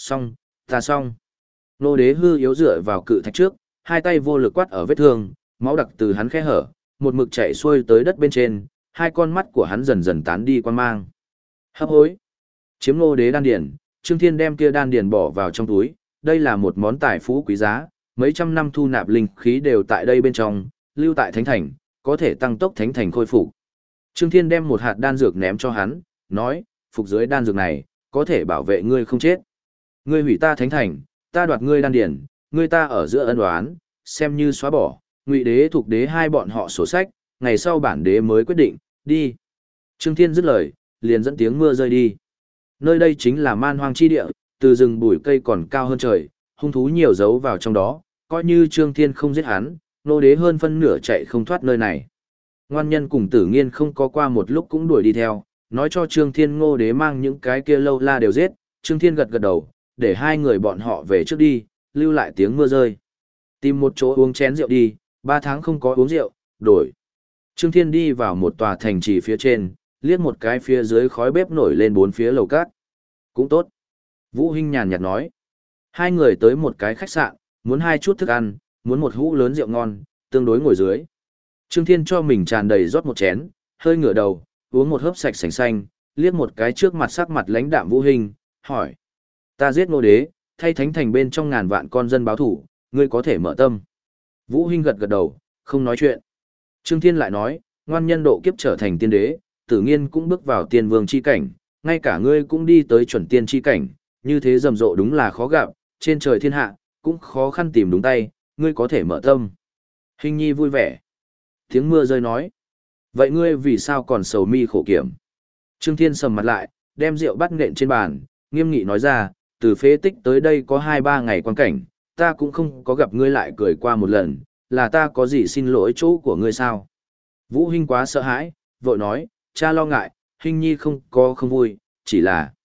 Xong, ta xong. Nô đế hư yếu dựa vào cự thạch trước, hai tay vô lực quát ở vết thương, máu đặc từ hắn khe hở, một mực chảy xuôi tới đất bên trên, hai con mắt của hắn dần dần tán đi quan mang. Hấp hối. Chiếm nô đế đan điển, Trương Thiên đem kia đan điển bỏ vào trong túi, đây là một món tài phú quý giá, mấy trăm năm thu nạp linh khí đều tại đây bên trong, lưu tại thánh thành, có thể tăng tốc thánh thành khôi phục. Trương Thiên đem một hạt đan dược ném cho hắn, nói, phục dưới đan dược này, có thể bảo vệ ngươi không chết. Ngươi hủy ta thánh thành, ta đoạt ngươi đan điển, ngươi ta ở giữa ân oán, xem như xóa bỏ, Ngụy đế thuộc đế hai bọn họ sổ sách, ngày sau bản đế mới quyết định, đi. Trương Thiên dứt lời, liền dẫn tiếng mưa rơi đi. Nơi đây chính là man hoang chi địa, từ rừng bụi cây còn cao hơn trời, hung thú nhiều giấu vào trong đó, coi như Trương Thiên không giết hắn, nô đế hơn phân nửa chạy không thoát nơi này. Ngoan nhân cùng Tử Nghiên không có qua một lúc cũng đuổi đi theo, nói cho Trương Thiên Ngô đế mang những cái kia lâu la đều giết, Trương Thiên gật gật đầu, để hai người bọn họ về trước đi, lưu lại tiếng mưa rơi. Tìm một chỗ uống chén rượu đi, 3 tháng không có uống rượu, đổi. Trương Thiên đi vào một tòa thành trì phía trên, liếc một cái phía dưới khói bếp nổi lên bốn phía lầu cát. Cũng tốt. Vũ Hinh nhàn nhạt nói. Hai người tới một cái khách sạn, muốn hai chút thức ăn, muốn một hũ lớn rượu ngon, tương đối ngồi dưới. Trương Thiên cho mình tràn đầy rót một chén, hơi ngửa đầu, uống một hớp sạch sành xanh, liếc một cái trước mặt sắc mặt lãnh đạm Vũ Hinh, hỏi. Ta giết Ngô đế, thay thánh thành bên trong ngàn vạn con dân báo thủ, ngươi có thể mở tâm. Vũ Hinh gật gật đầu, không nói chuyện. Trương Thiên lại nói, ngoan nhân độ kiếp trở thành tiên đế, Tử Nghiên cũng bước vào tiên vương chi cảnh, ngay cả ngươi cũng đi tới chuẩn tiên chi cảnh, như thế rầm rộ đúng là khó gặp, trên trời thiên hạ, cũng khó khăn tìm đúng tay, ngươi có thể mở tâm. Hình nhi vui vẻ. Tiếng mưa rơi nói. Vậy ngươi vì sao còn sầu mi khổ kiểm? Trương Thiên sầm mặt lại, đem rượu bắt nện trên bàn, nghiêm nghị nói ra, từ phế tích tới đây có 2-3 ngày quan cảnh, ta cũng không có gặp ngươi lại cười qua một lần, là ta có gì xin lỗi chỗ của ngươi sao? Vũ Hinh quá sợ hãi, vội nói, cha lo ngại, Hinh nhi không có không vui, chỉ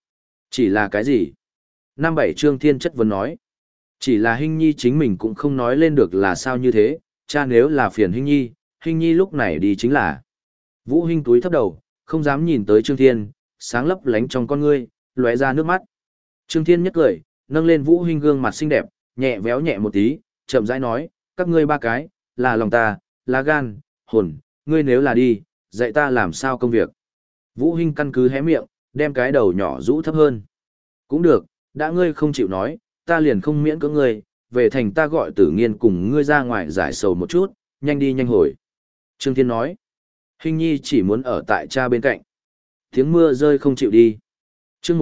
là cái gì? Năm bảy Trương Thiên chất vấn nói, chỉ là Hinh nhi chính mình cũng không nói lên được là sao như thế, cha nếu là phiền Hinh nhi lúc này đi chính là. Vũ Hinh túi thấp đầu, không dám nhìn tới Trương Thiên, sáng lấp lánh trong con ngươi, lóe ra nước mắt. Trương Thiên nhất cười, nâng lên Vũ Hinh gương mặt xinh đẹp, nhẹ véo nhẹ một tí, chậm rãi nói, các ngươi ba cái, là lòng ta, là gan, hồn, ngươi nếu là đi, dạy ta làm sao công việc. Vũ Hinh căn cứ hé miệng, đem cái đầu nhỏ rũ thấp hơn. Cũng được, đã ngươi không chịu nói, ta liền không miễn cưỡng ngươi, về thành ta gọi Tử Nghiên cùng ngươi ra ngoài giải sầu một chút, nhanh đi nhanh hồi. Trương Thiên nói, Hinh nhi chỉ muốn ở tại cha bên cạnh. Tiếng mưa rơi không chịu đi. Chương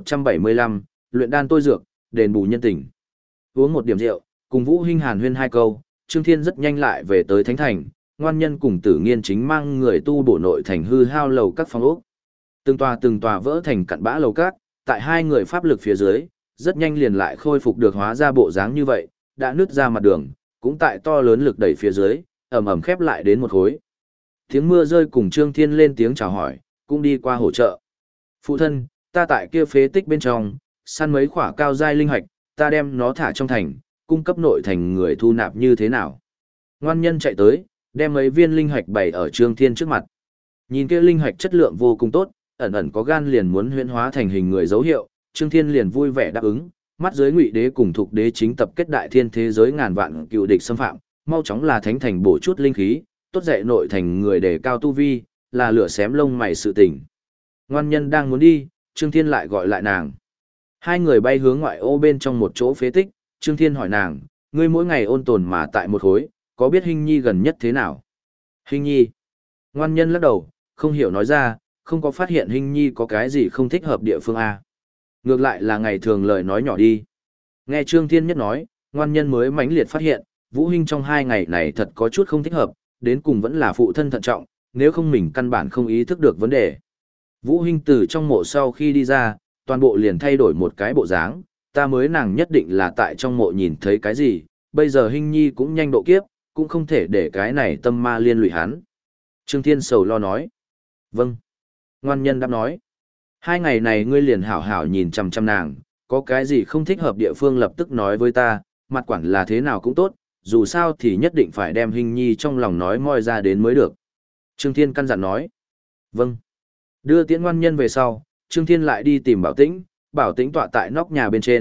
1175, luyện đan tôi dược, đền bù nhân tình. Uống một điểm rượu, cùng Vũ Hinh hàn huyên hai câu, Trương Thiên rất nhanh lại về tới Thánh Thành, ngoan nhân cùng Tử Nghiên chính mang người tu bổ nội thành hư hao lầu các phòng ốc. Từng tòa vỡ thành cặn bã lầu các, tại hai người pháp lực phía dưới, rất nhanh liền lại khôi phục được hóa ra bộ dáng như vậy, đã nứt ra mặt đường, cũng tại to lớn lực đẩy phía dưới, ầm ầm khép lại đến một khối. Tiếng mưa rơi cùng Trương Thiên lên tiếng chào hỏi, cũng đi qua hỗ trợ. Phụ thân, ta tại kia phế tích bên trong, săn mấy quả cao giai linh hạch, ta đem nó thả trong thành, cung cấp nội thành người thu nạp như thế nào. Ngoan nhân chạy tới, đem mấy viên linh hạch bày ở Trương Thiên trước mặt. Nhìn kia linh hạch chất lượng vô cùng tốt, ẩn ẩn có gan liền muốn huyễn hóa thành hình người dấu hiệu, Trương Thiên liền vui vẻ đáp ứng, mắt dưới Ngụy đế cùng Thục đế chính tập kết đại thiên thế giới ngàn vạn cựu địch xâm phạm, mau chóng là thánh thành bổ chút linh khí, tốt dạy nội thành người để cao tu vi, là lửa xém lông mày sự tình. Ngoan nhân đang muốn đi, Trương Thiên lại gọi lại nàng. Hai người bay hướng ngoại ô bên trong một chỗ phế tích, Trương Thiên hỏi nàng, ngươi mỗi ngày ôn tồn mà tại một khối, có biết Hinh nhi gần nhất thế nào? Hinh nhi. Ngoan nhân lắc đầu, không hiểu nói ra, không có phát hiện Hinh nhi có cái gì không thích hợp địa phương A. Ngược lại là ngày thường lời nói nhỏ đi. Nghe Trương Thiên nhất nói, ngoan nhân mới mãnh liệt phát hiện, Vũ Hinh trong 2 ngày này thật có chút không thích hợp, đến cùng vẫn là phụ thân thận trọng, nếu không mình căn bản không ý thức được vấn đề. Vũ Hinh từ trong mộ sau khi đi ra, toàn bộ liền thay đổi một cái bộ dáng, ta mới nàng nhất định là tại trong mộ nhìn thấy cái gì, bây giờ Hinh nhi cũng nhanh độ kiếp, cũng không thể để cái này tâm ma liên lụy hắn. Trương Thiên sầu lo nói. Vâng. Ngoan nhân đáp nói. 2 ngày này ngươi liền hảo hảo nhìn chằm chằm nàng, có cái gì không thích hợp địa phương lập tức nói với ta, mặt quản là thế nào cũng tốt, dù sao thì nhất định phải đem Hinh nhi trong lòng nói moi ra đến mới được. Trương Thiên căn dặn nói. Vâng. Đưa tiễn ngoan nhân về sau, Trương Thiên lại đi tìm Bảo Tĩnh tọa tại nóc nhà bên trên,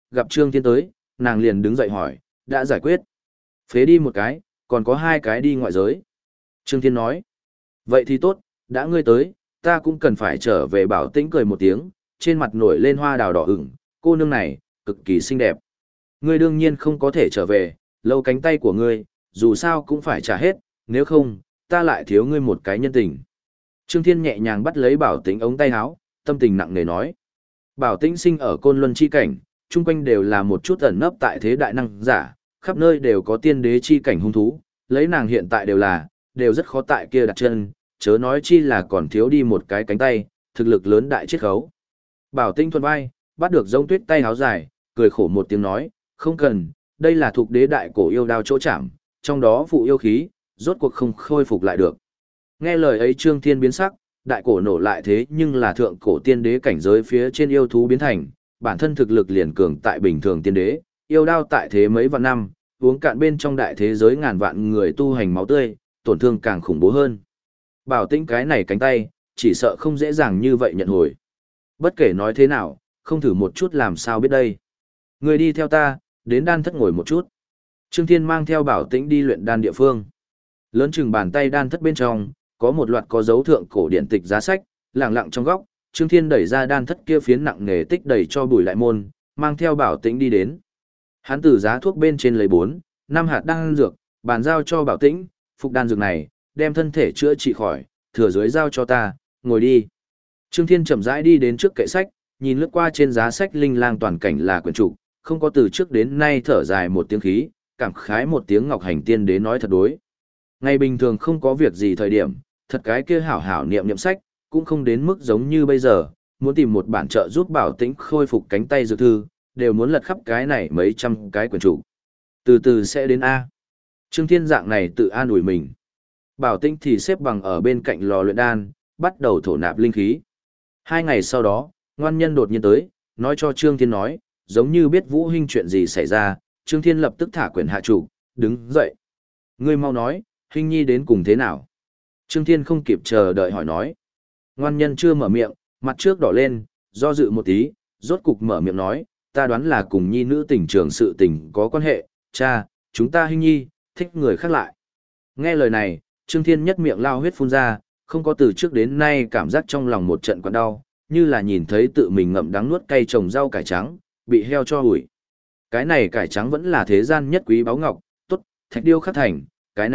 gặp Trương Thiên tới, nàng liền đứng dậy hỏi, đã giải quyết. Phế đi một cái, còn có 2 cái đi ngoại giới. Trương Thiên nói, vậy thì tốt, đã ngươi tới, ta cũng cần phải trở về. Bảo Tĩnh cười một tiếng, trên mặt nổi lên hoa đào đỏ ửng, cô nương này, cực kỳ xinh đẹp. Ngươi đương nhiên không có thể trở về, lâu cánh tay của ngươi, dù sao cũng phải trả hết, nếu không, ta lại thiếu ngươi một cái nhân tình. Trương Thiên nhẹ nhàng bắt lấy Bảo Tĩnh ống tay áo, tâm tình nặng nề nói. Bảo Tĩnh sinh ở Côn Luân chi cảnh, chung quanh đều là một chút ẩn nấp tại thế đại năng giả, khắp nơi đều có tiên đế chi cảnh hung thú, lấy nàng hiện tại đều rất khó tại kia đặt chân, chớ nói chi là còn thiếu đi một cái cánh tay, thực lực lớn đại chiết khấu. Bảo Tĩnh thuận vai, bắt được Giống Tuyết tay háo dài, cười khổ một tiếng nói, không cần, đây là thuộc đế đại cổ yêu đao chỗ chạm, trong đó phụ yêu khí, rốt cuộc không khôi phục lại được. Nghe lời ấy Trương Thiên biến sắc, đại cổ nổ lại thế nhưng là thượng cổ tiên đế cảnh giới phía trên yêu thú biến thành, bản thân thực lực liền cường tại bình thường tiên đế, yêu đao tại thế mấy vạn năm, uống cạn bên trong đại thế giới ngàn vạn người tu hành máu tươi, tổn thương càng khủng bố hơn. Bảo Tĩnh cái này cánh tay, chỉ sợ không dễ dàng như vậy nhận hồi. Bất kể nói thế nào, không thử một chút làm sao biết đây. Người đi theo ta, đến đan thất ngồi một chút. Trương Thiên mang theo Bảo Tĩnh đi luyện đan địa phương. Lớn chừng bàn tay đan thất bên trong, có một loạt có dấu thượng cổ điển tịch giá sách, lẳng lặng trong góc, Trương Thiên đẩy ra đan thất kia phiến nặng nề tích đầy cho bùi lại môn, mang theo Bảo Tĩnh đi đến. Hắn từ giá thuốc bên trên lấy 4, 5 hạt đan dược, bàn giao cho Bảo Tĩnh, phục đan dược này, đem thân thể chữa trị khỏi, thừa dưới giao cho ta, ngồi đi. Trương Thiên chậm rãi đi đến trước kệ sách, nhìn lướt qua trên giá sách linh lang toàn cảnh là quyển trục, không có từ trước đến nay thở dài một tiếng khí, cảm khái một tiếng Ngọc Hành Tiên Đế nói thật đối. Ngày bình thường không có việc gì thời điểm, thật cái kia hảo hảo niệm niệm sách, cũng không đến mức giống như bây giờ, muốn tìm một bản trợ giúp Bảo Tĩnh khôi phục cánh tay dược thư, đều muốn lật khắp cái này mấy trăm cái quyển trục. Từ từ sẽ đến A. Trương Thiên dạng này tự an ủi mình. Bảo Tĩnh thì xếp bằng ở bên cạnh lò luyện đan, bắt đầu thổ nạp linh khí. 2 ngày sau đó, ngoan nhân đột nhiên tới, nói cho Trương Thiên nói, giống như biết Vũ Hinh chuyện gì xảy ra, Trương Thiên lập tức thả quyển hạ trụ, đứng dậy. Ngươi mau nói, Hinh Nhi đến cùng thế nào? Trương Thiên không kịp chờ đợi hỏi nói. Ngoan nhân chưa mở miệng, mặt trước đỏ lên, do dự một tí, rốt cục mở miệng nói, ta đoán là cùng Nhi nữ tình trường sự tình có quan hệ, cha, chúng ta Hinh Nhi, thích người khác lại. Nghe lời này, Trương Thiên nhất miệng lao huyết phun ra, không có từ trước đến nay cảm giác trong lòng một trận quặn đau, như là nhìn thấy tự mình ngậm đắng nuốt cay trồng rau cải trắng, bị heo cho hủi. Cái này cải trắng vẫn là thế gian nhất quý báu ngọc, tốt, thạch điêu khắc thành, cái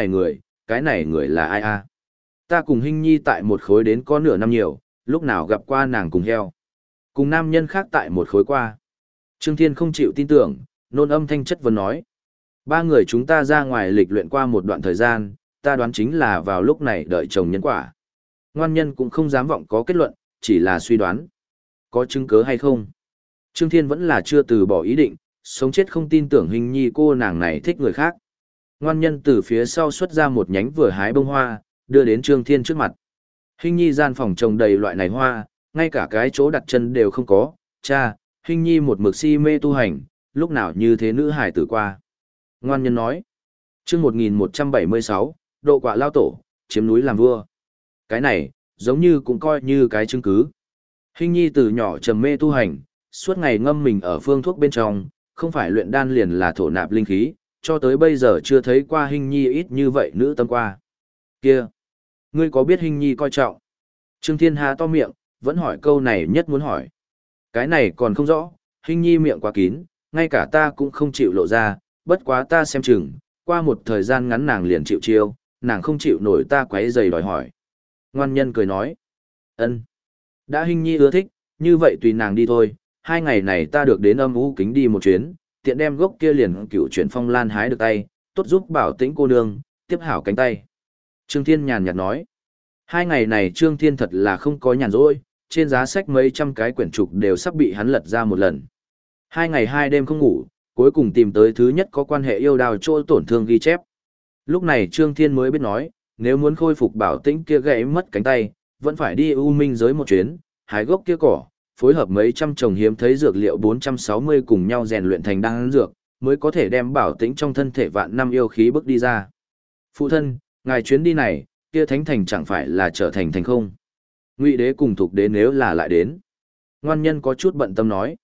này người là ai a? Ta cùng Hinh Nhi tại một khối đến có nửa năm nhiều, lúc nào gặp qua nàng cùng heo. Cùng nam nhân khác tại một khối qua. Trương Thiên không chịu tin tưởng, nôn âm thanh chất vấn nói. 3 người chúng ta ra ngoài lịch luyện qua một đoạn thời gian, ta đoán chính là vào lúc này đợi chồng nhân quả. Ngoan nhân cũng không dám vọng có kết luận, chỉ là suy đoán. Có chứng cứ hay không? Trương Thiên vẫn là chưa từ bỏ ý định, sống chết không tin tưởng Hinh Nhi cô nàng này thích người khác. Ngoan nhân từ phía sau xuất ra một nhánh vừa hái bông hoa, đưa đến Trương Thiên trước mặt. Hinh Nhi gian phòng trồng đầy loại này hoa, ngay cả cái chỗ đặt chân đều không có. Cha, Hinh Nhi một mực si mê tu hành, lúc nào như thế nữ hài tử qua. Ngoan nhân nói. Chương 1176, độ quạ lao tổ, chiếm núi làm vua. Cái này, giống như cũng coi như cái chứng cứ. Hinh Nhi từ nhỏ trầm mê tu hành, suốt ngày ngâm mình ở phương thuốc bên trong, không phải luyện đan liền là thổ nạp linh khí, cho tới bây giờ chưa thấy qua Hinh Nhi ít như vậy nữ tâm qua. Kia, ngươi có biết Hinh Nhi coi trọng? Trương Thiên há to miệng, vẫn hỏi câu này nhất muốn hỏi. Cái này còn không rõ, Hinh Nhi miệng quá kín, ngay cả ta cũng không chịu lộ ra, bất quá ta xem chừng, qua một thời gian ngắn nàng liền chịu chiêu, nàng không chịu nổi ta quấy giày đòi hỏi. Ngoan nhân cười nói, ân, đã Hinh Nhi ưa thích, như vậy tùy nàng đi thôi, 2 ngày này ta được đến Âm U Kính đi một chuyến, tiện đem gốc kia liền cựu chuyển phong lan hái được tay, tốt giúp Bảo Tĩnh cô nương, tiếp hảo cánh tay. Trương Thiên nhàn nhạt nói, 2 ngày này Trương Thiên thật là không có nhàn rỗi, trên giá sách mấy trăm cái quyển trục đều sắp bị hắn lật ra một lần. 2 ngày 2 đêm không ngủ, cuối cùng tìm tới thứ nhất có quan hệ yêu đào chỗ tổn thương ghi chép. Lúc này Trương Thiên mới biết nói, nếu muốn khôi phục Bảo Tĩnh kia gãy mất cánh tay, vẫn phải đi U Minh giới một chuyến, hái gốc kia cỏ, phối hợp mấy trăm trồng hiếm thấy dược liệu 460 cùng nhau rèn luyện thành đan dược, mới có thể đem Bảo Tĩnh trong thân thể vạn năm yêu khí bước đi ra. Phụ thân, ngài chuyến đi này, kia thánh thành chẳng phải là trở thành thành không? Ngụy đế cùng Thục đế nếu là lại đến. Ngoan nhân có chút bận tâm nói.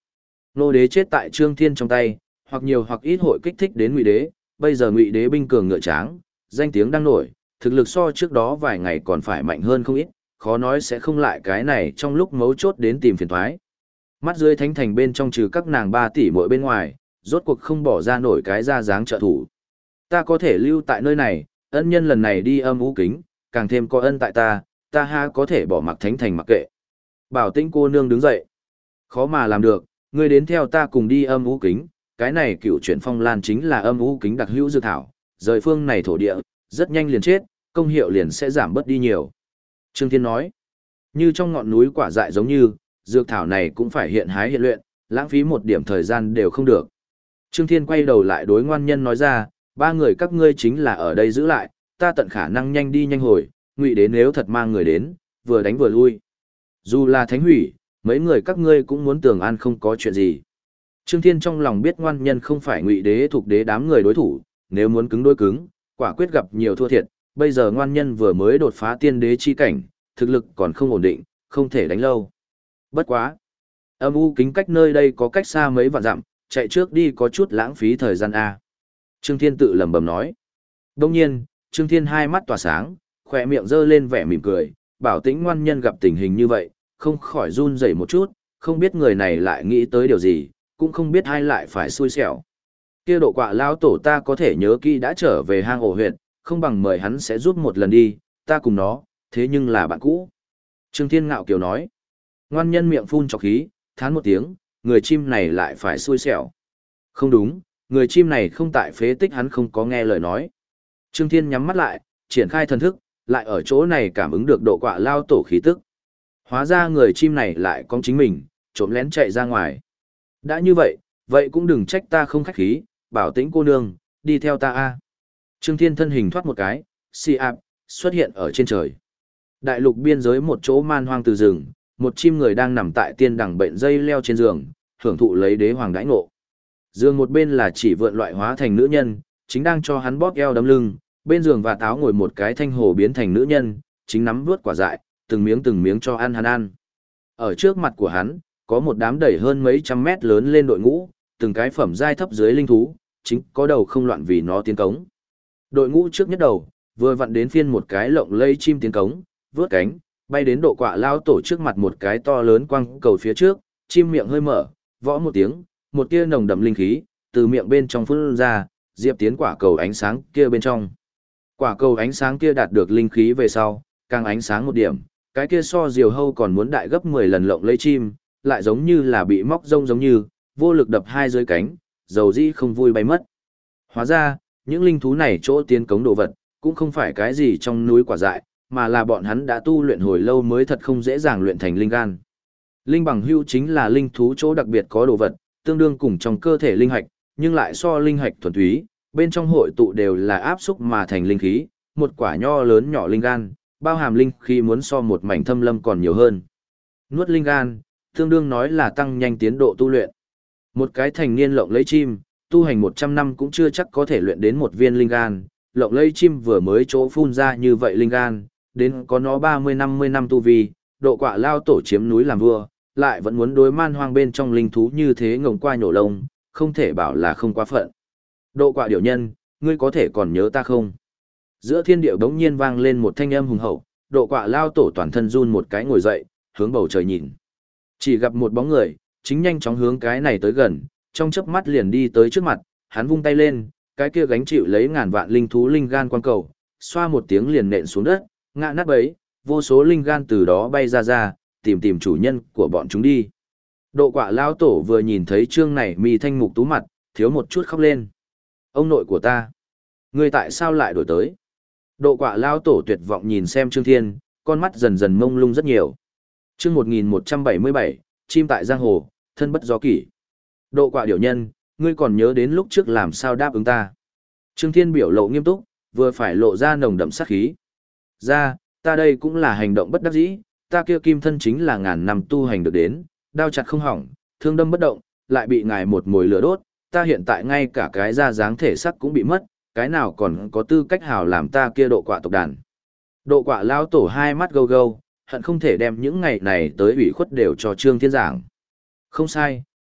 Nô đế chết tại Trương Thiên trong tay, hoặc nhiều hoặc ít hội kích thích đến Ngụy đế, bây giờ Ngụy đế binh cường ngựa tráng, danh tiếng đang nổi, thực lực so trước đó vài ngày còn phải mạnh hơn không ít, khó nói sẽ không lại cái này trong lúc mấu chốt đến tìm phiền toái. Mắt dưới thánh thành bên trong trừ các nàng 3 tỷ muội bên ngoài, rốt cuộc không bỏ ra nổi cái ra dáng trợ thủ. Ta có thể lưu tại nơi này, ân nhân lần này đi âm u kính, càng thêm có ân tại ta ha có thể bỏ mặc thánh thành mặc kệ. Bảo Tĩnh cô nương đứng dậy. Khó mà làm được, ngươi đến theo ta cùng đi âm u kính, cái này cựu chuyển phong lan chính là âm u kính đặc hữu dược thảo, rời phương này thổ địa, rất nhanh liền chết, công hiệu liền sẽ giảm bớt đi nhiều. Trương Thiên nói, như trong ngọn núi quả dại giống như, dược thảo này cũng phải hiện hái hiện luyện, lãng phí một điểm thời gian đều không được. Trương Thiên quay đầu lại đối ngoan nhân nói ra, 3 người các ngươi chính là ở đây giữ lại, ta tận khả năng nhanh đi nhanh hồi, Ngụy đế nếu thật mang người đến, vừa đánh vừa lui. Dù là thánh hủy, mấy người các ngươi cũng muốn tưởng an không có chuyện gì. Trương Thiên trong lòng biết ngoan nhân không phải Ngụy đế thuộc đế đám người đối thủ, nếu muốn cứng đối cứng, quả quyết gặp nhiều thua thiệt, bây giờ ngoan nhân vừa mới đột phá tiên đế chi cảnh, thực lực còn không ổn định, không thể đánh lâu. Bất quá, âm u kính cách nơi đây có cách xa mấy vạn dặm, chạy trước đi có chút lãng phí thời gian a. Trương Thiên tự lẩm bẩm nói. Đương nhiên, Trương Thiên hai mắt tỏa sáng, khỏe miệng giơ lên vẻ mỉm cười, Bảo Tĩnh ngoan nhân gặp tình hình như vậy, không khỏi run rẩy một chút, không biết người này lại nghĩ tới điều gì, cũng không biết ai lại phải xui xẻo. Kia độ quạ lao tổ ta có thể nhớ kỹ đã trở về hang ổ huyệt, không bằng mời hắn sẽ giúp một lần đi, ta cùng nó, thế nhưng là bạn cũ. Trương Thiên ngạo kiều nói. Ngoan nhân miệng phun trọc khí, thán một tiếng, người chim này lại phải xui xẻo. Không đúng, người chim này không tại phế tích hắn không có nghe lời nói. Trương Thiên nhắm mắt lại, triển khai thần thức, lại ở chỗ này cảm ứng được độ quạ lao tổ khí tức. Hóa ra người chim này lại có chính mình, trộm lén chạy ra ngoài. Đã như vậy, vậy cũng đừng trách ta không khách khí, Bảo Tĩnh cô nương, đi theo ta a. Trương Thiên thân hình thoát một cái, si ạp, xuất hiện ở trên trời. Đại lục biên giới một chỗ man hoang từ rừng, một chim người đang nằm tại tiên đằng bệnh dây leo trên giường, hưởng thụ lấy đế hoàng đãi ngộ. Giường một bên là chỉ vượn loại hóa thành nữ nhân, chính đang cho hắn bóp eo đấm lưng, bên giường và táo ngồi một cái thanh hồ biến thành nữ nhân, chính nắm vuốt quả dại, từng miếng cho ăn hắn ăn. Ở trước mặt của hắn, có một đám đầy hơn mấy trăm mét lớn lên đội ngũ, từng cái phẩm giai thấp dưới linh thú, chính có đầu không loạn vì nó tiến cống. Đội ngũ trước nhất đầu, vừa vặn đến phiên một cái lộng lây chim tiến cống, vướt cánh, bay đến độ quạ lao tổ trước mặt một cái to lớn quăng cầu phía trước, chim miệng hơi mở, võ một tiếng, một tia nồng đậm linh khí từ miệng bên trong phun ra, diệp tiến quả cầu ánh sáng kia bên trong. Quả cầu ánh sáng kia đạt được linh khí về sau, càng ánh sáng một điểm, cái kia so diều hâu còn muốn đại gấp 10 lần lộng lấy chim, lại giống như là bị móc rông giống như, vô lực đập hai dưới cánh, dầu dĩ không vui bay mất. Hóa ra, những linh thú này chỗ tiến cống đồ vật, cũng không phải cái gì trong núi quả dại, mà là bọn hắn đã tu luyện hồi lâu mới thật không dễ dàng luyện thành linh gan. Linh bằng hưu chính là linh thú chỗ đặc biệt có đồ vật, tương đương cùng trong cơ thể linh hạch, nhưng lại so linh hạch thuần túy, bên trong hội tụ đều là áp xúc mà thành linh khí, một quả nho lớn nhỏ linh gan, bao hàm linh khí muốn so một mảnh thâm lâm còn nhiều hơn. Nuốt linh gan, tương đương nói là tăng nhanh tiến độ tu luyện. Một cái thành niên lộng lấy chim, tu hành 100 năm cũng chưa chắc có thể luyện đến một viên linh gan, lộng lấy chim vừa mới chỗ phun ra như vậy linh gan, đến có nó 30-50 năm tu vi, độ quạ lao tổ chiếm núi làm vua, lại vẫn muốn đối man hoang bên trong linh thú như thế ngổng qua nhổ lông, không thể bảo là không quá phận. Độ quạ điểu nhân, ngươi có thể còn nhớ ta không? Giữa thiên điệu đống nhiên vang lên một thanh âm hùng hậu, độ quạ lao tổ toàn thân run một cái ngồi dậy, hướng bầu trời nhìn. Chỉ gặp một bóng người, chính nhanh chóng hướng cái này tới gần, trong chớp mắt liền đi tới trước mặt, hắn vung tay lên, cái kia gánh chịu lấy ngàn vạn linh thú linh gan quan cầu, xoa một tiếng liền nện xuống đất, ngã nát bấy, vô số linh gan từ đó bay ra, tìm chủ nhân của bọn chúng đi. Độ quạ lao tổ vừa nhìn thấy trương này mi thanh mục tú mặt, thiếu một chút khóc lên. Ông nội của ta, ngươi tại sao lại đổi tới? Độ quạ lao tổ tuyệt vọng nhìn xem Trương Thiên, con mắt dần dần mông lung rất nhiều. Chương 1177, chim tại giang hồ, thân bất do kỷ. Độ quạ điểu nhân, ngươi còn nhớ đến lúc trước làm sao đáp ứng ta? Trương Thiên biểu lộ nghiêm túc, vừa phải lộ ra nồng đậm sát khí. Ta đây cũng là hành động bất đắc dĩ, ta kia kim thân chính là ngàn năm tu hành được đến, đao chặt không hỏng, thương đâm bất động, lại bị ngài một mồi lửa đốt, ta hiện tại ngay cả cái da dáng thể sắc cũng bị mất, cái nào còn có tư cách hào làm ta kia độ quạ tộc đàn. Độ quạ lao tổ hai mắt gâu gâu, hận không thể đem những ngày này tới ủy khuất đều cho Trương Thiên giảng. Không sai,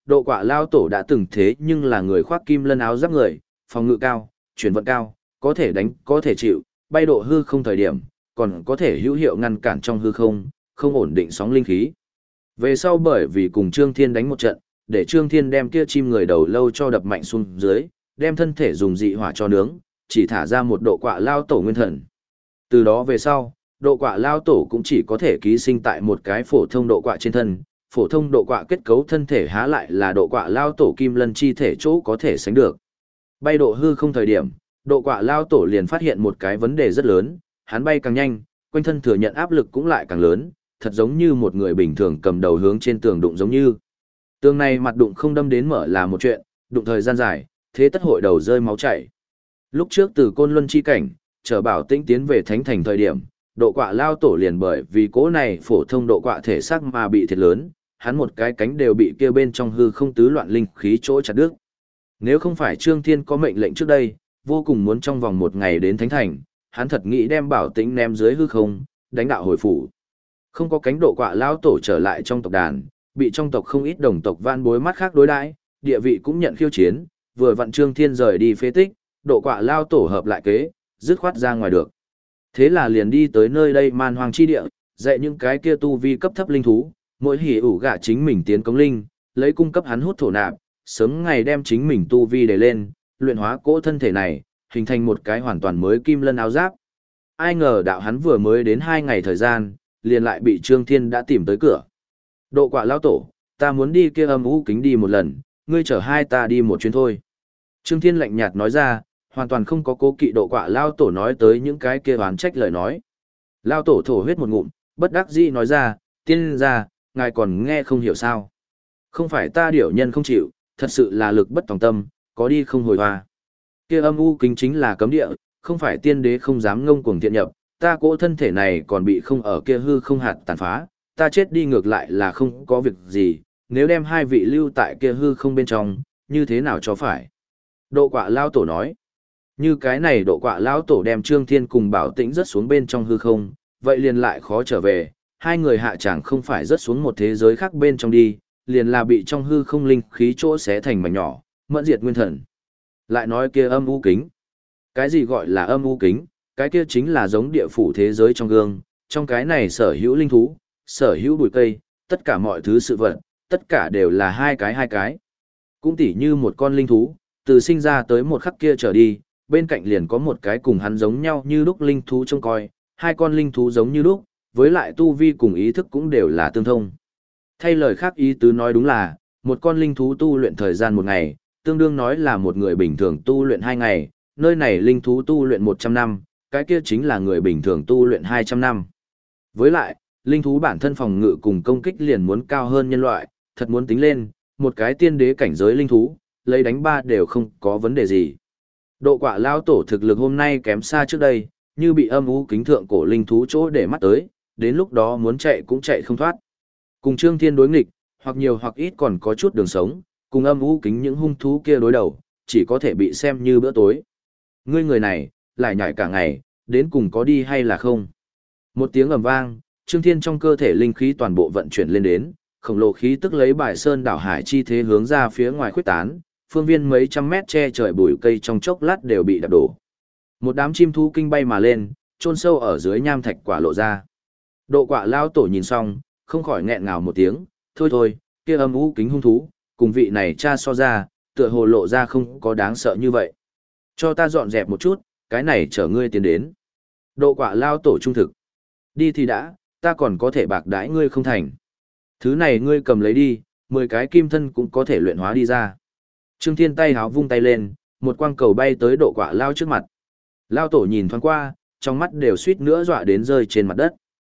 độ quạ lao tổ đã từng thế nhưng là người khoác kim lân áo giáp người, phòng ngự cao, chuyển vận cao, có thể đánh, có thể chịu, bay độ hư không thời điểm, còn có thể hữu hiệu ngăn cản trong hư không, không ổn định sóng linh khí. Về sau bởi vì cùng Trương Thiên đánh một trận, để Trương Thiên đem kia chim người đầu lâu cho đập mạnh xuống dưới, đem thân thể dùng dị hỏa cho nướng, chỉ thả ra một độ quạ lao tổ nguyên thần. Từ đó về sau, độ quạ lao tổ cũng chỉ có thể ký sinh tại một cái phổ thông độ quạ trên thân, phổ thông độ quạ kết cấu thân thể há lại là độ quạ lao tổ kim lân chi thể chỗ có thể sánh được. Bay độ hư không thời điểm, độ quạ lao tổ liền phát hiện một cái vấn đề rất lớn, hắn bay càng nhanh, quanh thân thừa nhận áp lực cũng lại càng lớn, thật giống như một người bình thường cầm đầu hướng trên tường đụng giống như. Tường này mặt đụng không đâm đến mở là một chuyện, đụng thời gian dài, thế tất hội đầu rơi máu chảy. Lúc trước từ Côn Luân chi cảnh, trở Bảo Tĩnh tiến về Thánh Thành thời điểm, độ quạ lao tổ liền bởi vì cố này phổ thông độ quạ thể xác mà bị thiệt lớn, hắn một cái cánh đều bị kia bên trong hư không tứ loạn linh khí chỗ chặt đứt. Nếu không phải Trương Thiên có mệnh lệnh trước đây, vô cùng muốn trong vòng một ngày đến Thánh Thành, hắn thật nghĩ đem Bảo Tĩnh ném dưới hư không, đánh đạo hồi phủ. Không có cánh độ quạ lao tổ trở lại trong tộc đàn, bị trong tộc không ít đồng tộc van bối mắt khác đối đãi, địa vị cũng nhận khiêu chiến, vừa vặn Trương Thiên rời đi phế tích, độ quạ lao tổ hợp lại kế, dứt khoát ra ngoài được. Thế là liền đi tới nơi đây man hoang chi địa, dạy những cái kia tu vi cấp thấp linh thú, mỗi hỉ ủ gạ chính mình tiến cống linh, lấy cung cấp hắn hút thổ nạp, sớm ngày đem chính mình tu vi để lên, luyện hóa cỗ thân thể này, hình thành một cái hoàn toàn mới kim lân áo giáp. Ai ngờ đạo hắn vừa mới đến 2 ngày thời gian, liền lại bị Trương Thiên đã tìm tới cửa. Độ quạ lao tổ, ta muốn đi kia âm u kính đi một lần, ngươi chở hai ta đi một chuyến thôi. Trương Thiên lạnh nhạt nói ra, hoàn toàn không có cố kỵ độ quạ lao tổ nói tới những cái kia oán trách lời nói. Lao tổ thổ huyết một ngụm, bất đắc dĩ nói ra, tiên ra, ngài còn nghe không hiểu sao. Không phải ta điểu nhân không chịu, thật sự là lực bất tòng tâm, có đi không hồi hoa. Kia âm u kính chính là cấm địa, không phải tiên đế không dám ngông cuồng thiện nhập, ta cỗ thân thể này còn bị không ở kia hư không hạt tàn phá, ta chết đi ngược lại là không có việc gì, nếu đem hai vị lưu tại kia hư không bên trong, như thế nào cho phải. Độ quạ lao tổ nói, như cái này độ quạ lao tổ đem Trương Thiên cùng Bảo Tĩnh rớt xuống bên trong hư không, vậy liền lại khó trở về, hai người hạ chẳng không phải rớt xuống một thế giới khác bên trong đi, liền là bị trong hư không linh khí chỗ xé thành mảnh nhỏ, mẫn diệt nguyên thần. Lại nói kia âm u kính. Cái gì gọi là âm u kính? Cái kia chính là giống địa phủ thế giới trong gương, trong cái này sở hữu linh thú, sở hữu bụi cây, tất cả mọi thứ sự vật, tất cả đều là hai cái. Cũng tỉ như một con linh thú, từ sinh ra tới một khắc kia trở đi, bên cạnh liền có một cái cùng hắn giống nhau như lúc linh thú trông coi, hai con linh thú giống như lúc, với lại tu vi cùng ý thức cũng đều là tương thông. Thay lời khác ý tứ nói đúng là, một con linh thú tu luyện thời gian 1 ngày, tương đương nói là một người bình thường tu luyện 2 ngày, nơi này linh thú tu luyện 100 năm, cái kia chính là người bình thường tu luyện 200 năm. Với lại, linh thú bản thân phòng ngự cùng công kích liền muốn cao hơn nhân loại, thật muốn tính lên, một cái tiên đế cảnh giới linh thú, lấy đánh 3 đều không có vấn đề gì. Độ quạ lao tổ thực lực hôm nay kém xa trước đây, như bị âm u kính thượng cổ linh thú chỗ để mắt tới, đến lúc đó muốn chạy cũng chạy không thoát. Cùng Trương Thiên đối nghịch, hoặc nhiều hoặc ít còn có chút đường sống, cùng âm u kính những hung thú kia đối đầu, chỉ có thể bị xem như bữa tối. Ngươi người này, lại nhảy cả ngày, đến cùng có đi hay là không? Một tiếng ầm vang, Trương Thiên trong cơ thể linh khí toàn bộ vận chuyển lên đến, khổng lồ khí tức lấy bài sơn đảo hải chi thế hướng ra phía ngoài khuếch tán, phương viên mấy trăm mét che trời bụi cây trong chốc lát đều bị đập đổ. Một đám chim thú kinh bay mà lên, chôn sâu ở dưới nham thạch quả lộ ra. Độ quạ lao tổ nhìn xong, không khỏi nghẹn ngào một tiếng, thôi, kia âm u kính hung thú, cùng vị này cha so ra, tựa hồ lộ ra không có đáng sợ như vậy. Cho ta dọn dẹp một chút, cái này chở ngươi tiến đến. Độ quạ lao tổ trung thực. Đi thì đã, ta còn có thể bạc đãi ngươi không thành. Thứ này ngươi cầm lấy đi, 10 cái kim thân cũng có thể luyện hóa đi ra. Trương Thiên tay háo vung tay lên, một quang cầu bay tới độ quạ lao trước mặt. Lao tổ nhìn thoáng qua, trong mắt đều suýt nữa dọa đến rơi trên mặt đất.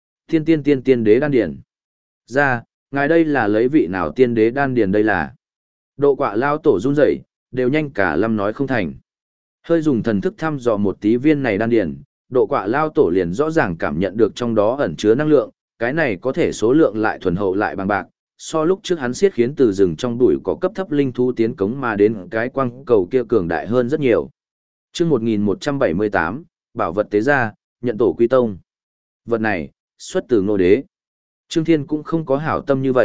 Tiên đế đan điển. Ra, ngài đây là lấy vị nào tiên đế đan điển đây là. Độ quạ lao tổ run rẩy, đều nhanh cả lâm nói không thành. Hơi dùng thần thức thăm dò một tí viên này đan điển, độ quạ lao tổ liền rõ ràng cảm nhận được trong đó ẩn chứa năng lượng, cái này có thể số lượng lại thuần hậu lại bằng bạc. So lúc trước hắn siết khiến từ rừng trong bụi có cấp thấp linh thú tiến cống mà đến cái quang cầu kia cường đại hơn rất nhiều. Chương 1178, bảo vật tế gia, nhận tổ quy tông. Vật này, xuất từ Ngô Đế. Trương Thiên cũng không có hảo tâm như vậy,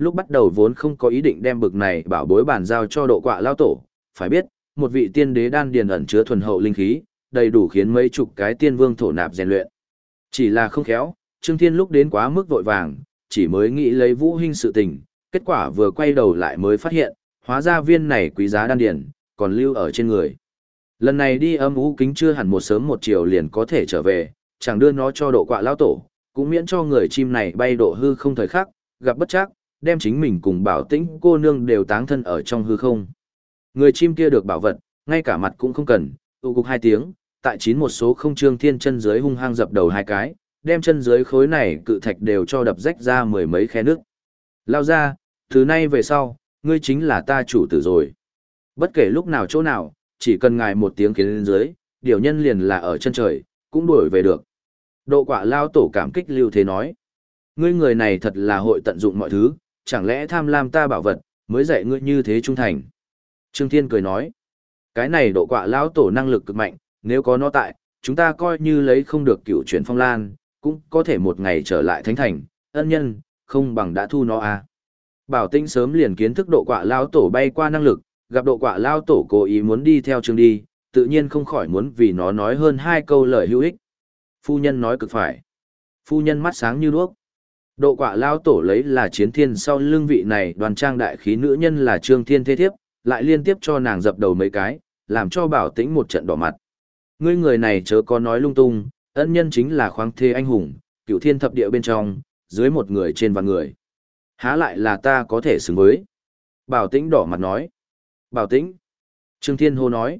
Lúc bắt đầu vốn không có ý định đem bực này bảo bối bàn giao cho độ quạ lao tổ, phải biết, một vị tiên đế đan điền ẩn chứa thuần hậu linh khí, đầy đủ khiến mấy chục cái tiên vương thổ nạp rèn luyện. Chỉ là không khéo, Trương Thiên lúc đến quá mức vội vàng, chỉ mới nghĩ lấy Vũ Hinh sự tình, kết quả vừa quay đầu lại mới phát hiện, hóa ra viên này quý giá đan điền còn lưu ở trên người. Lần này đi âm u kính chưa hẳn một sớm một chiều liền có thể trở về, chẳng đưa nó cho độ quạ lao tổ, cũng miễn cho người chim này bay độ hư không thời khắc, gặp bất trắc, đem chính mình cùng Bảo Tĩnh cô nương đều táng thân ở trong hư không. Người chim kia được bảo vật, ngay cả mặt cũng không cần, tụ cục 2 tiếng, tại 91 số không Trương Thiên chân dưới hung hăng dập đầu 2 cái, đem chân dưới khối này cự thạch đều cho đập rách ra 10 mấy khe nước. Lao ra, từ nay về sau, ngươi chính là ta chủ tử rồi. Bất kể lúc nào chỗ nào, chỉ cần ngài 1 tiếng kiến lên dưới, điều nhân liền là ở chân trời, cũng đuổi về được. Độ quạ lao tổ cảm kích lưu thế nói. Ngươi người này thật là hội tận dụng mọi thứ, chẳng lẽ tham lam ta bảo vật, mới dạy ngươi như thế trung thành. Trương Thiên cười nói. Cái này độ quạ lao tổ năng lực cực mạnh, nếu có nó tại, chúng ta coi như lấy không được cựu chuyển phong lan, cũng có thể một ngày trở lại thánh thành, ân nhân, không bằng đã thu nó à. Bảo Tĩnh sớm liền kiến thức độ quạ lao tổ bay qua năng lực, gặp độ quạ lao tổ cố ý muốn đi theo Trương đi, tự nhiên không khỏi muốn vì nó nói hơn 2 câu lời hữu ích. Phu nhân nói cực phải. Phu nhân mắt sáng như đuốc. Độ quạ lao tổ lấy là chiến thiên sau lưng vị này đoàn trang đại khí nữ nhân là Trương Thiên thế thiếp, lại liên tiếp cho nàng dập đầu mấy cái, làm cho Bảo Tĩnh một trận đỏ mặt. Ngươi người này chớ có nói lung tung, ân nhân chính là khoáng thế anh hùng, cửu thiên thập địa bên trong, dưới một người trên vạn người. Há lại là ta có thể xứng với. Bảo Tĩnh đỏ mặt nói. Bảo Tĩnh. Trương Thiên hô nói.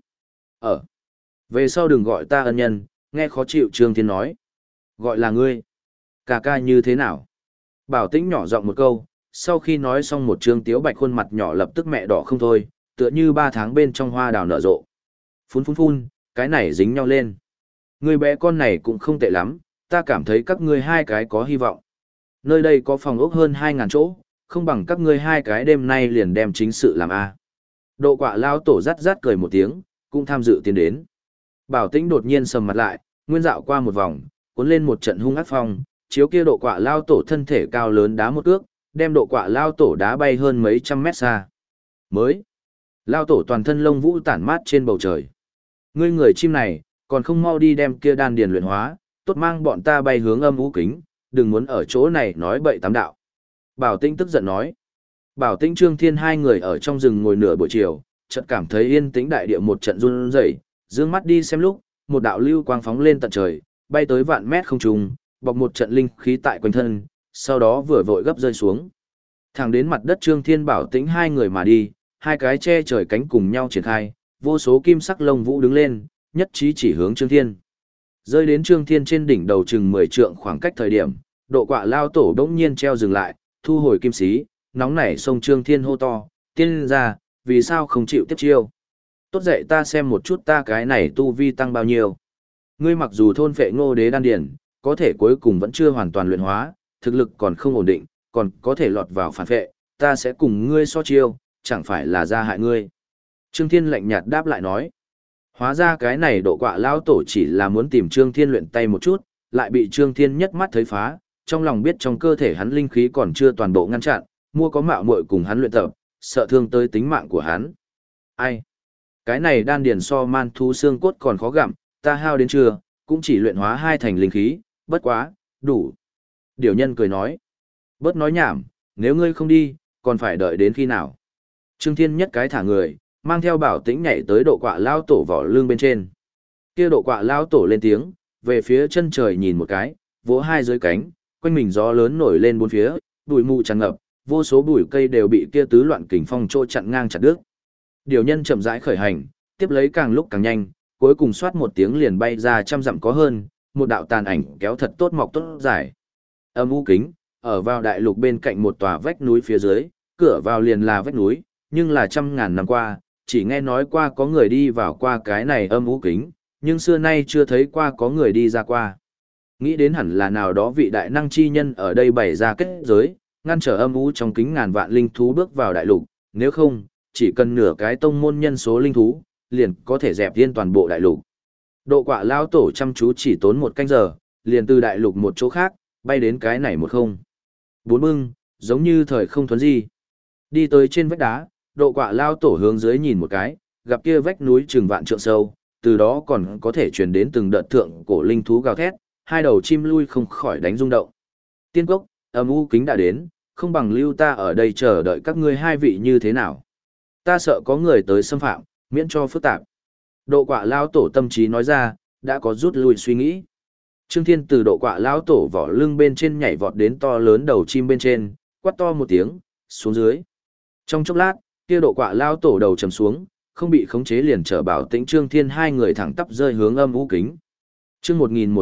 Về sau đừng gọi ta ân nhân, nghe khó chịu Trương Thiên nói. Gọi là ngươi. Ca ca như thế nào? Bảo Tĩnh nhỏ giọng một câu, sau khi nói xong một Trương Tiếu Bạch khuôn mặt nhỏ lập tức mẹ đỏ không thôi, tựa như 3 tháng bên trong hoa đào nở rộ. Phun phun phun, cái này dính nhau lên. Người bé con này cũng không tệ lắm, ta cảm thấy các ngươi 2 cái có hy vọng. Nơi đây có phòng ốc hơn 2.000 chỗ, không bằng các ngươi 2 cái đêm nay liền đem chính sự làm a. Độ quạ lao tổ rát rát cười một tiếng, cũng tham dự tiến đến. Bảo Tĩnh đột nhiên sầm mặt lại, nguyên dạo qua một vòng, cuốn lên một trận hung ác phong, chiếu kia độ quạ lao tổ thân thể cao lớn đá một cước, đem độ quạ lao tổ đá bay hơn mấy trăm mét xa. Mới, lao tổ toàn thân lông vũ tản mát trên bầu trời. Ngươi người chim này, còn không mau đi đem kia đan điền luyện hóa, tốt mang bọn ta bay hướng âm u kính, đừng muốn ở chỗ này nói bậy tám đạo. Bảo Tĩnh tức giận nói. Bảo Tĩnh Trương Thiên 2 người ở trong rừng ngồi nửa buổi chiều, chợt cảm thấy yên tĩnh đại địa một trận run rẩy, dương mắt đi xem lúc, một đạo lưu quang phóng lên tận trời, bay tới vạn mét không trung, bọc một trận linh khí tại quanh thân, sau đó vừa vội gấp rơi xuống. Thẳng đến mặt đất Trương Thiên Bảo Tĩnh 2 người mà đi, 2 cái che trời cánh cùng nhau triển khai, vô số kim sắc lông vũ đứng lên, nhất trí chỉ hướng Trương Thiên. Rơi đến Trương Thiên trên đỉnh đầu chừng 10 trượng khoảng cách thời điểm, độ quạ lao tổ đống nhiên treo dừng lại, thu hồi kim xí, nóng nảy xông Trương Thiên hô to, tiên ra, vì sao không chịu tiếp chiêu? Tốt dậy ta xem một chút ta cái này tu vi tăng bao nhiêu. Ngươi mặc dù thôn phệ ngô đế đan điển, có thể cuối cùng vẫn chưa hoàn toàn luyện hóa, thực lực còn không ổn định, còn có thể lọt vào phản phệ, ta sẽ cùng ngươi so chiêu, chẳng phải là ra hại ngươi. Trương Thiên lạnh nhạt đáp lại nói. Hóa ra cái này độ quạ lao tổ chỉ là muốn tìm Trương Thiên luyện tay một chút, lại bị Trương Thiên nhất mắt thấy phá, trong lòng biết trong cơ thể hắn linh khí còn chưa toàn bộ ngăn chặn, mua có mạo muội cùng hắn luyện tập, sợ thương tới tính mạng của hắn. Ai? Cái này đan điền so man thú xương cốt còn khó gặm, ta hao đến trưa, cũng chỉ luyện hóa 2 thành linh khí, bất quá, đủ. Điểu nhân cười nói. Bớt nói nhảm, nếu ngươi không đi, còn phải đợi đến khi nào? Trương Thiên nhất cái thả người, mang theo Bảo Tĩnh nhảy tới độ quạ lao tổ vỏ lưng bên trên. Kia độ quạ lao tổ lên tiếng, về phía chân trời nhìn một cái, vỗ 2 dưới cánh, quanh mình gió lớn nổi lên 4 phía, bụi mù tràn ngập, vô số bụi cây đều bị kia tứ loạn kình phong trô chặn ngang chặt đứt. Điều nhân chậm rãi khởi hành, tiếp lấy càng lúc càng nhanh, cuối cùng xoát một tiếng liền bay ra trăm dặm có hơn, một đạo tàn ảnh kéo thật tốt mọc tốt dài. Âm u kính, ở vào đại lục bên cạnh một tòa vách núi phía dưới, cửa vào liền là vách núi, nhưng là trăm ngàn năm qua, chỉ nghe nói qua có người đi vào qua cái này âm u kính, nhưng xưa nay chưa thấy qua có người đi ra qua. Nghĩ đến hẳn là nào đó vị đại năng chi nhân ở đây bày ra kết giới, ngăn trở âm u trong kính ngàn vạn linh thú bước vào đại lục, nếu không, chỉ cần nửa cái tông môn nhân số linh thú, liền có thể dẹp yên toàn bộ đại lục. Độ quạ lao tổ chăm chú chỉ tốn 1 canh giờ, liền từ đại lục một chỗ khác, bay đến cái này một không. 4 bưng, Giống như thời không thuấn di. Đi tới trên vách đá, độ quạ lao tổ hướng dưới nhìn một cái, gặp kia vách núi chừng vạn trượng sâu, từ đó còn có thể truyền đến từng đợt thượng cổ linh thú gào thét, hai đầu chim lui không khỏi đánh rung động. Tiên cốc, âm u kính đã đến, không bằng lưu ta ở đây chờ đợi các ngươi hai vị như thế nào. Ta sợ có người tới xâm phạm, miễn cho phức tạp. Độ quạ lao tổ tâm trí nói ra, đã có rút lui suy nghĩ. Trương Thiên từ độ quạ lao tổ vỏ lưng bên trên nhảy vọt đến to lớn đầu chim bên trên, quát to một tiếng, xuống dưới. Trong chốc lát, kia độ quạ lao tổ đầu trầm xuống, không bị khống chế liền trở bảo tĩnh Trương Thiên hai người thẳng tắp rơi hướng âm u kính. Chương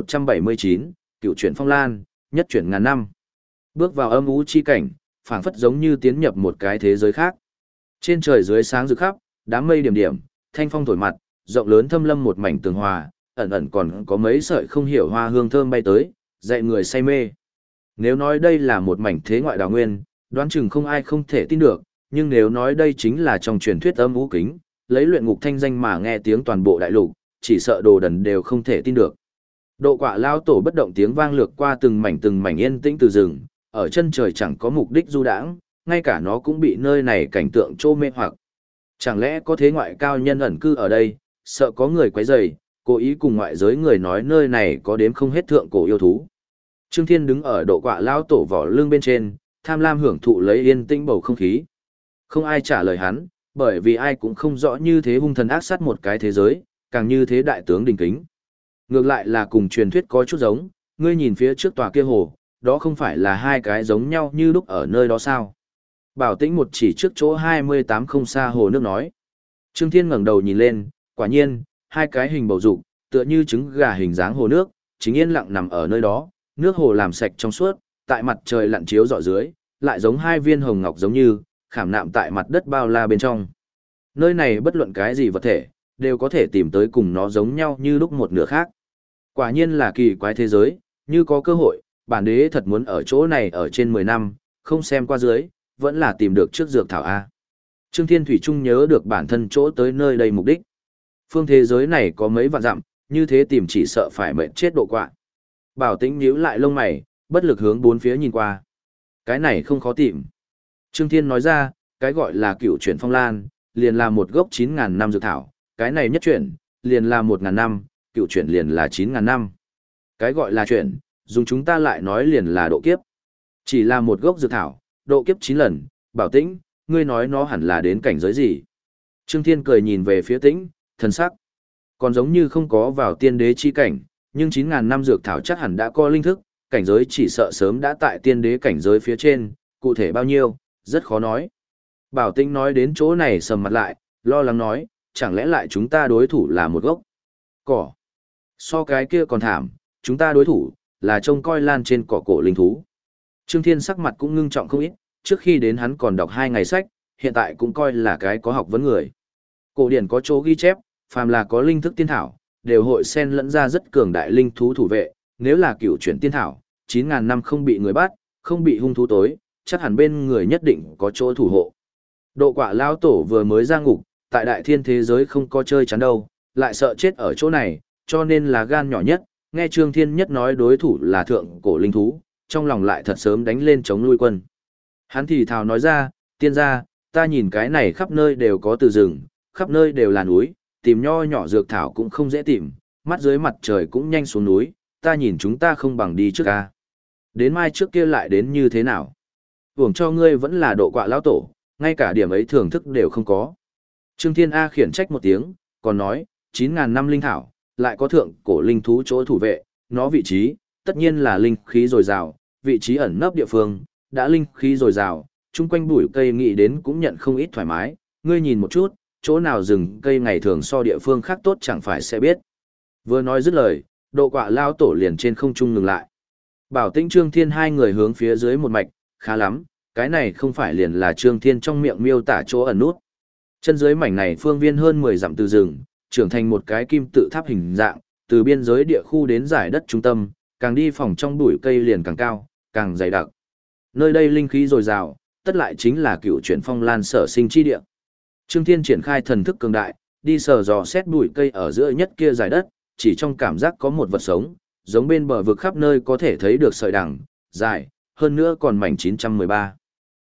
1179, Cựu chuyển phong lan, nhất chuyển ngàn năm. Bước vào âm u chi cảnh, phảng phất giống như tiến nhập một cái thế giới khác. Trên trời dưới sáng rực khắp, đám mây điểm điểm, thanh phong thổi mặt, rộng lớn thâm lâm một mảnh tường hòa, ẩn ẩn còn có mấy sợi không hiểu hoa hương thơm bay tới, dạy người say mê. Nếu nói đây là một mảnh thế ngoại đào nguyên, đoán chừng không ai không thể tin được, nhưng nếu nói đây chính là trong truyền thuyết âm u kính, lấy luyện ngục thanh danh mà nghe tiếng toàn bộ đại lục, chỉ sợ đồ đần đều không thể tin được. Độ quạ lao tổ bất động tiếng vang lược qua từng mảnh yên tĩnh từ rừng, ở chân trời chẳng có mục đích du đãng, ngay cả nó cũng bị nơi này cảnh tượng trô mê hoặc. Chẳng lẽ có thế ngoại cao nhân ẩn cư ở đây, sợ có người quấy rầy, cố ý cùng ngoại giới người nói nơi này có đếm không hết thượng cổ yêu thú. Trương Thiên đứng ở độ quạ lao tổ vỏ lưng bên trên, tham lam hưởng thụ lấy yên tĩnh bầu không khí. Không ai trả lời hắn, bởi vì ai cũng không rõ như thế hung thần ác sát một cái thế giới, càng như thế đại tướng đình kính. Ngược lại là cùng truyền thuyết có chút giống, ngươi nhìn phía trước tòa kia hồ, đó không phải là hai cái giống nhau như lúc ở nơi đó sao? Bảo Tĩnh một chỉ trước chỗ 28 không xa hồ nước nói. Trương Thiên ngẩng đầu nhìn lên, quả nhiên, hai cái hình bầu dục, tựa như trứng gà hình dáng hồ nước, chính yên lặng nằm ở nơi đó, nước hồ làm sạch trong suốt, tại mặt trời lặn chiếu rọi dưới, lại giống hai viên hồng ngọc giống như, khảm nạm tại mặt đất bao la bên trong. Nơi này bất luận cái gì vật thể, đều có thể tìm tới cùng nó giống nhau như lúc một nửa khác. Quả nhiên là kỳ quái thế giới, như có cơ hội, bản đế thật muốn ở chỗ này ở trên 10 năm, không xem qua dưới, vẫn là tìm được trước dược thảo A. Trương Thiên Thủy Trung nhớ được bản thân chỗ tới nơi đây mục đích. Phương thế giới này có mấy vạn dặm, như thế tìm chỉ sợ phải mệnh chết độ quạ. Bảo Tĩnh nhíu lại lông mày, bất lực hướng bốn phía nhìn qua. Cái này không khó tìm. Trương Thiên nói ra, cái gọi là cựu chuyển phong lan, liền là một gốc 9.000 năm dược thảo, cái này nhất chuyển, liền là 1.000 năm, cựu chuyển liền là 9.000 năm. Cái gọi là chuyển, dùng chúng ta lại nói liền là độ kiếp. Chỉ là một gốc dược thảo, độ kiếp 9 lần, Bảo Tĩnh, ngươi nói nó hẳn là đến cảnh giới gì? Trương Thiên cười nhìn về phía Tĩnh, thần sắc. Còn giống như không có vào tiên đế chi cảnh, nhưng 9.000 năm dược thảo chắc hẳn đã có linh thức, cảnh giới chỉ sợ sớm đã tại tiên đế cảnh giới phía trên, cụ thể bao nhiêu, rất khó nói. Bảo Tĩnh nói đến chỗ này sầm mặt lại, lo lắng nói, chẳng lẽ lại chúng ta đối thủ là một gốc cỏ. So cái kia còn thảm, chúng ta đối thủ, là trông coi lan trên cỏ cổ linh thú. Trương Thiên sắc mặt cũng ngưng trọng không ít, trước khi đến hắn còn đọc 2 ngày sách, hiện tại cũng coi là cái có học vấn người. Cổ điển có chỗ ghi chép, phàm là có linh thức tiên thảo, đều hội xen lẫn ra rất cường đại linh thú thủ vệ, nếu là cựu chuyển tiên thảo, 9.000 năm không bị người bắt, không bị hung thú tối, chắc hẳn bên người nhất định có chỗ thủ hộ. Độ quạ lao tổ vừa mới ra ngục, tại đại thiên thế giới không có chơi chắn đâu, lại sợ chết ở chỗ này, cho nên là gan nhỏ nhất, nghe Trương Thiên Nhất nói đối thủ là thượng cổ linh thú, trong lòng lại thật sớm đánh lên chống nuôi quân. Hắn thì thào nói ra, tiên gia, ta nhìn cái này khắp nơi đều có từ rừng, khắp nơi đều là núi, tìm nho nhỏ dược thảo cũng không dễ tìm, mắt dưới mặt trời cũng nhanh xuống núi, ta nhìn chúng ta không bằng đi trước ca. Đến mai trước kia lại đến như thế nào? Hưởng cho ngươi vẫn là độ quạ lão tổ, ngay cả điểm ấy thưởng thức đều không có. Trương Thiên A khiển trách một tiếng, còn nói, 9.000 năm linh thảo, lại có thượng cổ linh thú chỗ thủ vệ, nó vị trí, tất nhiên là linh khí dồi dào, vị trí ẩn nấp địa phương, đã linh khí dồi dào, chung quanh bụi cây nghĩ đến cũng nhận không ít thoải mái, ngươi nhìn một chút, chỗ nào rừng cây ngày thường so địa phương khác tốt chẳng phải sẽ biết. Vừa nói dứt lời, độ quạ lao tổ liền trên không trung ngừng lại. Bảo Tĩnh Trương Thiên hai người hướng phía dưới một mạch, khá lắm, cái này không phải liền là Trương Thiên trong miệng miêu tả chỗ ẩn nút. Chân dưới mảnh này phương viên hơn 10 dặm từ rừng, trưởng thành một cái kim tự tháp hình dạng, từ biên giới địa khu đến giải đất trung tâm, càng đi phòng trong bụi cây liền càng cao, càng dày đặc. Nơi đây linh khí dồi dào, tất lại chính là cựu chuyển phong lan sở sinh chi địa. Trương Thiên triển khai thần thức cường đại, đi sờ dò xét bụi cây ở giữa nhất kia giải đất, chỉ trong cảm giác có một vật sống, giống bên bờ vực khắp nơi có thể thấy được sợi đằng, dài, hơn nữa còn mảnh 913.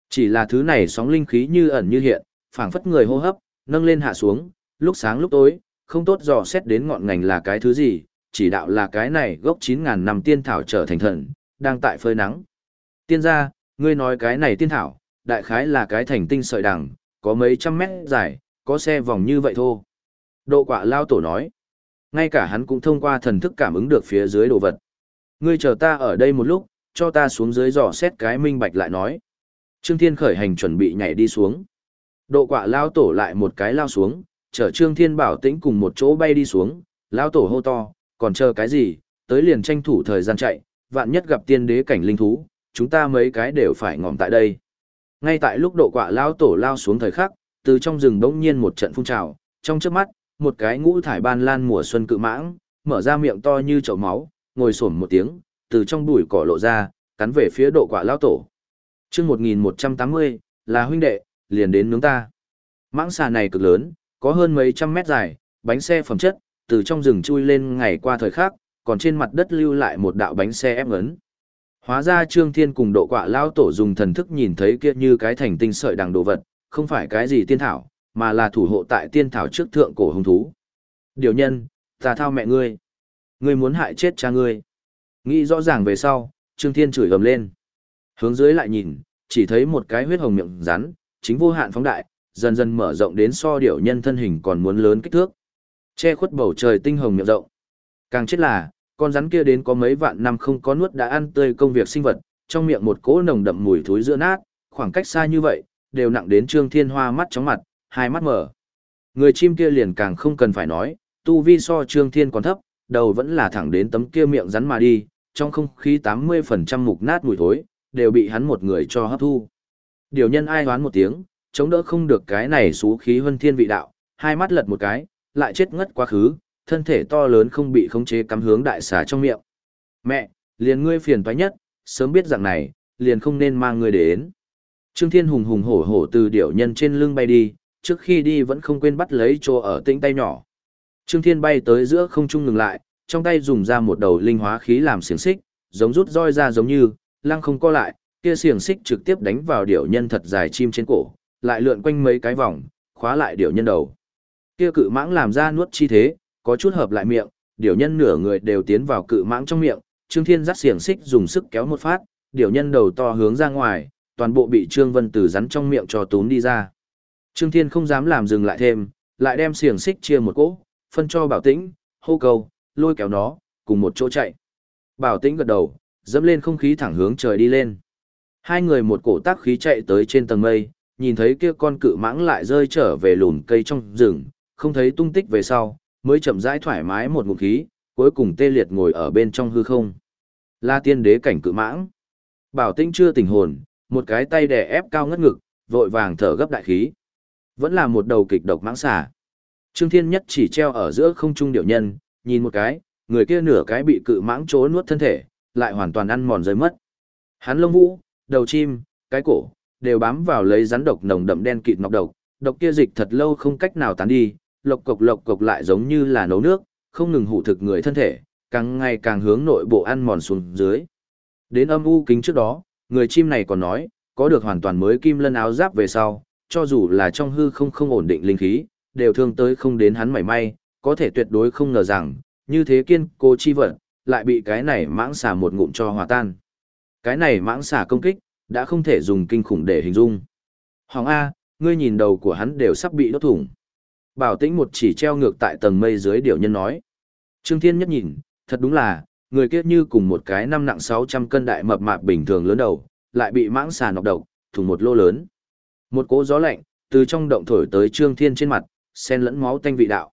Chỉ là thứ này sóng linh khí như ẩn như hiện, phảng phất người hô hấp, nâng lên hạ xuống, lúc sáng lúc tối, không tốt dò xét đến ngọn ngành là cái thứ gì, chỉ đạo là cái này gốc 9.000 năm tiên thảo trở thành thần, đang tại phơi nắng. Tiên gia, ngươi nói cái này tiên thảo, đại khái là cái thành tinh sợi đằng, có mấy trăm mét dài, có xe vòng như vậy thôi. Độ Quạ lao tổ nói, ngay cả hắn cũng thông qua thần thức cảm ứng được phía dưới đồ vật. Ngươi chờ ta ở đây một lúc, cho ta xuống dưới dò xét cái minh bạch lại nói. Trương Thiên khởi hành chuẩn bị nhảy đi xuống. Độ Quạ lao tổ lại một cái lao xuống, chở Trương Thiên Bảo Tĩnh cùng một chỗ bay đi xuống, lao tổ hô to, còn chờ cái gì, tới liền tranh thủ thời gian chạy, vạn nhất gặp tiên đế cảnh linh thú, chúng ta mấy cái đều phải ngỏm tại đây. Ngay tại lúc Độ Quạ lao tổ lao xuống thời khắc, từ trong rừng bỗng nhiên một trận phun trào, trong chớp mắt, một cái ngũ thải ban lan mùa xuân cự mãng, mở ra miệng to như chậu máu, ngồi xổm một tiếng, từ trong bụi cỏ lộ ra, cắn về phía Độ Quạ lao tổ. Chương 1180, là huynh đệ, liền đến nướng ta. Mãng xà này cực lớn, có hơn mấy trăm mét dài, bánh xe phẩm chất, từ trong rừng chui lên ngày qua thời khắc, còn trên mặt đất lưu lại một đạo bánh xe ép ấn. Hóa ra Trương Thiên cùng Độ Quạ lao tổ dùng thần thức nhìn thấy kia như cái thành tinh sợi đằng đồ vật, không phải cái gì tiên thảo, mà là thủ hộ tại tiên thảo trước thượng cổ hung thú. Điều nhân, ta thao mẹ ngươi. Ngươi muốn hại chết cha ngươi. Nghĩ rõ ràng về sau, Trương Thiên chửi ầm lên. Hướng dưới lại nhìn, chỉ thấy một cái huyết hồng miệng rắn, chính vô hạn phóng đại, dần dần mở rộng đến so điểu nhân thân hình còn muốn lớn kích thước. Che khuất bầu trời tinh hồng miệng rộng. Càng chết là, con rắn kia đến có mấy vạn năm không có nuốt đã ăn tươi công việc sinh vật, trong miệng một cỗ nồng đậm mùi thối giữa nát, khoảng cách xa như vậy, đều nặng đến Trương Thiên Hoa mắt chóng mặt, hai mắt mở. Người chim kia liền càng không cần phải nói, tu vi so Trương Thiên còn thấp, đầu vẫn là thẳng đến tấm kia miệng rắn mà đi, trong không khí 80% mục nát mùi thối, đều bị hắn một người cho hấp thu. Điều nhân ai hoán một tiếng, chống đỡ không được cái này xú khí huân thiên vị đạo, hai mắt lật một cái, lại chết ngất quá khứ, thân thể to lớn không bị khống chế cắm hướng đại xà trong miệng. Mẹ, liền ngươi phiền toái nhất, sớm biết dạng này, liền không nên mang ngươi đến. Trương Thiên hùng hùng hổ hổ từ điểu nhân trên lưng bay đi, trước khi đi vẫn không quên bắt lấy chỗ ở tĩnh tay nhỏ. Trương Thiên bay tới giữa không trung ngừng lại, trong tay dùng ra một đầu linh hóa khí làm xiềng xích, giống rút roi ra giống như, lăng không co lại, kia xiềng xích trực tiếp đánh vào điểu nhân thật dài chim trên cổ, lại lượn quanh mấy cái vòng, khóa lại điểu nhân đầu. Kia cự mãng làm ra nuốt chi thế, có chút hợp lại miệng, điểu nhân nửa người đều tiến vào cự mãng trong miệng, Trương Thiên dắt xiềng xích dùng sức kéo một phát, điểu nhân đầu to hướng ra ngoài, toàn bộ bị Trương Vân Tử rắn trong miệng cho túm đi ra. Trương Thiên không dám làm dừng lại thêm, lại đem xiềng xích chia một cỗ, phân cho Bảo Tĩnh, hô cầu, lôi kéo nó, cùng một chỗ chạy. Bảo Tĩnh gật đầu, dẫm lên không khí thẳng hướng trời đi lên. Hai người một cổ tác khí chạy tới trên tầng mây, nhìn thấy kia con cự mãng lại rơi trở về lùm cây trong rừng, không thấy tung tích về sau, mới chậm rãi thoải mái một ngụm khí, cuối cùng tê liệt ngồi ở bên trong hư không. La tiên đế cảnh cự mãng. Bảo Tĩnh chưa tỉnh hồn, một cái tay đè ép cao ngất ngực, vội vàng thở gấp đại khí. Vẫn là một đầu kịch độc mãng xà. Trương Thiên Nhất chỉ treo ở giữa không trung điểu nhân, nhìn một cái, người kia nửa cái bị cự mãng trố nuốt thân thể, lại hoàn toàn ăn mòn rơi mất. Hắn lông vũ, đầu chim, cái cổ, đều bám vào lấy rắn độc nồng đậm đen kịt nọc độc, độc kia dịch thật lâu không cách nào tán đi, lộc cộc lại giống như là nấu nước, không ngừng hủ thực người thân thể, càng ngày càng hướng nội bộ ăn mòn xuống dưới. Đến âm u kính trước đó, người chim này còn nói, có được hoàn toàn mới kim lân áo giáp về sau, cho dù là trong hư không ổn định linh khí, đều thương tới không đến hắn mảy may, có thể tuyệt đối không ngờ rằng, như thế kiên cố chi vật, lại bị cái này mãng xà một ngụm cho hòa tan. Cái này mãng xà công kích, đã không thể dùng kinh khủng để hình dung. Hoàng A, ngươi nhìn đầu của hắn đều sắp bị đốt thủng. Bảo Tĩnh một chỉ treo ngược tại tầng mây dưới điểu nhân nói. Trương Thiên Nhất nhìn, thật đúng là, người kia như cùng một cái năm nặng 600 cân đại mập mạp bình thường lớn đầu, lại bị mãng xà nọc độc, thủng một lô lớn. Một cỗ gió lạnh, từ trong động thổi tới Trương Thiên trên mặt, xen lẫn máu tanh vị đạo.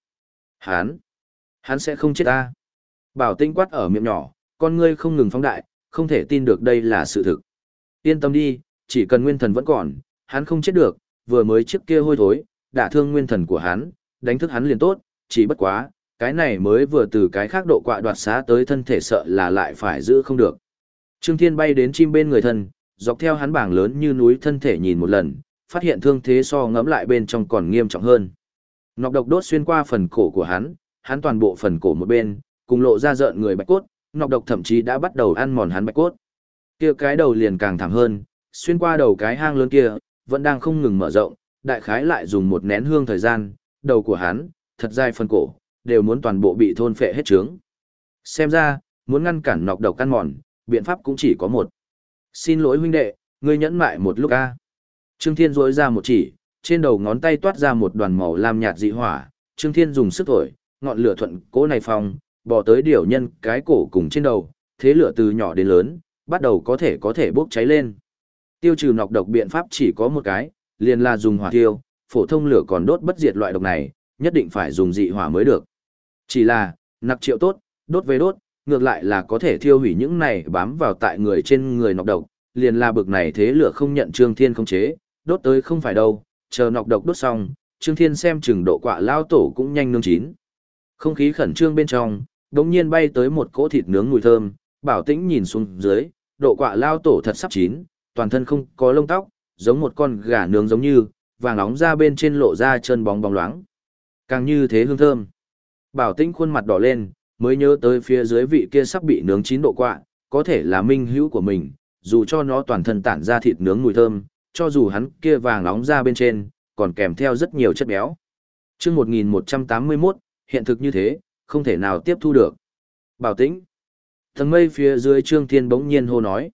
Hắn sẽ không chết ta. Bảo Tĩnh quát ở miệng nhỏ, con ngươi không ngừng phóng đại, không thể tin được đây là sự thực. Yên tâm đi, chỉ cần nguyên thần vẫn còn, hắn không chết được, vừa mới trước kia hôi thối, đả thương nguyên thần của hắn, đánh thức hắn liền tốt, chỉ bất quá, cái này mới vừa từ cái khác độ quạ đoạt xá tới thân thể sợ là lại phải giữ không được. Trương Thiên bay đến chim bên người thân, dọc theo hắn bảng lớn như núi thân thể nhìn một lần, phát hiện thương thế so ngẫm lại bên trong còn nghiêm trọng hơn. Nọc độc đốt xuyên qua phần cổ của hắn toàn bộ phần cổ một bên, cùng lộ ra rợn người bạch cốt, nọc độc thậm chí đã bắt đầu ăn mòn hắn bạch cốt. Kia cái đầu liền càng thảm hơn, Xuyên qua đầu cái hang lớn kia, vẫn đang không ngừng mở rộng, đại khái lại dùng một nén hương thời gian, đầu của hắn, thật dài phần cổ, đều muốn toàn bộ bị thôn phệ hết trướng. Xem ra, muốn ngăn cản nọc độc căn mòn, biện pháp cũng chỉ có một. Xin lỗi huynh đệ, ngươi nhẫn mại một lúc a. Trương Thiên rỗi ra một chỉ, trên đầu ngón tay toát ra một đoàn màu lam nhạt dị hỏa, Trương Thiên dùng sức thổi, ngọn lửa thuận cỗ này phong, bỏ tới điểu nhân cái cổ cùng trên đầu, thế lửa từ nhỏ đến lớn, bắt đầu có thể bốc cháy lên. Tiêu trừ nọc độc biện pháp chỉ có một cái, liền là dùng hỏa thiêu, phổ thông lửa còn đốt bất diệt loại độc này, nhất định phải dùng dị hỏa mới được. Chỉ là, nặc triệu tốt, đốt về đốt, ngược lại là có thể thiêu hủy những này bám vào tại người trên người nọc độc, liền là bực này thế lửa không nhận Trương Thiên khống chế, đốt tới không phải đâu, chờ nọc độc đốt xong, Trương Thiên xem chừng độ quạ lao tổ cũng nhanh nướng chín. Không khí khẩn trương bên trong, đống nhiên bay tới một cỗ thịt nướng mùi thơm, Bảo Tĩnh nhìn xuống dưới, độ quạ lao tổ thật sắp chín, toàn thân không có lông tóc, giống một con gà nướng giống như, vàng nóng ra bên trên lộ ra chân bóng bóng loáng. Càng như thế hương thơm. Bảo Tĩnh khuôn mặt đỏ lên, mới nhớ tới phía dưới vị kia sắp bị nướng chín độ quạ, có thể là minh hữu của mình, dù cho nó toàn thân tản ra thịt nướng mùi thơm, cho dù hắn kia vàng nóng ra bên trên, còn kèm theo rất nhiều chất béo. Chương 1181, hiện thực như thế, không thể nào tiếp thu được. Bảo Tĩnh. Tầng mây phía dưới Trương Thiên bỗng nhiên hô nói.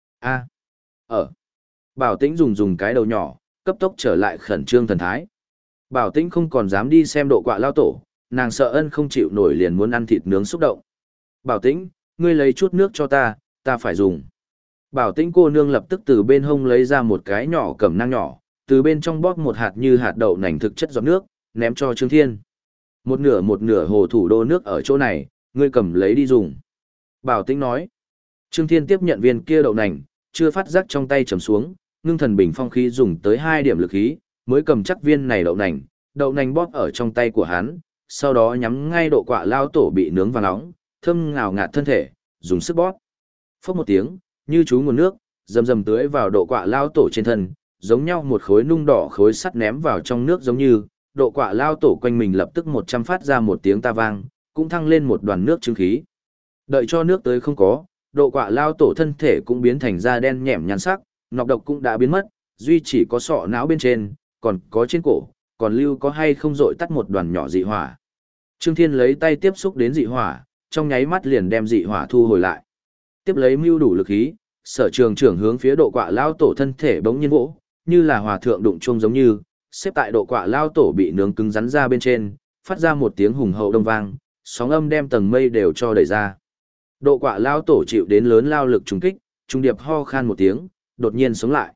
Ở. Bảo Tĩnh dùng cái đầu nhỏ, cấp tốc trở lại khẩn trương thần thái. Bảo Tĩnh không còn dám đi xem độ quạ lao tổ, nàng sợ ân không chịu nổi liền muốn ăn thịt nướng xúc động. Bảo Tĩnh, ngươi lấy chút nước cho ta phải dùng. Bảo Tĩnh cô nương lập tức từ bên hông lấy ra một cái nhỏ cẩm nang nhỏ, từ bên trong bóp một hạt như hạt đậu nành thực chất giọt nước, ném cho Trương Thiên. Một nửa hồ thủ đô nước ở chỗ này, ngươi cầm lấy đi dùng. Bảo Tĩnh nói. Trương Thiên tiếp nhận viên kia đậu nành, chưa phát giác trong tay trầm xuống, ngưng thần bình phong khí dùng tới 2 điểm lực khí, mới cầm chắc viên này đậu nành bóp ở trong tay của hắn, sau đó nhắm ngay độ quạ lao tổ bị nướng vàng nóng, thơm ngào ngạt thân thể, dùng sức bóp. Phốc một tiếng, như chú nguồn nước, rầm tưới vào độ quạ lao tổ trên thân, giống nhau một khối nung đỏ khối sắt ném vào trong nước giống như, độ quạ lao tổ quanh mình lập tức 100 phát ra một tiếng ta vang, cũng thăng lên một đoàn nước trứng khí. Đợi cho nước tới không có, độ quạ lao tổ thân thể cũng biến thành da đen nhẻm nhăn sắc, nọc độc cũng đã biến mất, duy chỉ có sọ não bên trên, còn có trên cổ, còn lưu có hay không dội tắt một đoàn nhỏ dị hỏa. Trương Thiên lấy tay tiếp xúc đến dị hỏa, trong nháy mắt liền đem dị hỏa thu hồi lại. Tiếp lấy mưu đủ lực khí, Sở Trường trưởng hướng phía độ quạ lao tổ thân thể bỗng nhiên vỗ, như là hòa thượng đụng chuông giống như, xếp tại độ quạ lao tổ bị nướng cứng rắn ra bên trên, phát ra một tiếng hùng hậu đông vang, sóng âm đem tầng mây đều cho đẩy ra. Độ quạ lao tổ chịu đến lớn lao lực trùng kích, trung điệp ho khan một tiếng, đột nhiên sống lại.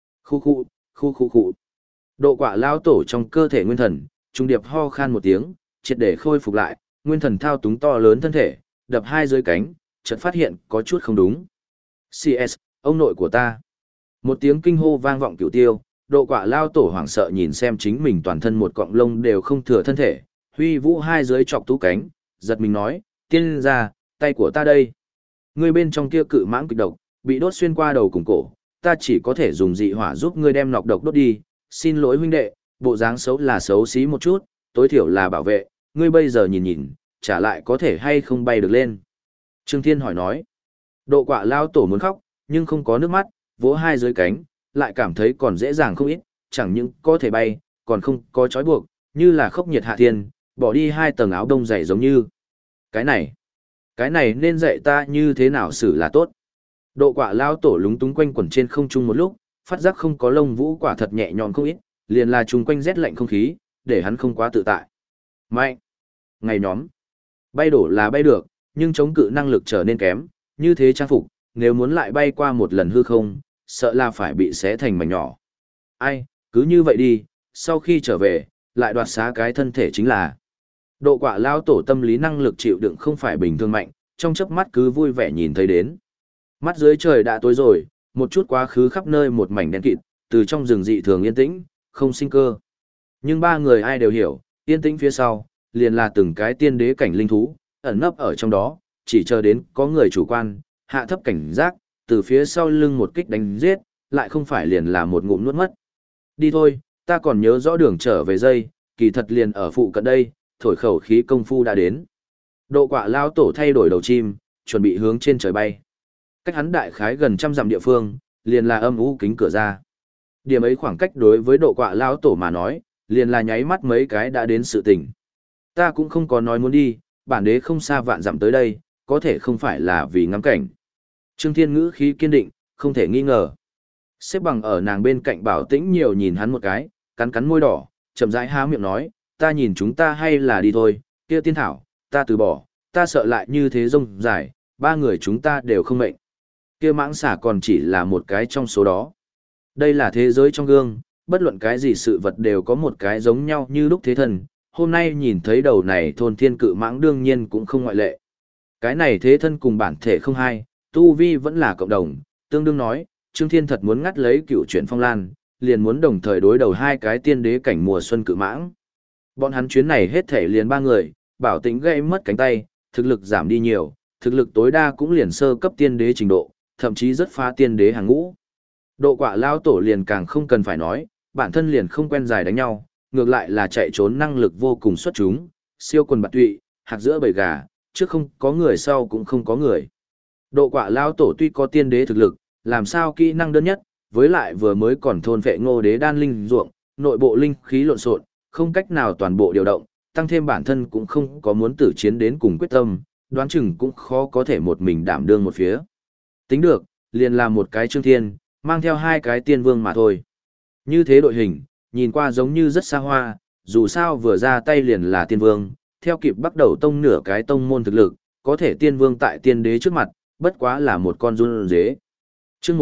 Khu. Độ quạ lao tổ trong cơ thể nguyên thần, trung điệp ho khan một tiếng, triệt để khôi phục lại, nguyên thần thao túng to lớn thân thể, đập 2 dưới cánh, chợt phát hiện có chút không đúng. CS, ông nội của ta. Một tiếng kinh hô vang vọng cửu tiêu, độ quạ lao tổ hoảng sợ nhìn xem chính mình toàn thân một cọng lông đều không thừa thân thể, huy vũ 2 dưới chọc tú cánh, giật mình nói, tiên ra, tay của ta đây. Ngươi bên trong kia cự mãng kịch độc, bị đốt xuyên qua đầu cùng cổ, ta chỉ có thể dùng dị hỏa giúp ngươi đem nọc độc đốt đi, xin lỗi huynh đệ, bộ dáng xấu là xấu xí một chút, tối thiểu là bảo vệ, ngươi bây giờ nhìn, trả lại có thể hay không bay được lên. Trương Thiên hỏi nói, độ quạ lao tổ muốn khóc, nhưng không có nước mắt, vỗ 2 dưới cánh, lại cảm thấy còn dễ dàng không ít, chẳng những có thể bay, còn không có trói buộc, như là khốc nhiệt hạ thiên, bỏ đi 2 tầng áo đông dày giống như. Cái này nên dạy ta như thế nào xử là tốt. Độ quạ lao tổ lúng túng quanh quẩn trên không trung một lúc, phát giác không có lông vũ quả thật nhẹ nhõm không ít, liền là chung quanh rét lạnh không khí, để hắn không quá tự tại. Mạnh! Ngày nhóm! Bay đổ là bay được, nhưng chống cự năng lực trở nên kém, như thế trang phục, nếu muốn lại bay qua một lần hư không, sợ là phải bị xé thành mảnh nhỏ. Ai, cứ như vậy đi, sau khi trở về, lại đoạt xá cái thân thể chính là. Độ quạ lao tổ tâm lý năng lực chịu đựng không phải bình thường mạnh, trong chớp mắt cứ vui vẻ nhìn thấy đến. Mắt dưới trời đã tối rồi, một chút quá khứ khắp nơi một mảnh đen kịt, từ trong rừng dị thường yên tĩnh, không sinh cơ. Nhưng 3 người ai đều hiểu, yên tĩnh phía sau, liền là từng cái tiên đế cảnh linh thú, ẩn nấp ở trong đó, chỉ chờ đến có người chủ quan, hạ thấp cảnh giác, từ phía sau lưng một kích đánh giết, lại không phải liền là một ngụm nuốt mất. Đi thôi, ta còn nhớ rõ đường trở về dây, kỳ thật liền ở phụ cận đây, thổi khẩu khí công phu đã đến. Độ quạ lao tổ thay đổi đầu chim, chuẩn bị hướng trên trời bay. Cách hắn đại khái gần 100 dặm địa phương, liền là âm u kính cửa ra. Điểm ấy khoảng cách đối với độ quạ lao tổ mà nói, liền là nháy mắt mấy cái đã đến sự tình. Ta cũng không có nói muốn đi, bản đế không xa vạn dặm tới đây, có thể không phải là vì ngắm cảnh. Trương Thiên ngữ khí kiên định, không thể nghi ngờ. Xếp bằng ở nàng bên cạnh Bảo Tĩnh nhiều nhìn hắn một cái, cắn cắn môi đỏ, chậm rãi há miệng nói, ta nhìn chúng ta hay là đi thôi, kia tiên thảo, ta từ bỏ, ta sợ lại như thế rông dài, ba người chúng ta đều không mệnh. Kia mãng xà còn chỉ là một cái trong số đó. Đây là thế giới trong gương, bất luận cái gì sự vật đều có một cái giống nhau như lúc thế thân, hôm nay nhìn thấy đầu này thôn thiên cự mãng đương nhiên cũng không ngoại lệ. Cái này thế thân cùng bản thể không hai, tu vi vẫn là cộng đồng, tương đương nói, Trương Thiên thật muốn ngắt lấy cựu chuyển phong lan, liền muốn đồng thời đối đầu hai cái tiên đế cảnh mùa xuân cự mãng. Bọn hắn chuyến này hết thể liền ba người, Bảo Tĩnh gây mất cánh tay, thực lực giảm đi nhiều, thực lực tối đa cũng liền sơ cấp tiên đế trình độ, thậm chí rất phá tiên đế hàng ngũ. Độ quạ lao tổ liền càng không cần phải nói, bản thân liền không quen dài đánh nhau, ngược lại là chạy trốn năng lực vô cùng xuất chúng, siêu quần bạt tụy, hạt giữa bầy gà, trước không có người sau cũng không có người. Độ quạ lao tổ tuy có tiên đế thực lực, làm sao kỹ năng đơn nhất, với lại vừa mới còn thôn vệ ngô đế đan linh ruộng, nội bộ linh khí lộn xộn, không cách nào toàn bộ điều động, tăng thêm bản thân cũng không có muốn tử chiến đến cùng quyết tâm, đoán chừng cũng khó có thể một mình đảm đương một phía. Tính được, liền là một cái Trương Thiên, mang theo hai cái tiên vương mà thôi. Như thế đội hình, nhìn qua giống như rất xa hoa, dù sao vừa ra tay liền là tiên vương, theo kịp bắt đầu tông nửa cái tông môn thực lực, có thể tiên vương tại tiên đế trước mặt, bất quá là một con run dế. Chương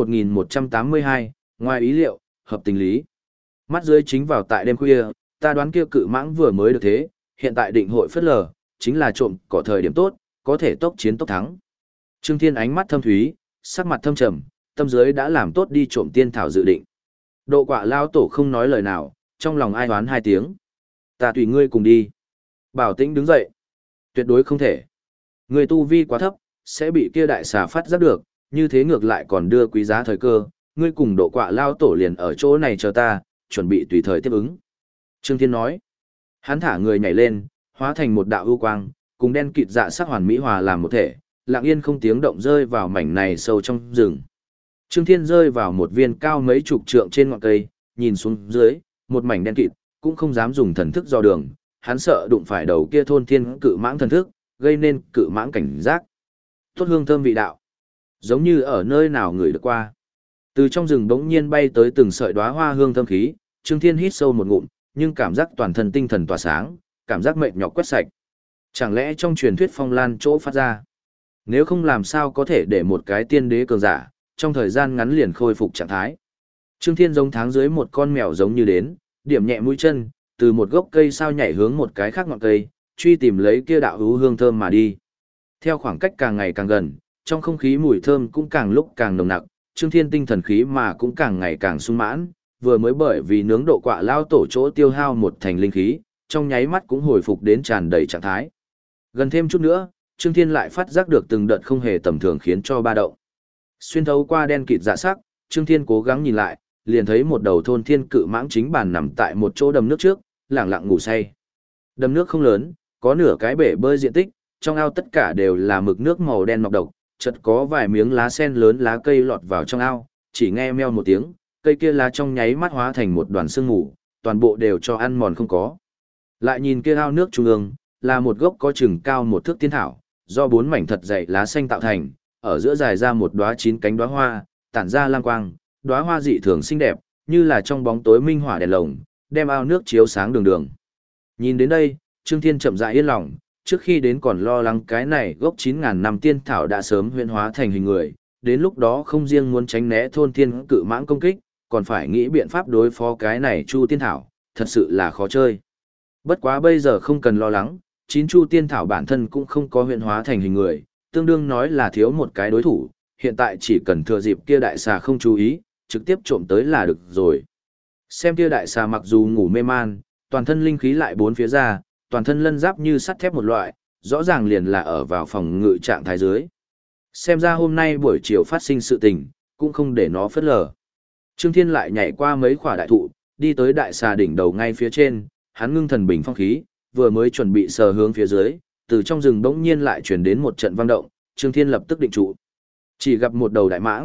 1182, ngoài ý liệu, hợp tình lý. Mắt dưới chính vào tại đêm khuya, ta đoán kia cự mãng vừa mới được thế, hiện tại định hội phất lờ, chính là trộm cỏ thời điểm tốt, có thể tốc chiến tốc thắng. Trương Thiên ánh mắt thâm thúy, sắc mặt thâm trầm, tâm dưới đã làm tốt đi trộm tiên thảo dự định. Độ quạ lao tổ không nói lời nào, trong lòng ai đoán hai tiếng. Ta tùy ngươi cùng đi. Bảo Tĩnh đứng dậy. Tuyệt đối không thể. Người tu vi quá thấp, sẽ bị kia đại xà phát giác được, như thế ngược lại còn đưa quý giá thời cơ. Ngươi cùng độ quạ lao tổ liền ở chỗ này chờ ta, chuẩn bị tùy thời tiếp ứng. Trương Thiên nói. Hắn thả người nhảy lên, hóa thành một đạo ưu quang, cùng đen kịt dạ sắc hoàn mỹ hòa làm một thể, lặng yên không tiếng động rơi vào mảnh này sâu trong rừng. Trương Thiên rơi vào một viên cao mấy chục trượng trên ngọn cây, nhìn xuống dưới, một mảnh đen kịt, cũng không dám dùng thần thức dò đường, hắn sợ đụng phải đầu kia thôn thiên cự mãng thần thức, gây nên cự mãng cảnh giác. Tốt hương thơm vị đạo, giống như ở nơi nào người được qua. Từ trong rừng bỗng nhiên bay tới từng sợi đóa hoa hương thơm khí, Trương Thiên hít sâu một ngụm, nhưng cảm giác toàn thân tinh thần tỏa sáng, cảm giác mệt nhọc quét sạch. Chẳng lẽ trong truyền thuyết phong lan chỗ phát ra? Nếu không làm sao có thể để một cái tiên đế cường giả, trong thời gian ngắn liền khôi phục trạng thái. Trương Thiên giống tháng dưới một con mèo giống như đến, điểm nhẹ mũi chân, từ một gốc cây sao nhảy hướng một cái khác ngọn cây, truy tìm lấy kia đạo hương thơm mà đi. Theo khoảng cách càng ngày càng gần, trong không khí mùi thơm cũng càng lúc càng nồng nặc, Trương Thiên tinh thần khí mà cũng càng ngày càng sung mãn, vừa mới bởi vì nướng độ quạ lao tổ chỗ tiêu hao một thành linh khí, trong nháy mắt cũng hồi phục đến tràn đầy trạng thái. Gần thêm chút nữa, Trương Thiên lại phát giác được từng đợt không hề tầm thường khiến cho ba động. Xuyên thấu qua đen kịt dạ sắc, Trương Thiên cố gắng nhìn lại, liền thấy một đầu thôn thiên cự mãng chính bàn nằm tại một chỗ đầm nước trước, lẳng lặng ngủ say. Đầm nước không lớn, có nửa cái bể bơi diện tích, trong ao tất cả đều là mực nước màu đen nọc độc, chợt có vài miếng lá sen lớn lá cây lọt vào trong ao, chỉ nghe meo một tiếng, cây kia lá trong nháy mắt hóa thành một đoàn sương mù, toàn bộ đều cho ăn mòn không có. Lại nhìn kia ao nước trung ương, là một gốc có chừng cao một thước tiên thảo, do bốn mảnh thật dày lá xanh tạo thành, ở giữa dài ra một đóa chín cánh đóa hoa, tản ra lam quang, đóa hoa dị thường xinh đẹp, như là trong bóng tối minh hỏa đèn lồng, đem ao nước chiếu sáng đường đường. Nhìn đến đây, Trương Thiên chậm rãi yên lòng, trước khi đến còn lo lắng cái này gốc 9.000 năm tiên thảo đã sớm huyễn hóa thành hình người, đến lúc đó không riêng muốn tránh né thôn thiên cự mãng công kích, còn phải nghĩ biện pháp đối phó cái này chu tiên thảo, thật sự là khó chơi. Bất quá bây giờ không cần lo lắng, chín chu tiên thảo bản thân cũng không có huyễn hóa thành hình người, tương đương nói là thiếu một cái đối thủ, hiện tại chỉ cần thừa dịp kia đại xà không chú ý, trực tiếp trộm tới là được rồi. Xem kia đại xà mặc dù ngủ mê man, toàn thân linh khí lại bốn phía ra, toàn thân lân giáp như sắt thép một loại, rõ ràng liền là ở vào phòng ngự trạng thái dưới. Xem ra hôm nay buổi chiều phát sinh sự tình, cũng không để nó phớt lờ. Trương Thiên lại nhảy qua mấy khỏa đại thụ, đi tới đại xà đỉnh đầu ngay phía trên, hắn ngưng thần bình phong khí, vừa mới chuẩn bị sờ hướng phía dưới, từ trong rừng bỗng nhiên lại chuyển đến một trận vang động, Trương Thiên lập tức định trụ. Chỉ gặp một đầu đại mãng,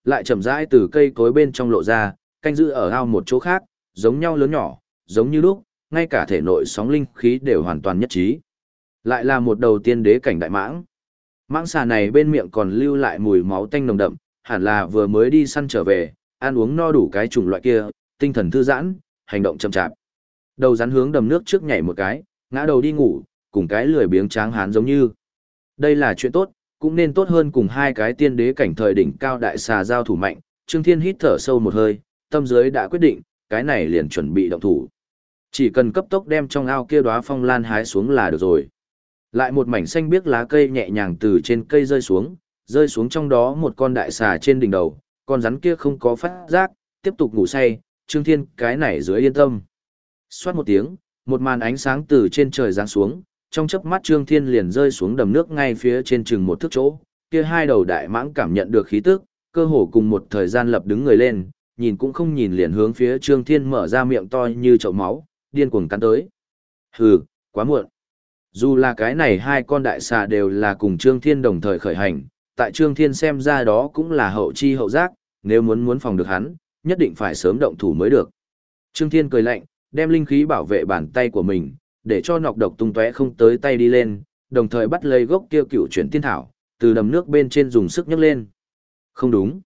lại chậm rãi từ cây cối bên trong lộ ra, canh giữ ở ao một chỗ khác, giống nhau lớn nhỏ, giống như lúc, ngay cả thể nội sóng linh khí đều hoàn toàn nhất trí. Lại là một đầu tiên đế cảnh đại mãng. Mãng xà này bên miệng còn lưu lại mùi máu tanh nồng đậm, hẳn là vừa mới đi săn trở về, ăn uống no đủ cái chủng loại kia, tinh thần thư giãn, hành động chậm chạp. Đầu rắn hướng đầm nước trước nhảy một cái, ngã đầu đi ngủ, cùng cái lười biếng tráng hán giống như. Đây là chuyện tốt, cũng nên tốt hơn cùng hai cái tiên đế cảnh thời đỉnh cao đại xà giao thủ mạnh. Trương Thiên hít thở sâu một hơi, tâm dưới đã quyết định, cái này liền chuẩn bị động thủ. Chỉ cần cấp tốc đem trong ao kia đóa phong lan hái xuống là được rồi. Lại một mảnh xanh biếc lá cây nhẹ nhàng từ trên cây rơi xuống trong đó một con đại xà trên đỉnh đầu, con rắn kia không có phát giác, tiếp tục ngủ say, Trương Thiên cái này dưới yên tâm. Xoát một tiếng, một màn ánh sáng từ trên trời giáng xuống, trong chớp mắt Trương Thiên liền rơi xuống đầm nước ngay phía trên chừng một thước chỗ, kia hai đầu đại mãng cảm nhận được khí tức, cơ hồ cùng một thời gian lập đứng người lên, nhìn cũng không nhìn liền hướng phía Trương Thiên mở ra miệng to như chậu máu, điên cuồng cắn tới. Hừ, quá muộn. Dù là cái này hai con đại xà đều là cùng Trương Thiên đồng thời khởi hành, tại Trương Thiên xem ra đó cũng là hậu chi hậu giác, nếu muốn phòng được hắn, nhất định phải sớm động thủ mới được. Trương Thiên cười lạnh, đem linh khí bảo vệ bàn tay của mình, để cho nọc độc tung tóe không tới tay đi lên, đồng thời bắt lấy gốc kia cựu chuyển tiên thảo, từ đầm nước bên trên dùng sức nhấc lên. Không đúng.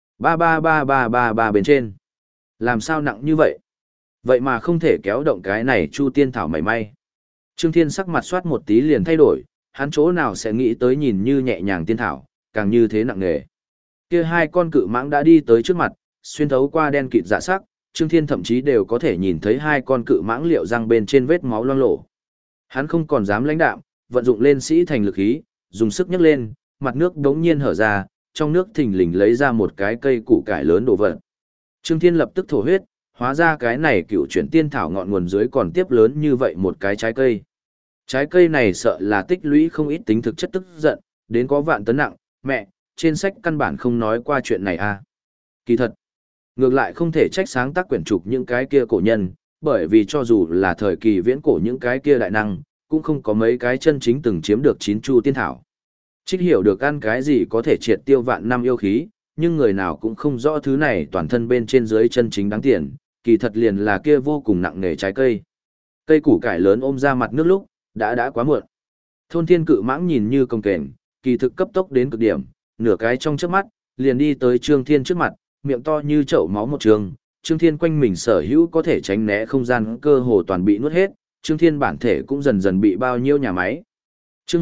Ba bên trên. Làm sao nặng như vậy? Vậy mà không thể kéo động cái này chu tiên thảo mảy may. Trương Thiên sắc mặt soát một tí liền thay đổi, hắn chỗ nào sẽ nghĩ tới nhìn như nhẹ nhàng tiên thảo, càng như thế nặng nề. Kia hai con cự mãng đã đi tới trước mặt, xuyên thấu qua đen kịt dạ sắc, Trương Thiên thậm chí đều có thể nhìn thấy hai con cự mãng liệu răng bên trên vết máu loang lổ. Hắn không còn dám lãnh đạm, vận dụng lên sĩ thành lực khí, dùng sức nhấc lên, mặt nước đống nhiên hở ra, trong nước thình lình lấy ra một cái cây củ cải lớn đổ vật. Trương Thiên lập tức thổ huyết, hóa ra cái này cựu chuyển tiên thảo ngọn nguồn dưới còn tiếp lớn như vậy một cái trái cây. Trái cây này sợ là tích lũy không ít tính thực chất tức giận, đến có vạn tấn nặng, mẹ, trên sách căn bản không nói qua chuyện này à. Kỳ thật, ngược lại không thể trách sáng tác quyển trục những cái kia cổ nhân, bởi vì cho dù là thời kỳ viễn cổ những cái kia đại năng, cũng không có mấy cái chân chính từng chiếm được chín chu tiên thảo. Trích hiểu được ăn cái gì có thể triệt tiêu vạn năm yêu khí, nhưng người nào cũng không rõ thứ này toàn thân bên trên dưới chân chính đáng tiền, kỳ thật liền là kia vô cùng nặng nề trái cây. Cây củ cải lớn ôm ra mặt nước lúc, đã quá muộn. Thôn thiên cự mãng nhìn như công kềnh, kỳ thực cấp tốc đến cực điểm, nửa cái trong trước mắt, liền đi tới Trương Thiên trước mặt, miệng to như chậu máu một trường. Trương Thiên quanh mình sở hữu có thể tránh né không gian cơ hồ toàn bị nuốt hết, Trương Thiên bản thể cũng dần dần bị bao nhiêu nhà máy. Chương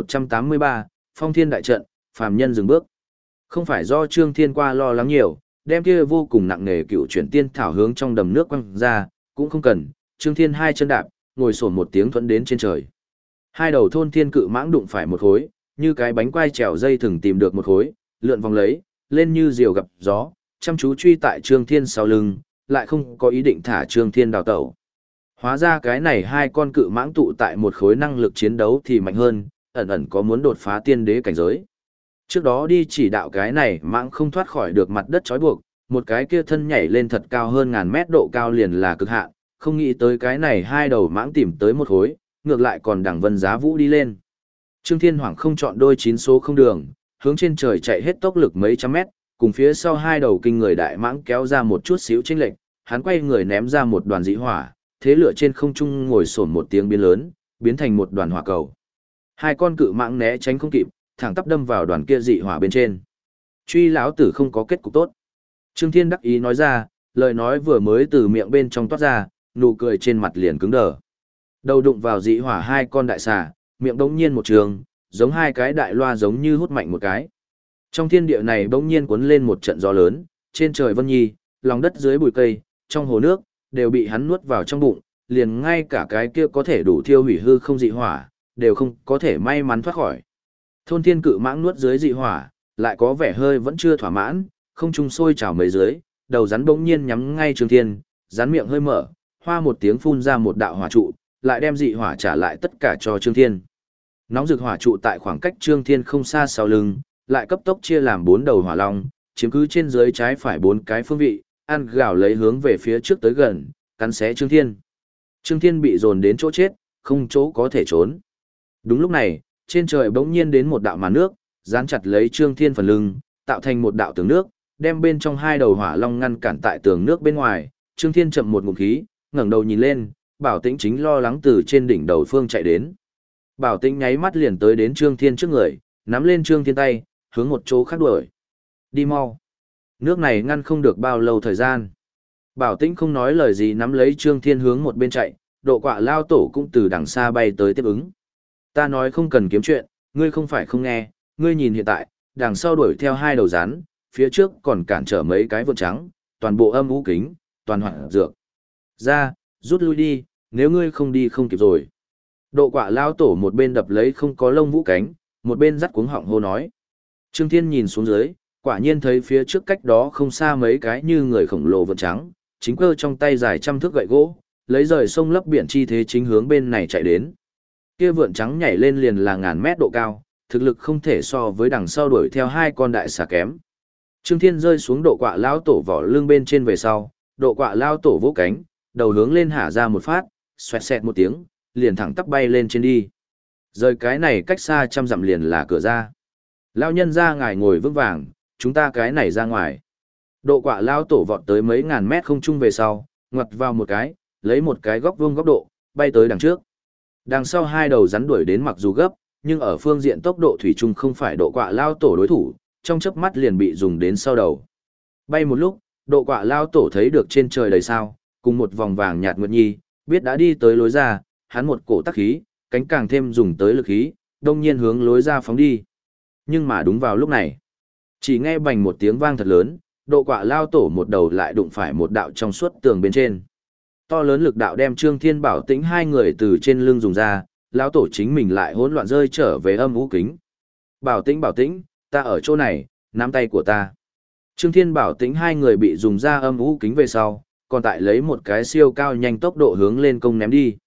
1183, Phong Thiên đại trận, phàm nhân dừng bước. Không phải do Trương Thiên qua lo lắng nhiều, đem kia vô cùng nặng nề cựu chuyển tiên thảo hướng trong đầm nước quăng ra, cũng không cần, Trương Thiên hai chân đạp, ngồi xổm một tiếng thuẫn đến trên trời. Hai đầu thôn thiên cự mãng đụng phải một khối, như cái bánh quai trèo dây thừng tìm được một khối, lượn vòng lấy, lên như diều gặp gió, chăm chú truy tại Trương Thiên sau lưng, lại không có ý định thả Trương Thiên đào tẩu. Hóa ra cái này hai con cự mãng tụ tại một khối năng lực chiến đấu thì mạnh hơn, ẩn ẩn có muốn đột phá tiên đế cảnh giới. Trước đó đi chỉ đạo cái này mãng không thoát khỏi được mặt đất trói buộc, một cái kia thân nhảy lên thật cao hơn ngàn mét độ cao liền là cực hạn, không nghĩ tới cái này hai đầu mãng tìm tới một khối, ngược lại còn đằng vân giá vũ đi lên. Trương Thiên Hoàng không chọn đôi chín số không đường, hướng trên trời chạy hết tốc lực mấy trăm mét, cùng phía sau hai đầu kinh người đại mãng kéo ra một chút xíu chênh lệch, hắn quay người ném ra một đoàn dị hỏa, thế lửa trên không trung ngồi xổm một tiếng biến lớn, biến thành một đoàn hỏa cầu. Hai con cự mãng né tránh không kịp, thẳng tắp đâm vào đoàn kia dị hỏa bên trên. Truy lão tử không có kết cục tốt. Trương Thiên đắc ý nói ra, lời nói vừa mới từ miệng bên trong toát ra, nụ cười trên mặt liền cứng đờ. Đầu đụng vào dị hỏa hai con đại xà, miệng đống nhiên một trường, giống hai cái đại loa giống như hút mạnh một cái. Trong thiên địa này bỗng nhiên cuốn lên một trận gió lớn, trên trời vân nhi, lòng đất dưới bụi cây, trong hồ nước, đều bị hắn nuốt vào trong bụng, liền ngay cả cái kia có thể đủ thiêu hủy hư không dị hỏa, đều không có thể may mắn thoát khỏi. Thôn thiên cự mãng nuốt dưới dị hỏa, lại có vẻ hơi vẫn chưa thỏa mãn, không trung sôi trào mấy dưới, đầu rắn bỗng nhiên nhắm ngay Trương Thiên, rắn miệng hơi mở, hoa một tiếng phun ra một đạo hỏa trụ, lại đem dị hỏa trả lại tất cả cho Trương Thiên. Nóng rực hỏa trụ tại khoảng cách Trương Thiên không xa sau lưng, lại cấp tốc chia làm 4 đầu hỏa long, chiếm cứ trên dưới trái phải 4 cái phương vị, ăn gào lấy hướng về phía trước tới gần, cắn xé Trương Thiên. Trương Thiên bị dồn đến chỗ chết, không chỗ có thể trốn. Đúng lúc này, trên trời bỗng nhiên đến một đạo màn nước, dán chặt lấy Trương Thiên phần lưng, tạo thành một đạo tường nước, đem bên trong hai đầu hỏa long ngăn cản tại tường nước bên ngoài. Trương Thiên chậm một ngụm khí, ngẩng đầu nhìn lên, Bảo Tĩnh chính lo lắng từ trên đỉnh đầu phương chạy đến. Bảo Tĩnh nháy mắt liền tới đến Trương Thiên trước người, nắm lên Trương Thiên tay, hướng một chỗ khác đuổi. Đi mau. Nước này ngăn không được bao lâu thời gian. Bảo Tĩnh không nói lời gì nắm lấy Trương Thiên hướng một bên chạy, Độ Quạ Lao Tổ cũng từ đằng xa bay tới tiếp ứng. Ta nói không cần kiếm chuyện, ngươi không phải không nghe, ngươi nhìn hiện tại, đằng sau đuổi theo hai đầu rắn, phía trước còn cản trở mấy cái vượn trắng, toàn bộ âm u kính, toàn hoạn dược. Ra, rút lui đi, nếu ngươi không đi không kịp rồi. Độ Quạ Lao Tổ một bên đập lấy không có lông vũ cánh, một bên dắt cuống họng hô nói. Trương Thiên nhìn xuống dưới, quả nhiên thấy phía trước cách đó không xa mấy cái như người khổng lồ vượn trắng, chính cơ trong tay dài trăm thước gậy gỗ, lấy rời sông lấp biển chi thế chính hướng bên này chạy đến. Kia vượn trắng nhảy lên liền là ngàn mét độ cao, thực lực không thể so với đằng sau đuổi theo hai con đại xà kém. Trương Thiên rơi xuống Độ Quạ Lao Tổ vỏ lưng bên trên về sau, Độ Quạ Lao Tổ vỗ cánh, đầu hướng lên hả ra một phát, xoẹt xẹt một tiếng, liền thẳng tắp bay lên trên đi. Rời cái này cách xa trăm dặm liền là cửa ra. Lao nhân ra ngài ngồi vững vàng, chúng ta cái này ra ngoài. Độ Quạ Lao Tổ vọt tới mấy ngàn mét không trung về sau, ngoặt vào một cái, lấy một cái góc vuông góc độ, bay tới đằng trước. Đằng sau hai đầu rắn đuổi đến mặc dù gấp, nhưng ở phương diện tốc độ thủy chung không phải Độ Quạ Lao Tổ đối thủ, trong chớp mắt liền bị dùng đến sau đầu. Bay một lúc, Độ Quạ Lao Tổ thấy được trên trời đầy sao, cùng một vòng vàng nhạt nguyệt nhi, biết đã đi tới lối ra, hắn một cổ tắc khí, cánh càng thêm dùng tới lực khí, đông nhiên hướng lối ra phóng đi. Nhưng mà đúng vào lúc này, chỉ nghe bành một tiếng vang thật lớn, Độ Quạ Lao Tổ một đầu lại đụng phải một đạo trong suốt tường bên trên. To lớn lực đạo đem Trương Thiên Bảo Tĩnh hai người từ trên lưng dùng ra, lão tổ chính mình lại hỗn loạn rơi trở về âm u kính. Bảo Tĩnh, ta ở chỗ này, nắm tay của ta. Trương Thiên Bảo Tĩnh hai người bị dùng ra âm u kính về sau, còn tại lấy một cái siêu cao nhanh tốc độ hướng lên công ném đi.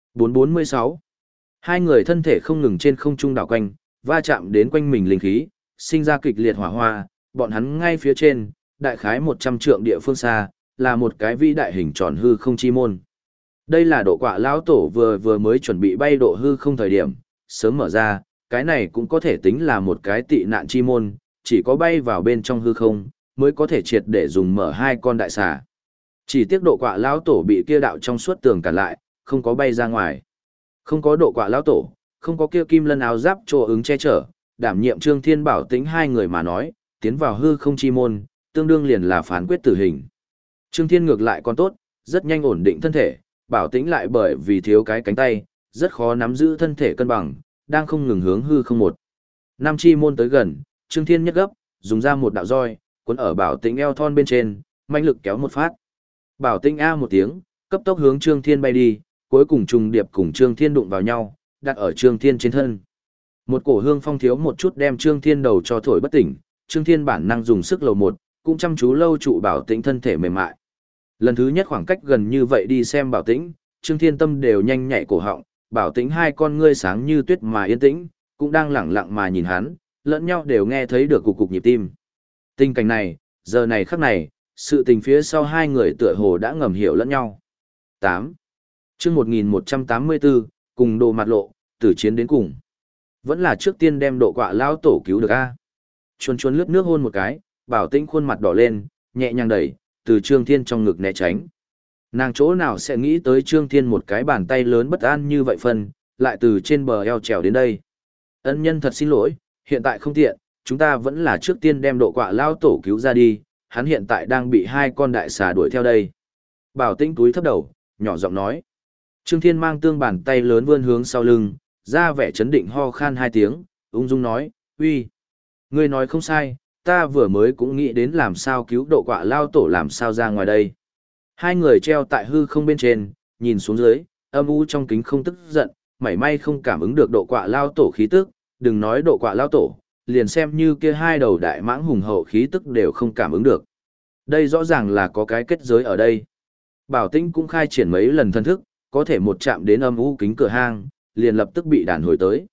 446. Hai người thân thể không ngừng trên không trung đảo quanh, va chạm đến quanh mình linh khí, sinh ra kịch liệt hỏa hoa, bọn hắn ngay phía trên, đại khái 100 trượng địa phương xa, là một cái vĩ đại hình tròn hư không chi môn. Đây là Độ Quạ Lão Tổ vừa mới chuẩn bị bay độ hư không thời điểm, sớm mở ra, cái này cũng có thể tính là một cái tị nạn chi môn, chỉ có bay vào bên trong hư không, mới có thể triệt để dùng mở hai con đại xà. Chỉ tiếc Độ Quạ Lão Tổ bị kia đạo trong suốt tường cản lại, không có bay ra ngoài. Không có Độ Quạ Lão Tổ, không có kia kim lân áo giáp chỗ ứng che chở, đảm nhiệm Trương Thiên Bảo Tĩnh hai người mà nói, tiến vào hư không chi môn, tương đương liền là phán quyết tử hình. Trương Thiên ngược lại còn tốt, rất nhanh ổn định thân thể, Bảo Tĩnh lại bởi vì thiếu cái cánh tay, rất khó nắm giữ thân thể cân bằng, đang không ngừng hướng hư không một. Nam chi môn tới gần, Trương Thiên nhất gấp, dùng ra một đạo roi, cuốn ở Bảo Tĩnh eo thon bên trên, mãnh lực kéo một phát. Bảo Tĩnh a một tiếng, cấp tốc hướng Trương Thiên bay đi, cuối cùng trùng điệp cùng Trương Thiên đụng vào nhau, đặt ở Trương Thiên trên thân. Một cổ hương phong thiếu một chút đem Trương Thiên đầu cho thổi bất tỉnh, Trương Thiên bản năng dùng sức lầu một, cũng chăm chú lâu trụ Bảo Tĩnh thân thể mềm mại. Lần thứ nhất khoảng cách gần như vậy đi xem Bảo Tĩnh, Trương Thiên tâm đều nhanh nhạy cổ họng, Bảo Tĩnh hai con ngươi sáng như tuyết mà yên tĩnh, cũng đang lẳng lặng mà nhìn hắn, lẫn nhau đều nghe thấy được cục nhịp tim. Tình cảnh này, giờ này khắc này, sự tình phía sau hai người tựa hồ đã ngầm hiểu lẫn nhau. 8. Chương 1184, cùng Đồ Mặt Lộ, tử chiến đến cùng. Vẫn là trước tiên đem Độ Quạ Lão Tổ cứu được a. Chuồn chuồn lướt nước hôn một cái, Bảo Tĩnh khuôn mặt đỏ lên, nhẹ nhàng đẩy, từ Trương Thiên trong ngực né tránh. Nàng chỗ nào sẽ nghĩ tới Trương Thiên một cái bàn tay lớn bất an như vậy phân, lại từ trên bờ eo trèo đến đây. Ân nhân thật xin lỗi, hiện tại không tiện, chúng ta vẫn là trước tiên đem Độ Quạ Lão Tổ cứu ra đi, hắn hiện tại đang bị hai con đại xà đuổi theo đây. Bảo Tĩnh túi thấp đầu, nhỏ giọng nói. Trương Thiên mang tương bàn tay lớn vươn hướng sau lưng, ra vẻ chấn định ho khan hai tiếng, ung dung nói, uy, ngươi nói không sai, ta vừa mới cũng nghĩ đến làm sao cứu Độ Quạ Lão Tổ làm sao ra ngoài đây. Hai người treo tại hư không bên trên, nhìn xuống dưới, âm u trong kính không tức giận, mảy may không cảm ứng được Độ Quạ Lão Tổ khí tức, đừng nói Độ Quạ Lão Tổ, liền xem như kia hai đầu đại mãng hùng hậu khí tức đều không cảm ứng được. Đây rõ ràng là có cái kết giới ở đây. Bảo Tĩnh cũng khai triển mấy lần thân thức, có thể một chạm đến âm u kính cửa hang, liền lập tức bị đàn hồi tới.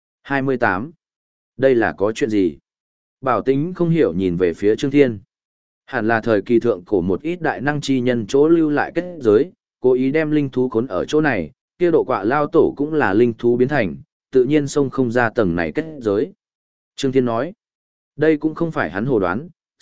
28. Đây là có chuyện gì? Bảo Tĩnh không hiểu nhìn về phía Trương Thiên. Hẳn là thời kỳ thượng cổ một ít đại năng chi nhân chỗ lưu lại kết giới, cố ý đem linh thú khốn ở chỗ này, kia Độ Quạ Lão Tổ cũng là linh thú biến thành, tự nhiên xông không ra tầng này kết giới. Trương Thiên nói, đây cũng không phải hắn hồ đoán,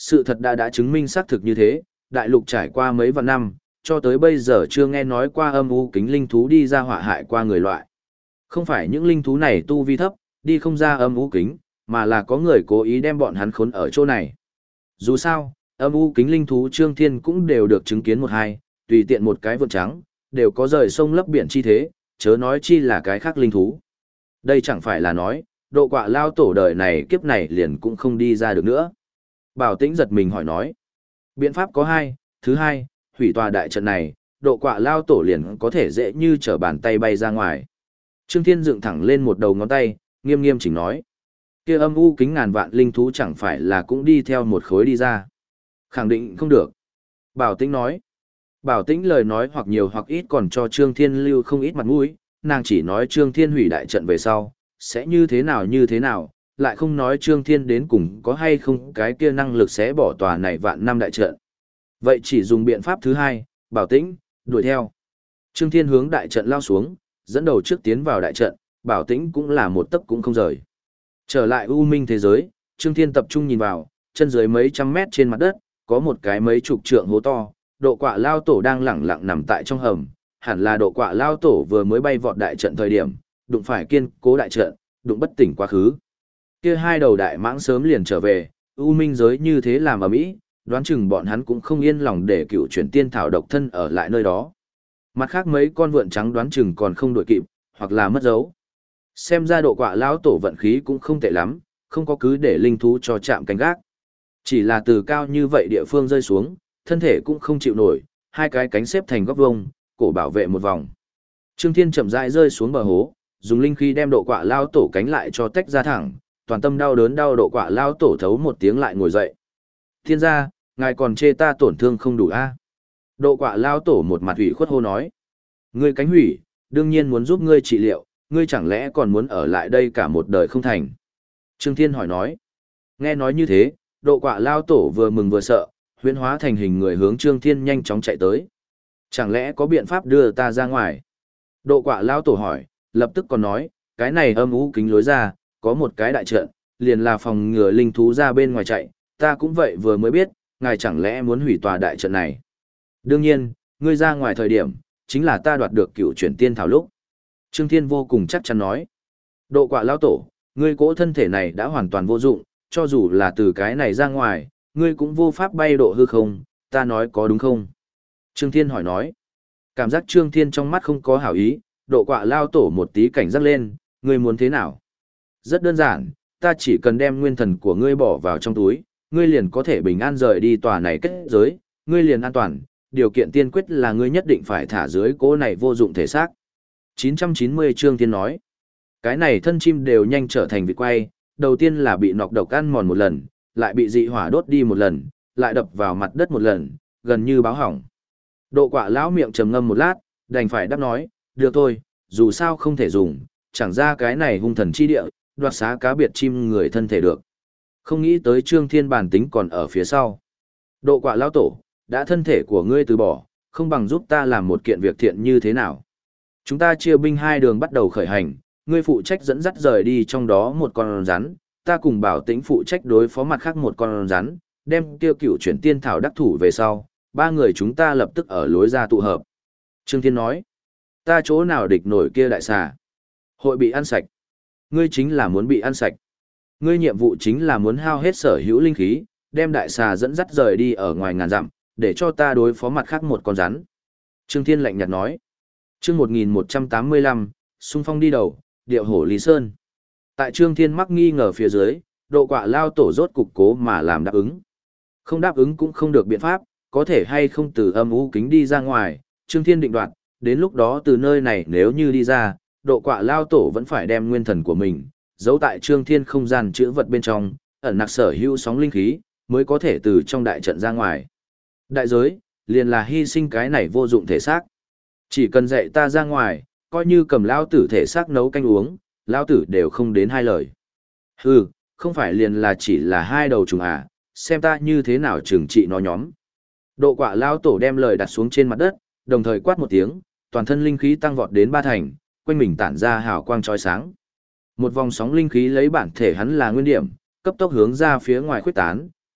Sự thật đã chứng minh xác thực như thế, đại lục trải qua mấy vạn năm, cho tới bây giờ chưa nghe nói qua âm u kính linh thú đi ra họa hại qua người loại. Không phải những linh thú này tu vi thấp, đi không ra âm u kính, mà là có người cố ý đem bọn hắn khốn ở chỗ này. Dù sao, âm u kính linh thú Trương Thiên cũng đều được chứng kiến một hai, tùy tiện một cái vượn trắng, đều có rời sông lấp biển chi thế, chớ nói chi là cái khác linh thú. Đây chẳng phải là nói, độ quạ lao tổ đời này kiếp này liền cũng không đi ra được nữa. Bảo Tĩnh giật mình hỏi nói. Biện pháp có hai, thứ hai, hủy tòa đại trận này, độ quạ lao tổ liền có thể dễ như trở bàn tay bay ra ngoài. Trương Thiên dựng thẳng lên một đầu ngón tay, nghiêm nghiêm chỉnh nói. Kia âm u kính ngàn vạn linh thú chẳng phải là cũng đi theo một khối đi ra. Khẳng định không được. Bảo Tĩnh nói. Bảo Tĩnh lời nói hoặc nhiều hoặc ít còn cho Trương Thiên lưu không ít mặt mũi, nàng chỉ nói Trương Thiên hủy đại trận về sau, sẽ như thế nào, lại không nói Trương Thiên đến cùng có hay không cái kia năng lực sẽ bỏ tòa này vạn năm đại trận. Vậy chỉ dùng biện pháp thứ hai, Bảo Tĩnh, đuổi theo. Trương Thiên hướng đại trận lao xuống, dẫn đầu trước tiến vào đại trận, Bảo Tĩnh cũng là một tấc cũng không rời. Trở lại u minh thế giới, Trương Thiên tập trung nhìn vào, chân dưới mấy trăm mét trên mặt đất, có một cái mấy chục trượng hố to, độ quạ lao tổ đang lẳng lặng nằm tại trong hầm, hẳn là độ quạ lao tổ vừa mới bay vọt đại trận thời điểm, đụng phải kiên cố đại trận, đụng bất tỉnh quá khứ. Kia hai đầu đại mãng sớm liền trở về, u minh giới như thế làm ở mỹ, đoán chừng bọn hắn cũng không yên lòng để cựu chuyển tiên thảo độc thân ở lại nơi đó. Mặt khác mấy con vượn trắng đoán chừng còn không đuổi kịp, hoặc là mất dấu. Xem ra độ quạ lao tổ vận khí cũng không tệ lắm, không có cứ để linh thú cho chạm canh gác. Chỉ là từ cao như vậy địa phương rơi xuống, thân thể cũng không chịu nổi, hai cái cánh xếp thành góc vuông, cổ bảo vệ một vòng. Trương Thiên chậm rãi rơi xuống bờ hố, dùng linh khí đem độ quạ lao tổ cánh lại cho tách ra thẳng, toàn tâm đau đớn đau độ quạ lao tổ thấu một tiếng lại ngồi dậy. Thiên gia, ngài còn chê ta tổn thương không đủ a? Độ quạ lao tổ một mặt ủy khuất hô nói. Ngươi cánh hủy, đương nhiên muốn giúp ngươi trị liệu, ngươi chẳng lẽ còn muốn ở lại đây cả một đời không thành? Trương Thiên hỏi nói. Nghe nói như thế, độ quạ lao tổ vừa mừng vừa sợ, huyễn hóa thành hình người hướng Trương Thiên nhanh chóng chạy tới. Chẳng lẽ có biện pháp đưa ta ra ngoài? Độ quạ lao tổ hỏi, lập tức còn nói, cái này âm u kính lối ra, có một cái đại trận, liền là phòng ngừa linh thú ra bên ngoài chạy, ta cũng vậy vừa mới biết, ngài chẳng lẽ muốn hủy tòa đại trận này. Đương nhiên, ngươi ra ngoài thời điểm, chính là ta đoạt được cựu chuyển tiên thảo lúc. Trương Thiên vô cùng chắc chắn nói, độ quạ lao tổ, ngươi cỗ thân thể này đã hoàn toàn vô dụng, cho dù là từ cái này ra ngoài, ngươi cũng vô pháp bay độ hư không, ta nói có đúng không? Trương Thiên hỏi nói, cảm giác Trương Thiên trong mắt không có hảo ý, độ quạ lao tổ một tí cảnh giác lên, ngươi muốn thế nào? Rất đơn giản, ta chỉ cần đem nguyên thần của ngươi bỏ vào trong túi, ngươi liền có thể bình an rời đi tòa này kết giới, ngươi liền an toàn, điều kiện tiên quyết là ngươi nhất định phải thả dưới cỗ này vô dụng thể xác. 990 Trương Thiên nói, cái này thân chim đều nhanh trở thành vịt quay, đầu tiên là bị nọc độc ăn mòn một lần, lại bị dị hỏa đốt đi một lần, lại đập vào mặt đất một lần, gần như báo hỏng. Độ quạ lão miệng trầm ngâm một lát, đành phải đáp nói, được thôi, dù sao không thể dùng, chẳng ra cái này hung thần chi địa, đoạt xá cá biệt chim người thân thể được. Không nghĩ tới Trương Thiên bản tính còn ở phía sau. Độ quạ lão tổ, đã thân thể của ngươi từ bỏ, không bằng giúp ta làm một kiện việc thiện như thế nào. Chúng ta chia binh hai đường bắt đầu khởi hành, ngươi phụ trách dẫn dắt rời đi trong đó một con rắn, ta cùng Bảo Tĩnh phụ trách đối phó mặt khác một con rắn, đem tiêu cửu chuyển tiên thảo đắc thủ về sau, ba người chúng ta lập tức ở lối ra tụ hợp. Trương Thiên nói, ta chỗ nào địch nổi kia đại xà, hội bị ăn sạch. Ngươi chính là muốn bị ăn sạch. Ngươi nhiệm vụ chính là muốn hao hết sở hữu linh khí, đem đại xà dẫn dắt rời đi ở ngoài ngàn dặm, để cho ta đối phó mặt khác một con rắn. Trương Thiên lạnh nhạt nói. Chương 1185, xung phong đi đầu, điệu hổ Lý Sơn. Tại Trương Thiên mắc nghi ngờ phía dưới, độ quạ lao tổ rốt cục cố mà làm đáp ứng. Không đáp ứng cũng không được biện pháp, có thể hay không từ âm u kính đi ra ngoài, Trương Thiên định đoạt, đến lúc đó từ nơi này nếu như đi ra, độ quạ lao tổ vẫn phải đem nguyên thần của mình, giấu tại Trương Thiên không gian chữ vật bên trong, ẩn nặc sở hữu sóng linh khí, mới có thể từ trong đại trận ra ngoài. Đại giới, liền là hy sinh cái này vô dụng thể xác. Chỉ cần dạy ta ra ngoài, coi như cầm lao tử thể xác nấu canh uống, lao tử đều không đến hai lời. Hừ, không phải liền là chỉ là hai đầu trùng à, xem ta như thế nào trừng trị nó nhóm. Độ quạ lao tổ đem lời đặt xuống trên mặt đất, đồng thời quát một tiếng, toàn thân linh khí tăng vọt đến ba thành, quanh mình tản ra hào quang chói sáng. Một vòng sóng linh khí lấy bản thể hắn là nguyên điểm, cấp tốc hướng ra phía ngoài khuếch tán,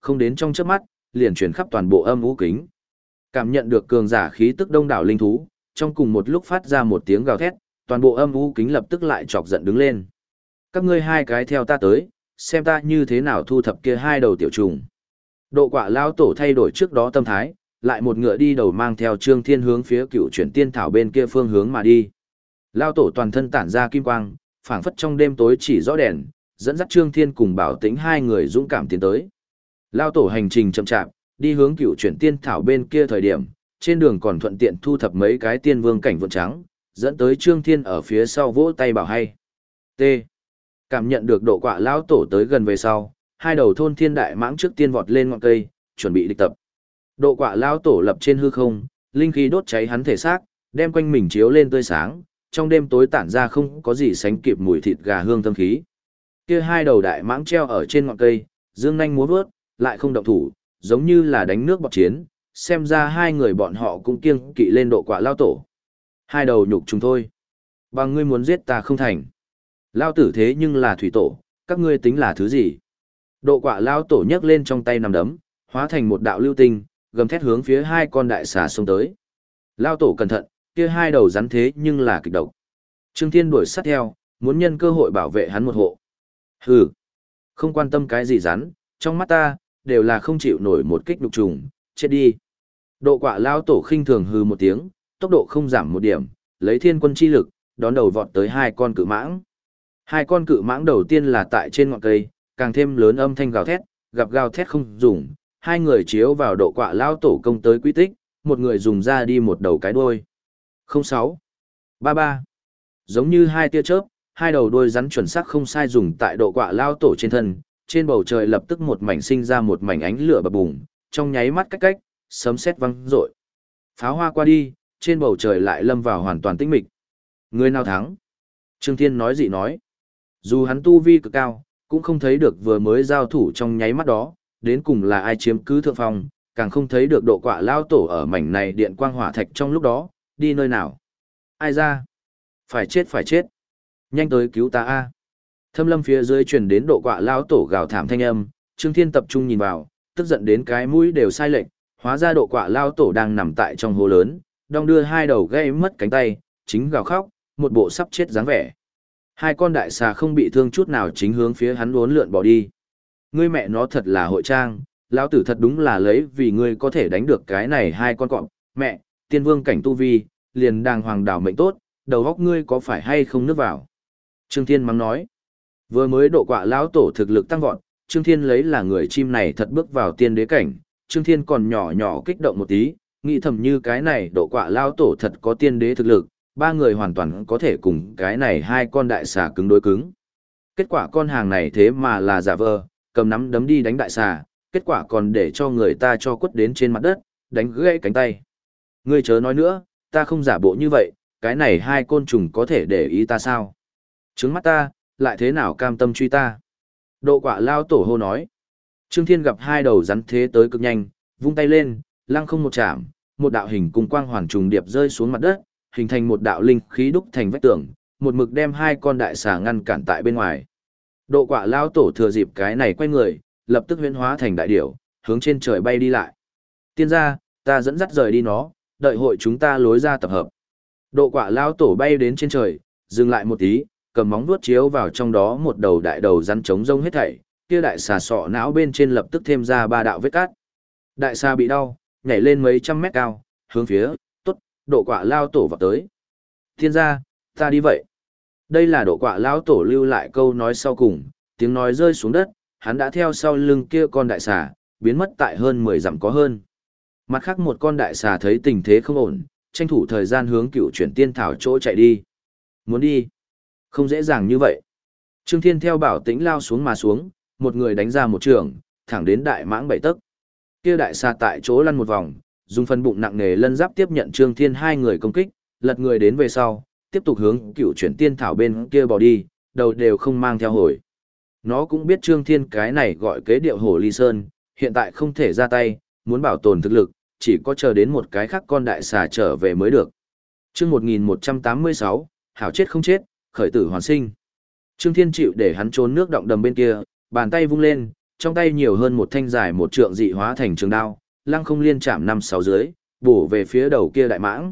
không đến trong chớp mắt, liền chuyển khắp toàn bộ âm u kính. Cảm nhận được cường giả khí tức đông đảo linh thú, trong cùng một lúc phát ra một tiếng gào thét, toàn bộ âm u kính lập tức lại chọc giận đứng lên. Các ngươi hai cái theo ta tới, xem ta như thế nào thu thập kia hai đầu tiểu trùng. Độ Quạ lão tổ thay đổi trước đó tâm thái, lại một ngựa đi đầu mang theo Trương Thiên hướng phía Cựu Chuyển Tiên Thảo bên kia phương hướng mà đi. Lão tổ toàn thân tản ra kim quang, phảng phất trong đêm tối chỉ rõ đèn, dẫn dắt Trương Thiên cùng Bảo Tĩnh hai người dũng cảm tiến tới. Lão tổ hành trình chậm chạp, đi hướng Cựu Chuyển Tiên Thảo bên kia thời điểm, trên đường còn thuận tiện thu thập mấy cái tiên vương cảnh vượn trắng, dẫn tới Trương Thiên ở phía sau vỗ tay bảo hay. T. Cảm nhận được Độ Quạ lão tổ tới gần về sau, hai đầu thôn thiên đại mãng trước tiên vọt lên ngọn cây, chuẩn bị địch tập. Độ Quạ lão tổ lập trên hư không, linh khí đốt cháy hắn thể xác, đem quanh mình chiếu lên tươi sáng, trong đêm tối tản ra không có gì sánh kịp mùi thịt gà hương thơm khí. Kia hai đầu đại mãng treo ở trên ngọn cây, dương nhanh múa vớt, lại không động thủ, giống như là đánh nước bọt chiến, xem ra hai người bọn họ cũng kiêng kỵ lên Độ Quạ lão tổ. Hai đầu nhục chúng thôi. Bằng ngươi muốn giết ta không thành. Lao tử thế nhưng là thủy tổ, các ngươi tính là thứ gì? Độ Quạ lão tổ nhấc lên trong tay nằm đấm, hóa thành một đạo lưu tinh, gầm thét hướng phía hai con đại xà xông tới. Lao tổ cẩn thận, kia hai đầu rắn thế nhưng là kịch độc. Trương Thiên đuổi sát theo, muốn nhân cơ hội bảo vệ hắn một hộ. Hừ, không quan tâm cái gì rắn, trong mắt ta, đều là không chịu nổi một kích đục trùng, chết đi. Độ Quạ lão tổ khinh thường hừ một tiếng, tốc độ không giảm một điểm, lấy thiên quân chi lực, đón đầu vọt tới hai con cự mãng. Hai con cự mãng đầu tiên là tại trên ngọn cây, càng thêm lớn âm thanh gào thét, gặp gào thét không dùng, hai người chiếu vào Độ Quạ lão tổ công tới quy tích, một người dùng ra đi một đầu cái đuôi. 06 33 giống như hai tia chớp, hai đầu đuôi rắn chuẩn xác không sai dùng tại Độ Quạ lão tổ trên thân, trên bầu trời lập tức một mảnh sinh ra một mảnh ánh lửa bập bùng, trong nháy mắt cách cách, sấm sét vang rội. Pháo hoa qua đi, trên bầu trời lại lâm vào hoàn toàn tĩnh mịch. Người nào thắng? Trương Thiên nói dị nói. Dù hắn tu vi cực cao, cũng không thấy được vừa mới giao thủ trong nháy mắt đó, đến cùng là ai chiếm cứ thượng phong, càng không thấy được Độ Quạ lão tổ ở mảnh này điện quang hỏa thạch trong lúc đó, đi nơi nào. Ai ra? Phải chết phải chết. Nhanh tới cứu ta a. Thâm lâm phía dưới truyền đến Độ Quạ lão tổ gào thảm thanh âm, Trương Thiên tập trung nhìn vào, tức giận đến cái mũi đều sai lệch, hóa ra Độ Quạ lão tổ đang nằm tại trong hố lớn, đong đưa hai đầu gãy mất cánh tay, chính gào khóc, một bộ sắp chết dáng vẻ. Hai con đại xà không bị thương chút nào chính hướng phía hắn uốn lượn bỏ đi. Ngươi mẹ nó thật là hội trang, lão tử thật đúng là lấy vì ngươi có thể đánh được cái này hai con cọp, mẹ, tiên vương cảnh tu vi, liền đàng hoàng đảo mệnh tốt, đầu óc ngươi có phải hay không nước vào. Trương Thiên mắng nói, vừa mới Độ Quạ lão tổ thực lực tăng vọt, Trương Thiên lấy là người chim này thật bước vào tiên đế cảnh, Trương Thiên còn nhỏ nhỏ kích động một tí, nghĩ thầm như cái này Độ Quạ lão tổ thật có tiên đế thực lực, ba người hoàn toàn có thể cùng cái này hai con đại xà cứng đối cứng. Kết quả con hàng này thế mà là giả vờ, cầm nắm đấm đi đánh đại xà, kết quả còn để cho người ta cho quất đến trên mặt đất, đánh gãy cánh tay. Ngươi chớ nói nữa, ta không giả bộ như vậy, cái này hai côn trùng có thể để ý ta sao? Trứng mắt ta, lại thế nào cam tâm truy ta? Độ Quạ lão tổ hô nói. Trương Thiên gặp hai đầu rắn thế tới cực nhanh, vung tay lên, lăng không một chạm, một đạo hình cung quang hoàn trùng điệp rơi xuống mặt đất, hình thành một đạo linh khí đúc thành vách tường, một mực đem hai con đại xà ngăn cản tại bên ngoài. Độ Quạ lão tổ thừa dịp cái này quay người, lập tức huyễn hóa thành đại điểu, hướng trên trời bay đi lại. Tiên gia, ta dẫn dắt rời đi nó, đợi hội chúng ta lối ra tập hợp. Độ Quạ lão tổ bay đến trên trời, dừng lại một tí, cầm móng vuốt chiếu vào trong đó một đầu đại đầu rắn trống rông hết thảy, kia đại xà sọ não bên trên lập tức thêm ra ba đạo vết cắt. Đại xà bị đau, nhảy lên mấy trăm mét cao, hướng phía Độ Quạ lão tổ vào tới. Thiên gia, ta đi vậy. Đây là Độ Quạ lão tổ lưu lại câu nói sau cùng, tiếng nói rơi xuống đất, hắn đã theo sau lưng kia con đại xà, biến mất tại hơn 10 dặm có hơn. Mặt khác một con đại xà thấy tình thế không ổn, tranh thủ thời gian hướng Cựu Chuyển Tiên Thảo chỗ chạy đi. Muốn đi? Không dễ dàng như vậy. Trương Thiên theo Bảo Tĩnh lao xuống mà xuống, một người đánh ra một trường, thẳng đến đại mãng 7 tấc. Kia đại xà tại chỗ lăn một vòng, dùng phần bụng nặng nề lân giáp tiếp nhận Trương Thiên hai người công kích, lật người đến về sau, tiếp tục hướng Cựu Chuyển Tiên Thảo bên kia bỏ đi, đầu đều không mang theo hồi. Nó cũng biết Trương Thiên cái này gọi kế điệu hổ ly sơn, hiện tại không thể ra tay, muốn bảo tồn thực lực, chỉ có chờ đến một cái khác con đại xà trở về mới được. Chương 1186, hảo chết không chết, khởi tử hoàn sinh. Trương Thiên chịu để hắn trốn nước động đầm bên kia, bàn tay vung lên, trong tay nhiều hơn một thanh dài một trượng dị hóa thành trường đao, lăng không liên chạm 5-6 dưới, bổ về phía đầu kia đại mãng.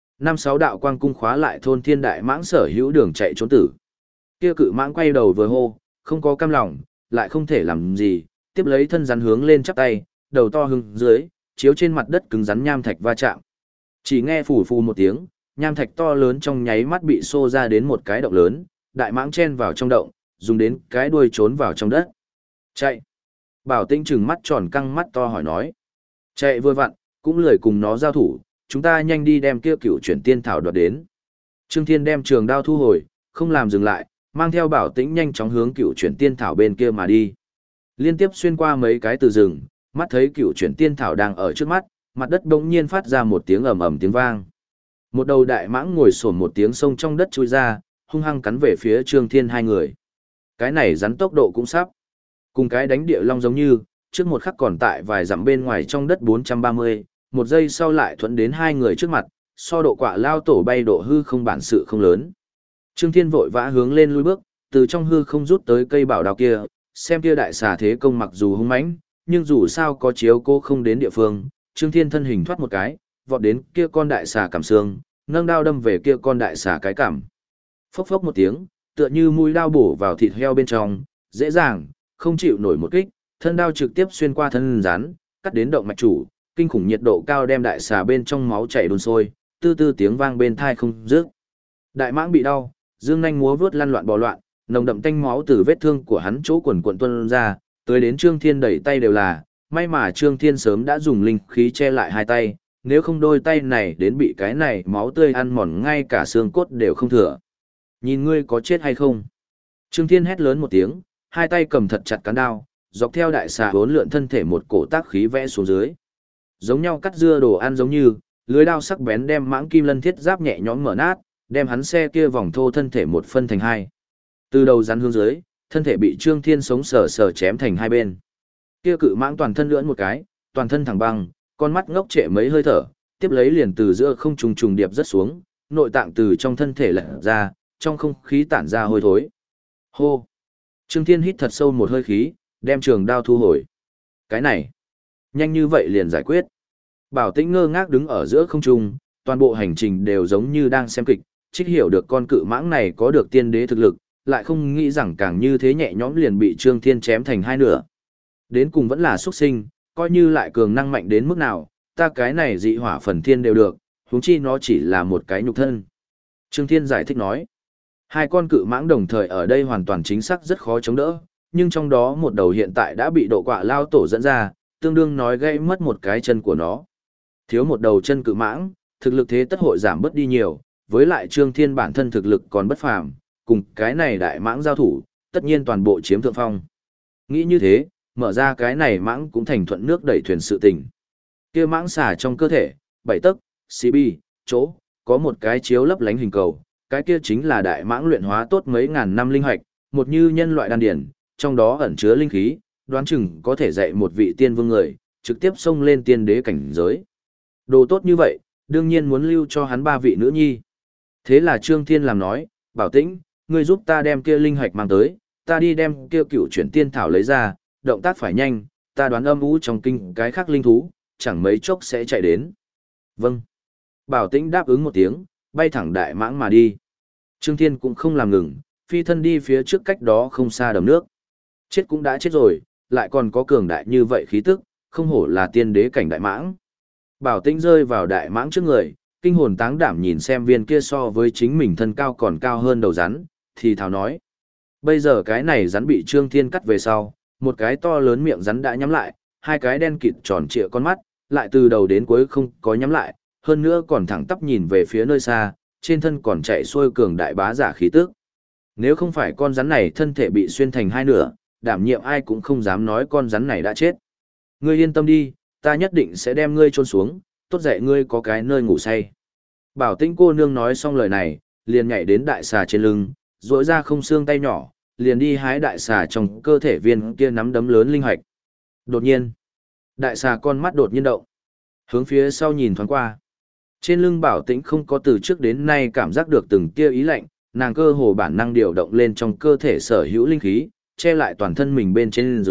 5-6 đạo quang cung khóa lại thôn thiên đại mãng sở hữu đường chạy trốn tử. Kia cự mãng quay đầu vừa hô, không có cam lòng, lại không thể làm gì, tiếp lấy thân rắn hướng lên chắp tay, đầu to hướng dưới, chiếu trên mặt đất cứng rắn nham thạch va chạm. Chỉ nghe phù phù một tiếng, nham thạch to lớn trong nháy mắt bị xô ra đến một cái động lớn, đại mãng chen vào trong động, dùng đến cái đuôi trốn vào trong đất. Chạy. Bảo Tĩnh trừng mắt tròn căng mắt to hỏi nói. Chạy vừa vặn, cũng lười cùng nó giao thủ, chúng ta nhanh đi đem kia cựu chuyển tiên thảo đoạt đến. Trương Thiên đem trường đao thu hồi, không làm dừng lại, mang theo Bảo Tĩnh nhanh chóng hướng cựu chuyển tiên thảo bên kia mà đi. Liên tiếp xuyên qua mấy cái từ rừng, mắt thấy cựu chuyển tiên thảo đang ở trước mắt, mặt đất bỗng nhiên phát ra một tiếng ầm ầm tiếng vang. Một đầu đại mãng ngồi xổm một tiếng sông trong đất chui ra, hung hăng cắn về phía Trương Thiên hai người. Cái này rắn tốc độ cũng sắp. Cùng cái đánh địa long giống như, trước một khắc còn tại vài dặm bên ngoài trong đất 430, một giây sau lại thuận đến hai người trước mặt, so độ quạ lao tổ bay độ hư không bản sự không lớn. Trương Thiên vội vã hướng lên lui bước, từ trong hư không rút tới cây bảo đao kia, xem kia đại xà thế công mặc dù hung mãnh, nhưng dù sao có chiếu cô không đến địa phương, Trương Thiên thân hình thoát một cái, vọt đến kia con đại xà cảm xương, nâng đao đâm về kia con đại xà cái cảm. Phốc phốc một tiếng, tựa như mũi đao bổ vào thịt heo bên trong, dễ dàng, không chịu nổi một kích, thân đao trực tiếp xuyên qua thân rắn, cắt đến động mạch chủ, kinh khủng nhiệt độ cao đem đại xà bên trong máu chảy đun sôi, tư tư tiếng vang bên tai không dứt. Đại mãng bị đau, dương nhanh múa vớt lăn loạn bò loạn, nồng đậm tanh máu từ vết thương của hắn chỗ quần quần tuôn ra, tới đến Trương Thiên đẩy tay đều là, may mà Trương Thiên sớm đã dùng linh khí che lại hai tay, nếu không đôi tay này đến bị cái này máu tươi ăn mòn ngay cả xương cốt đều không thừa. Nhìn ngươi có chết hay không? Trương Thiên hét lớn một tiếng, hai tay cầm thật chặt cán đao, dọc theo đại xà hốn lượn thân thể một cổ tác khí vẽ xuống dưới. Giống nhau cắt dưa đồ ăn giống như, lưới đao sắc bén đem mãng kim lân thiết giáp nhẹ nhõm mở nát, đem hắn xe kia vòng thô thân thể một phân thành hai. Từ đầu rắn hướng dưới, thân thể bị Trương Thiên sống sờ sờ chém thành hai bên. Kia cự mãng toàn thân lưỡn một cái, toàn thân thẳng băng, con mắt ngốc trệ mấy hơi thở, tiếp lấy liền từ giữa không trùng trùng điệp rất xuống, nội tạng từ trong thân thể lật ra, trong không khí tản ra hôi thối. Hô! Trương Thiên hít thật sâu một hơi khí, đem trường đao thu hồi. Cái này, nhanh như vậy liền giải quyết. Bảo Tĩnh ngơ ngác đứng ở giữa không trung, toàn bộ hành trình đều giống như đang xem kịch, trích hiểu được con cự mãng này có được tiên đế thực lực, lại không nghĩ rằng càng như thế nhẹ nhõm liền bị Trương Thiên chém thành hai nửa. Đến cùng vẫn là xuất sinh, coi như lại cường năng mạnh đến mức nào, ta cái này dị hỏa phần thiên đều được, huống chi nó chỉ là một cái nhục thân. Trương Thiên giải thích nói, hai con cự mãng đồng thời ở đây hoàn toàn chính xác rất khó chống đỡ, nhưng trong đó một đầu hiện tại đã bị độ quạ lao tổ dẫn ra, tương đương nói gây mất một cái chân của nó. Thiếu một đầu chân cự mãng, thực lực thế tất hội giảm bớt đi nhiều, với lại Trương Thiên bản thân thực lực còn bất phàm, cùng cái này đại mãng giao thủ, tất nhiên toàn bộ chiếm thượng phong. Nghĩ như thế, mở ra cái này mãng cũng thành thuận nước đẩy thuyền sự tình. Kia mãng xả trong cơ thể, 7 tấc, CB, chỗ, có một cái chiếu lấp lánh hình cầu, cái kia chính là đại mãng luyện hóa tốt mấy ngàn năm linh hạch, một như nhân loại đan điển, trong đó ẩn chứa linh khí, đoán chừng có thể dạy một vị tiên vương người, trực tiếp xông lên tiên đế cảnh giới. Đồ tốt như vậy, đương nhiên muốn lưu cho hắn ba vị nữ nhi. Thế là Trương Thiên làm nói, Bảo Tĩnh, ngươi giúp ta đem kia linh hạch mang tới, ta đi đem kia cựu chuyển tiên thảo lấy ra, động tác phải nhanh, ta đoán âm u trong kinh cái khác linh thú, chẳng mấy chốc sẽ chạy đến. Vâng. Bảo Tĩnh đáp ứng một tiếng, bay thẳng đại mãng mà đi. Trương Thiên cũng không làm ngừng, phi thân đi phía trước cách đó không xa đầm nước. Chết cũng đã chết rồi, lại còn có cường đại như vậy khí tức, không hổ là tiên đế cảnh đại mãng. Bảo Tĩnh rơi vào đại mãng trước người, kinh hồn táng đảm nhìn xem viên kia so với chính mình thân cao còn cao hơn đầu rắn, thì thào nói. Bây giờ cái này rắn bị Trương Thiên cắt về sau, một cái to lớn miệng rắn đã nhắm lại, hai cái đen kịt tròn trịa con mắt, lại từ đầu đến cuối không có nhắm lại, hơn nữa còn thẳng tắp nhìn về phía nơi xa, trên thân còn chạy xuôi cường đại bá giả khí tức. Nếu không phải con rắn này thân thể bị xuyên thành hai nửa, đảm nhiệm ai cũng không dám nói con rắn này đã chết. Ngươi yên tâm đi, ta nhất định sẽ đem ngươi chôn xuống, tốt dạy ngươi có cái nơi ngủ say. Bảo Tĩnh cô nương nói xong lời này, liền nhảy đến đại xà trên lưng, duỗi ra không xương tay nhỏ, liền đi hái đại xà trong cơ thể viên kia nắm đấm lớn linh hạch. Đột nhiên, đại xà con mắt đột nhiên động, hướng phía sau nhìn thoáng qua. Trên lưng Bảo Tĩnh không có từ trước đến nay cảm giác được từng tia ý lạnh, nàng cơ hồ bản năng điều động lên trong cơ thể sở hữu linh khí, che lại toàn thân mình bên trên dưới,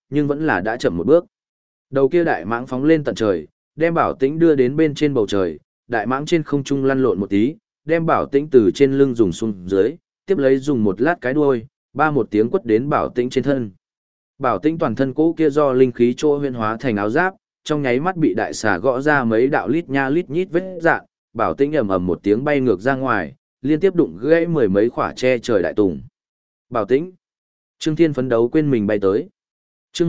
nhưng vẫn là đã chậm một bước. Đầu kia đại mãng phóng lên tận trời, đem Bảo Tĩnh đưa đến bên trên bầu trời, đại mãng trên không trung lăn lộn một tí, đem Bảo Tĩnh từ trên lưng dùng xuống dưới, tiếp lấy dùng một lát cái đuôi, ba một tiếng quất đến Bảo Tĩnh trên thân. Bảo Tĩnh toàn thân cỗ kia do linh khí trô huyễn hóa thành áo giáp, trong nháy mắt bị đại xà gõ ra mấy đạo lít nha lít nhít vết rạn, Bảo Tĩnh ầm ầm một tiếng bay ngược ra ngoài, liên tiếp đụng gãy mười mấy khỏa che trời đại tùng. Bảo Tĩnh. Trương Thiên phấn đấu quên mình bay tới. Chương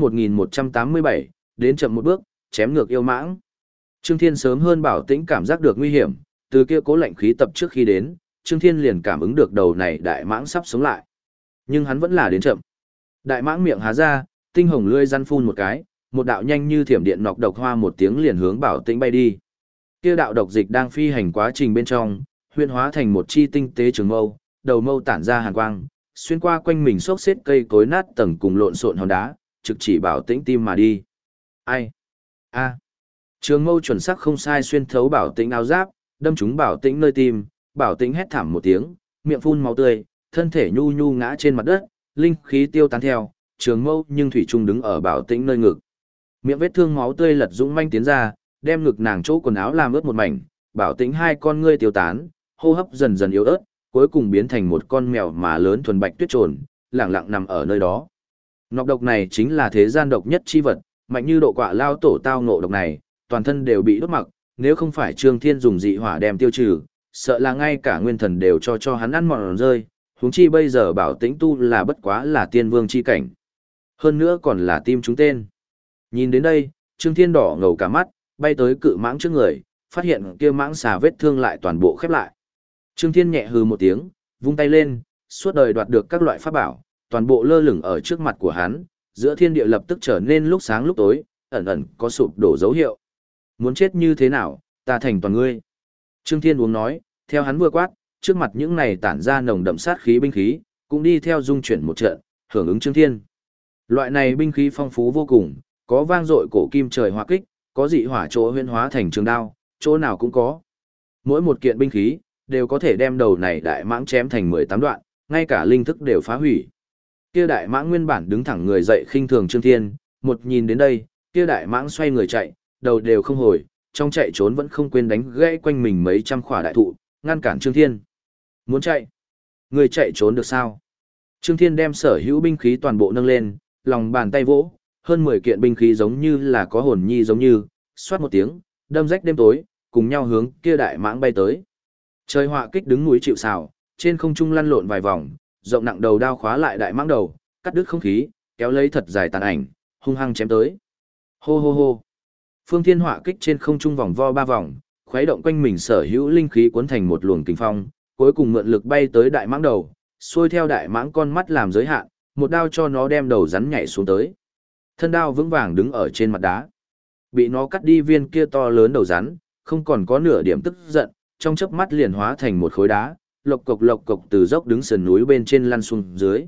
1187, đến chậm một bước, chém ngược yêu mãng. Trương Thiên sớm hơn Bảo Tĩnh cảm giác được nguy hiểm, từ kia cố lạnh khí tập trước khi đến, Trương Thiên liền cảm ứng được đầu này đại mãng sắp sống lại. Nhưng hắn vẫn là đến chậm. Đại mãng miệng há ra, tinh hồng lưỡi răn phun một cái, một đạo nhanh như thiểm điện nọc độc hoa một tiếng liền hướng Bảo Tĩnh bay đi. Kia đạo độc dịch đang phi hành quá trình bên trong, huyễn hóa thành một chi tinh tế trường mâu, đầu mâu tản ra hàn quang, xuyên qua quanh mình xốc xếp cây cối nát tầng cùng lộn xộn hòn đá, trực chỉ Bảo Tĩnh tim mà đi. Ai? A. Trường mâu chuẩn xác không sai xuyên thấu Bảo Tĩnh áo giáp, đâm trúng Bảo Tĩnh nơi tim, Bảo Tĩnh hét thảm một tiếng, miệng phun máu tươi, thân thể nhu nhu ngã trên mặt đất, linh khí tiêu tán theo, trường mâu nhưng thủy chung đứng ở Bảo Tĩnh nơi ngực. Miệng vết thương máu tươi lật dũng manh tiến ra, đem ngực nàng chỗ quần áo làm ướt một mảnh, Bảo Tĩnh hai con ngươi tiêu tán, hô hấp dần dần yếu ớt, cuối cùng biến thành một con mèo mà lớn thuần bạch tuyết trồn, lặng lặng nằm ở nơi đó. Nọc độc này chính là thế gian độc nhất chi vật, mạnh như độ quạ lao tổ tao ngộ độc này, toàn thân đều bị đốt mặc, nếu không phải Trương Thiên dùng dị hỏa đem tiêu trừ, sợ là ngay cả nguyên thần đều cho hắn ăn mòn rơi, huống chi bây giờ Bảo Tĩnh tu là bất quá là tiên vương chi cảnh. Hơn nữa còn là tim chúng tên. Nhìn đến đây, Trương Thiên đỏ ngầu cả mắt, bay tới cự mãng trước người, phát hiện kia mãng xà vết thương lại toàn bộ khép lại. Trương Thiên nhẹ hừ một tiếng, vung tay lên, suốt đời đoạt được các loại pháp bảo, toàn bộ lơ lửng ở trước mặt của hắn, giữa thiên địa lập tức trở nên lúc sáng lúc tối, ẩn ẩn có sụp đổ dấu hiệu. Muốn chết như thế nào, ta thành toàn ngươi. Trương Thiên uống nói, theo hắn vừa quát, trước mặt những này tản ra nồng đậm sát khí binh khí, cũng đi theo dung chuyển một trận, hưởng ứng Trương Thiên. Loại này binh khí phong phú vô cùng, có vang dội cổ kim trời hỏa kích, có dị hỏa chỗ huyễn hóa thành trường đao, chỗ nào cũng có. Mỗi một kiện binh khí đều có thể đem đầu này đại mãng chém thành 18 đoạn, ngay cả linh thức đều phá hủy. Kia đại mãng nguyên bản đứng thẳng người dậy khinh thường Trương Thiên, một nhìn đến đây, kia đại mãng xoay người chạy, đầu đều không hồi, trong chạy trốn vẫn không quên đánh gãy quanh mình mấy trăm khỏa đại thụ, ngăn cản Trương Thiên. Muốn chạy? Người chạy trốn được sao? Trương Thiên đem sở hữu binh khí toàn bộ nâng lên, lòng bàn tay vỗ, hơn 10 kiện binh khí giống như là có hồn nhi giống như, xoát một tiếng, đâm rách đêm tối, cùng nhau hướng kia đại mãng bay tới. Trời họa kích đứng núi chịu sào, trên không trung lăn lộn vài vòng, rộng nặng đầu đao khóa lại đại mãng đầu, cắt đứt không khí, kéo lấy thật dài tàn ảnh, hung hăng chém tới. Hô hô hô. Phương Thiên họa kích trên không trung vòng vo 3 vòng, khuấy động quanh mình sở hữu linh khí cuốn thành một luồng kình phong, cuối cùng mượn lực bay tới đại mãng đầu, xuôi theo đại mãng con mắt làm giới hạn, một đao cho nó đem đầu rắn nhảy xuống tới. Thân đao vững vàng đứng ở trên mặt đá. Bị nó cắt đi viên kia to lớn đầu rắn, không còn có nửa điểm tức giận, trong chớp mắt liền hóa thành một khối đá, lộc cộc từ dốc đứng sườn núi bên trên lăn xuống dưới.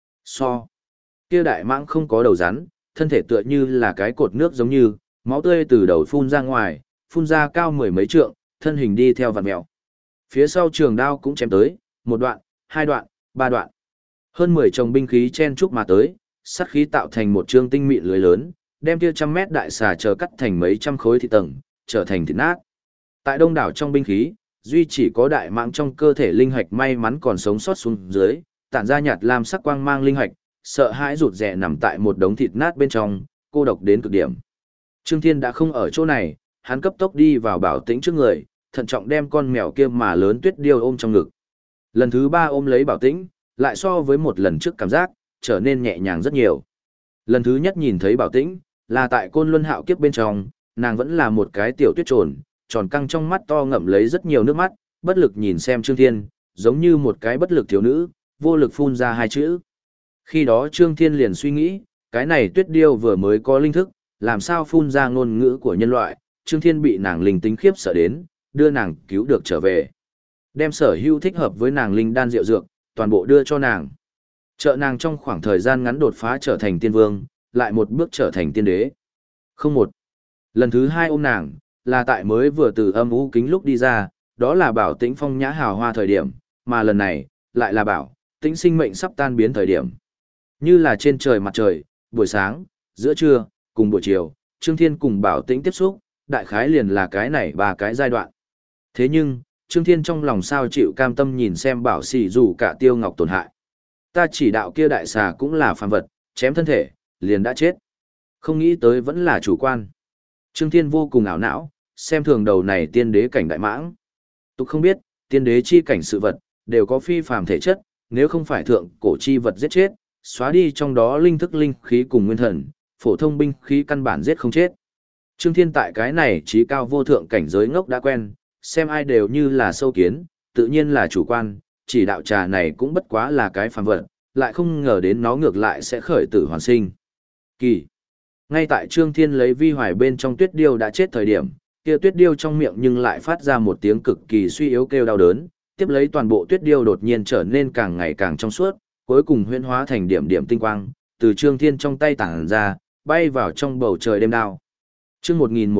Kia đại mãng không có đầu rắn, thân thể tựa như là cái cột nước giống như, máu tươi từ đầu phun ra ngoài, phun ra cao mười mấy trượng, thân hình đi theo vặn mèo. Phía sau trường đao cũng chém tới, một đoạn, hai đoạn, ba đoạn. Hơn 10 chồng binh khí chen chúc mà tới, sát khí tạo thành một trương tinh mịn lưới lớn, đem kia trăm mét đại xà chờ cắt thành mấy trăm khối thịt tầng, trở thành thịt nát. Tại đông đảo trong binh khí, duy chỉ có đại mãng trong cơ thể linh hạch may mắn còn sống sót xuống dưới, tản ra nhạt lam sắc quang mang linh hạch, sợ hãi rụt rè nằm tại một đống thịt nát bên trong, cô độc đến cực điểm. Trương Thiên đã không ở chỗ này, hắn cấp tốc đi vào Bảo Tĩnh trước người, thận trọng đem con mèo kia mà lớn tuyết điêu ôm trong ngực. Lần thứ 3 ôm lấy Bảo Tĩnh, lại so với một lần trước cảm giác, trở nên nhẹ nhàng rất nhiều. Lần thứ nhất nhìn thấy Bảo Tĩnh, là tại Côn Luân Hạo Kiếp bên trong, nàng vẫn là một cái tiểu tuyết trồn, tròn căng trong mắt to ngậm lấy rất nhiều nước mắt, bất lực nhìn xem Trương Thiên, giống như một cái bất lực thiếu nữ, vô lực phun ra hai chữ. Khi đó Trương Thiên liền suy nghĩ, cái này tuyết điêu vừa mới có linh thức, làm sao phun ra ngôn ngữ của nhân loại, Trương Thiên bị nàng linh tính khiếp sợ đến, đưa nàng cứu được trở về. Đem sở hữu thích hợp với nàng linh đan rượu dược, toàn bộ đưa cho nàng. Trợ nàng trong khoảng thời gian ngắn đột phá trở thành tiên vương, lại một bước trở thành tiên đế. Không một. Lần thứ 2 ôm nàng, là tại mới vừa từ âm u kính lúc đi ra, đó là Bảo Tĩnh phong nhã hào hoa thời điểm, mà lần này, lại là Bảo Tĩnh sinh mệnh sắp tan biến thời điểm. Như là trên trời mặt trời, buổi sáng, giữa trưa, cùng buổi chiều, Trương Thiên cùng Bảo Tĩnh tiếp xúc, đại khái liền là cái này ba cái giai đoạn. Thế nhưng, Trương Thiên trong lòng sao chịu cam tâm nhìn xem Bảo Sĩ dù cả Tiêu Ngọc tổn hại. Ta chỉ đạo kia đại xà cũng là phàm vật, chém thân thể, liền đã chết. Không nghĩ tới vẫn là chủ quan. Trương Thiên vô cùng ảo não, xem thường đầu này tiên đế cảnh đại mãng. Tục không biết, tiên đế chi cảnh sự vật, đều có phi phàm thể chất, nếu không phải thượng cổ chi vật giết chết, xóa đi trong đó linh thức linh khí cùng nguyên thần, phổ thông binh khí căn bản giết không chết. Trương Thiên tại cái này trí cao vô thượng cảnh giới ngốc đã quen, xem ai đều như là sâu kiến, tự nhiên là chủ quan, chỉ đạo trà này cũng bất quá là cái phàm vật, lại không ngờ đến nó ngược lại sẽ khởi tử hoàn sinh. Kỳ. Ngay tại Trương Thiên lấy vi hoài bên trong tuyết điêu đã chết thời điểm, kia tuyết điêu trong miệng nhưng lại phát ra một tiếng cực kỳ suy yếu kêu đau đớn, tiếp lấy toàn bộ tuyết điêu đột nhiên trở nên càng ngày càng trong suốt, cuối cùng huyễn hóa thành điểm điểm tinh quang, từ Trương Thiên trong tay tản ra, bay vào trong bầu trời đêm đao. Chương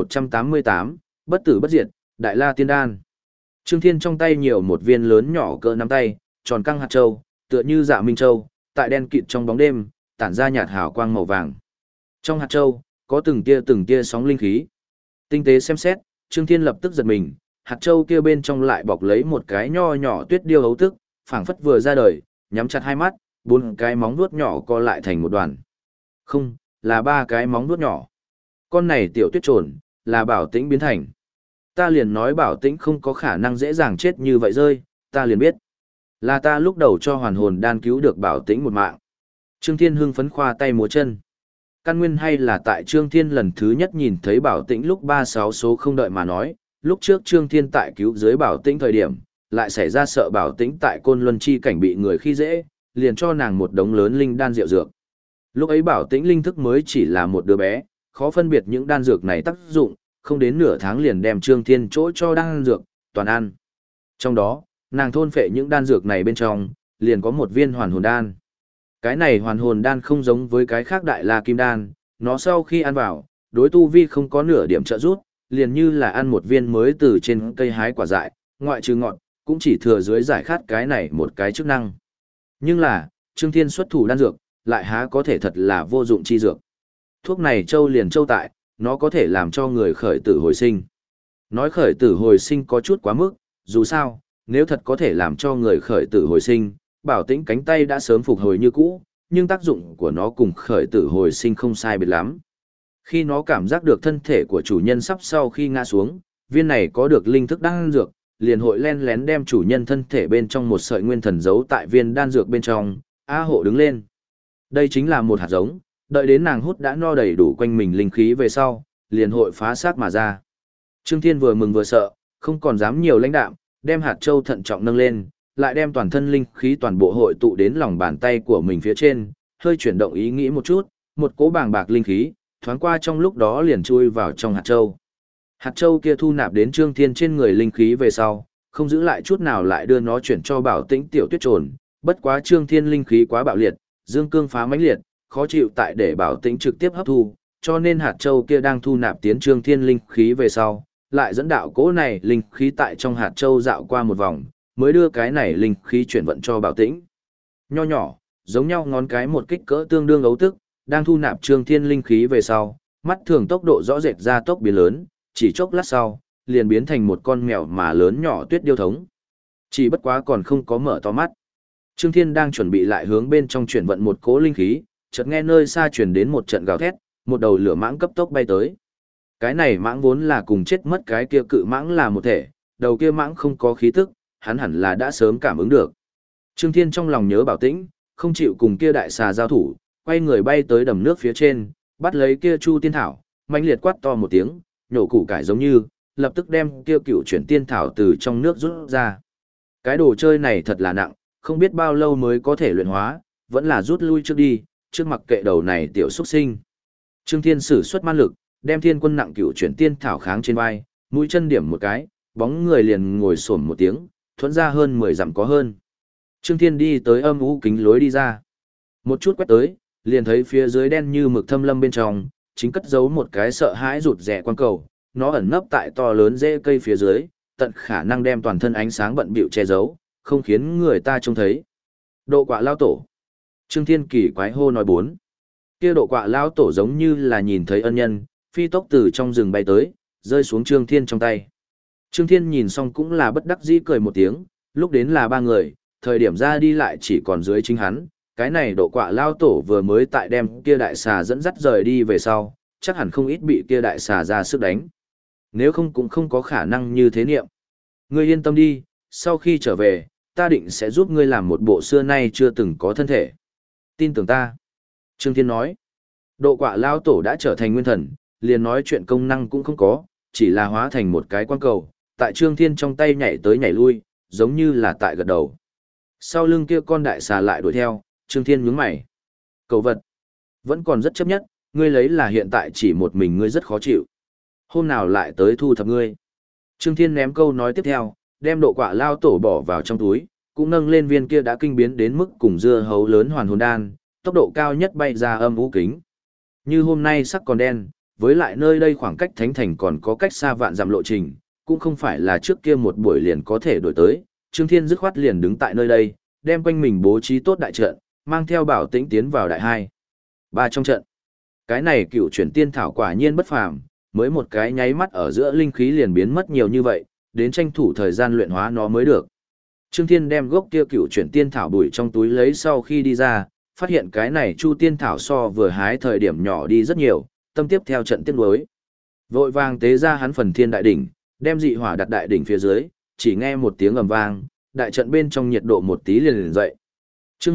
1188, bất tử bất diệt, Đại La Tiên Đan. Trương Thiên trong tay nhiều một viên lớn nhỏ cỡ nắm tay, tròn căng hạt châu, tựa như dạ minh châu, tại đen kịt trong bóng đêm, tản ra nhạt hào quang màu vàng. Trong hạt châu, có từng tia sóng linh khí. Tinh tế xem xét, Trương Thiên lập tức giật mình, hạt châu kia bên trong lại bọc lấy một cái nho nhỏ tuyết điêu hấu tức, phảng phất vừa ra đời, nhắm chặt hai mắt, bốn cái móng vuốt nhỏ co lại thành một đoàn. Không, là ba cái móng vuốt nhỏ. Con này tiểu tuyết trồn, là Bảo Tĩnh biến thành. Ta liền nói Bảo Tĩnh không có khả năng dễ dàng chết như vậy rơi, ta liền biết. Là ta lúc đầu cho hoàn hồn đan cứu được Bảo Tĩnh một mạng. Trương Thiên hưng phấn khoa tay múa chân. Căn nguyên hay là tại Trương Thiên lần thứ nhất nhìn thấy Bảo Tĩnh lúc 36 số không đợi mà nói, lúc trước Trương Thiên tại cứu dưới Bảo Tĩnh thời điểm, lại xảy ra sợ Bảo Tĩnh tại Côn Luân chi cảnh bị người khi dễ, liền cho nàng một đống lớn linh đan rượu dược. Lúc ấy Bảo Tĩnh linh thức mới chỉ là một đứa bé, khó phân biệt những đan dược này tác dụng, không đến nửa tháng liền đem Trương Thiên chỗ cho đan dược, toàn ăn. Trong đó, nàng thôn phệ những đan dược này bên trong, liền có một viên hoàn hồn đan. Cái này hoàn hồn đan không giống với cái khác đại la kim đan, nó sau khi ăn vào, đối tu vi không có nửa điểm trợ giúp, liền như là ăn một viên mới từ trên cây hái quả dại, ngoại trừ ngọt, cũng chỉ thừa dưới giải khát cái này một cái chức năng. Nhưng là, Trương Thiên xuất thủ đan dược, lại há có thể thật là vô dụng chi dược. Thuốc này châu liền châu tại, nó có thể làm cho người khởi tử hồi sinh. Nói khởi tử hồi sinh có chút quá mức, dù sao, nếu thật có thể làm cho người khởi tử hồi sinh, Bảo Tĩnh cánh tay đã sớm phục hồi như cũ, nhưng tác dụng của nó cùng khởi tử hồi sinh không sai biệt lắm. Khi nó cảm giác được thân thể của chủ nhân sắp sau khi ngã xuống, viên này có được linh thức đan dược, liền hội len lén đem chủ nhân thân thể bên trong một sợi nguyên thần giấu tại viên đan dược bên trong, A Hộ đứng lên. Đây chính là một hạt giống, đợi đến nàng hút đã no đầy đủ quanh mình linh khí về sau, liền hội phá xác mà ra. Trương Thiên vừa mừng vừa sợ, không còn dám nhiều lãnh đạm, đem hạt châu thận trọng nâng lên, lại đem toàn thân linh khí toàn bộ hội tụ đến lòng bàn tay của mình phía trên, hơi chuyển động ý nghĩ một chút, một cỗ bàng bạc linh khí, thoáng qua trong lúc đó liền chui vào trong hạt châu. Hạt châu kia thu nạp đến Trương Thiên trên người linh khí về sau, không giữ lại chút nào lại đưa nó chuyển cho Bảo Tĩnh tiểu tuyết trồn, bất quá Trương Thiên linh khí quá bạo liệt, dương cương phá mãnh liệt, khó chịu tại để Bảo Tĩnh trực tiếp hấp thu, cho nên hạt châu kia đang thu nạp tiến Trương Thiên linh khí về sau, lại dẫn đạo cỗ này linh khí tại trong hạt châu dạo qua một vòng, mới đưa cái này linh khí chuyển vận cho Bảo Tĩnh. Nho nhỏ, giống nhau ngón cái một kích cỡ tương đương ấu tức, đang thu nạp Trương Thiên linh khí về sau, mắt thường tốc độ rõ rệt ra tốc biến lớn, chỉ chốc lát sau, liền biến thành một con mèo mà lớn nhỏ tuyết điêu thống. Chỉ bất quá còn không có mở to mắt. Trương Thiên đang chuẩn bị lại hướng bên trong chuyển vận một cỗ linh khí, chợt nghe nơi xa truyền đến một trận gào thét, một đầu lửa mãng cấp tốc bay tới. Cái này mãng vốn là cùng chết mất cái kia cự mãng là một thể, đầu kia mãng không có khí tức, hắn hẳn là đã sớm cảm ứng được. Trương Thiên trong lòng nhớ Bảo Tĩnh, không chịu cùng kia đại xà giao thủ, quay người bay tới đầm nước phía trên, bắt lấy kia Chu Tiên Thảo, mãnh liệt quát to một tiếng, nhổ củ cải giống như, lập tức đem kia cựu chuyển tiên thảo từ trong nước rút ra. Cái đồ chơi này thật là nặng, không biết bao lâu mới có thể luyện hóa, vẫn là rút lui trước đi, trước mặc kệ đầu này tiểu xuất sinh. Trương Thiên sử xuất man lực, đem thiên quân nặng cựu chuyển tiên thảo kháng trên vai, mũi chân điểm một cái, bóng người liền ngồi xổm một tiếng, thuẫn ra hơn 10 dặm có hơn. Trương Thiên đi tới âm u kính lối đi ra. Một chút quét tới, liền thấy phía dưới đen như mực thâm lâm bên trong, chính cất giấu một cái sợ hãi rụt rè quan cầu, nó ẩn nấp tại to lớn rễ cây phía dưới, tận khả năng đem toàn thân ánh sáng bận bịu che giấu, không khiến người ta trông thấy. Độ quạ lao tổ. Trương Thiên kỳ quái hô nói bốn. Kia độ quạ lão tổ giống như là nhìn thấy ân nhân, phi tốc từ trong rừng bay tới, rơi xuống Trương Thiên trong tay. Trương Thiên nhìn xong cũng là bất đắc dĩ cười một tiếng, lúc đến là ba người, thời điểm ra đi lại chỉ còn dưới chính hắn, cái này độ quạ lao tổ vừa mới tại đem kia đại xà dẫn dắt rời đi về sau, chắc hẳn không ít bị kia đại xà ra sức đánh. Nếu không cũng không có khả năng như thế niệm. Ngươi yên tâm đi, sau khi trở về, ta định sẽ giúp ngươi làm một bộ xưa nay chưa từng có thân thể. Tin tưởng ta. Trương Thiên nói, độ quạ lao tổ đã trở thành nguyên thần, liền nói chuyện công năng cũng không có, chỉ là hóa thành một cái quan cầu, tại Trương Thiên trong tay nhảy tới nhảy lui, giống như là tại gật đầu. Sau lưng kia con đại xà lại đuổi theo, Trương Thiên nhướng mày. Cầu vật, vẫn còn rất chấp nhất, ngươi lấy là hiện tại chỉ một mình ngươi rất khó chịu. Hôm nào lại tới thu thập ngươi. Trương Thiên ném câu nói tiếp theo, đem độ quạ lao tổ bỏ vào trong túi, cũng nâng lên viên kia đã kinh biến đến mức cùng dưa hấu lớn hoàn hồn đan, tốc độ cao nhất bay ra âm u kính. Như hôm nay sắc còn đen, với lại nơi đây khoảng cách thánh thành còn có cách xa vạn dặm lộ trình, cũng không phải là trước kia một buổi liền có thể đổi tới. Trương Thiên dứt khoát liền đứng tại nơi đây, đem quanh mình bố trí tốt đại trận, mang theo Bảo Tĩnh tiến vào đại hai. Ba trong trận. Cái này cựu chuyển tiên thảo quả nhiên bất phàm, mới một cái nháy mắt ở giữa linh khí liền biến mất nhiều như vậy, đến tranh thủ thời gian luyện hóa nó mới được. Trương Thiên đem gốc kia cựu chuyển tiên thảo bụi trong túi lấy sau khi đi ra, phát hiện cái này chu tiên thảo so vừa hái thời điểm nhỏ đi rất nhiều, tâm tiếp theo trận tiên đối. Vội vàng tế ra hắn phần thiên đại đỉnh, đem dị hỏa đặt đại đỉnh phía dưới, chỉ nghe một tiếng ầm vang, đại trận bên trong nhiệt độ một tí liền dậy. Chương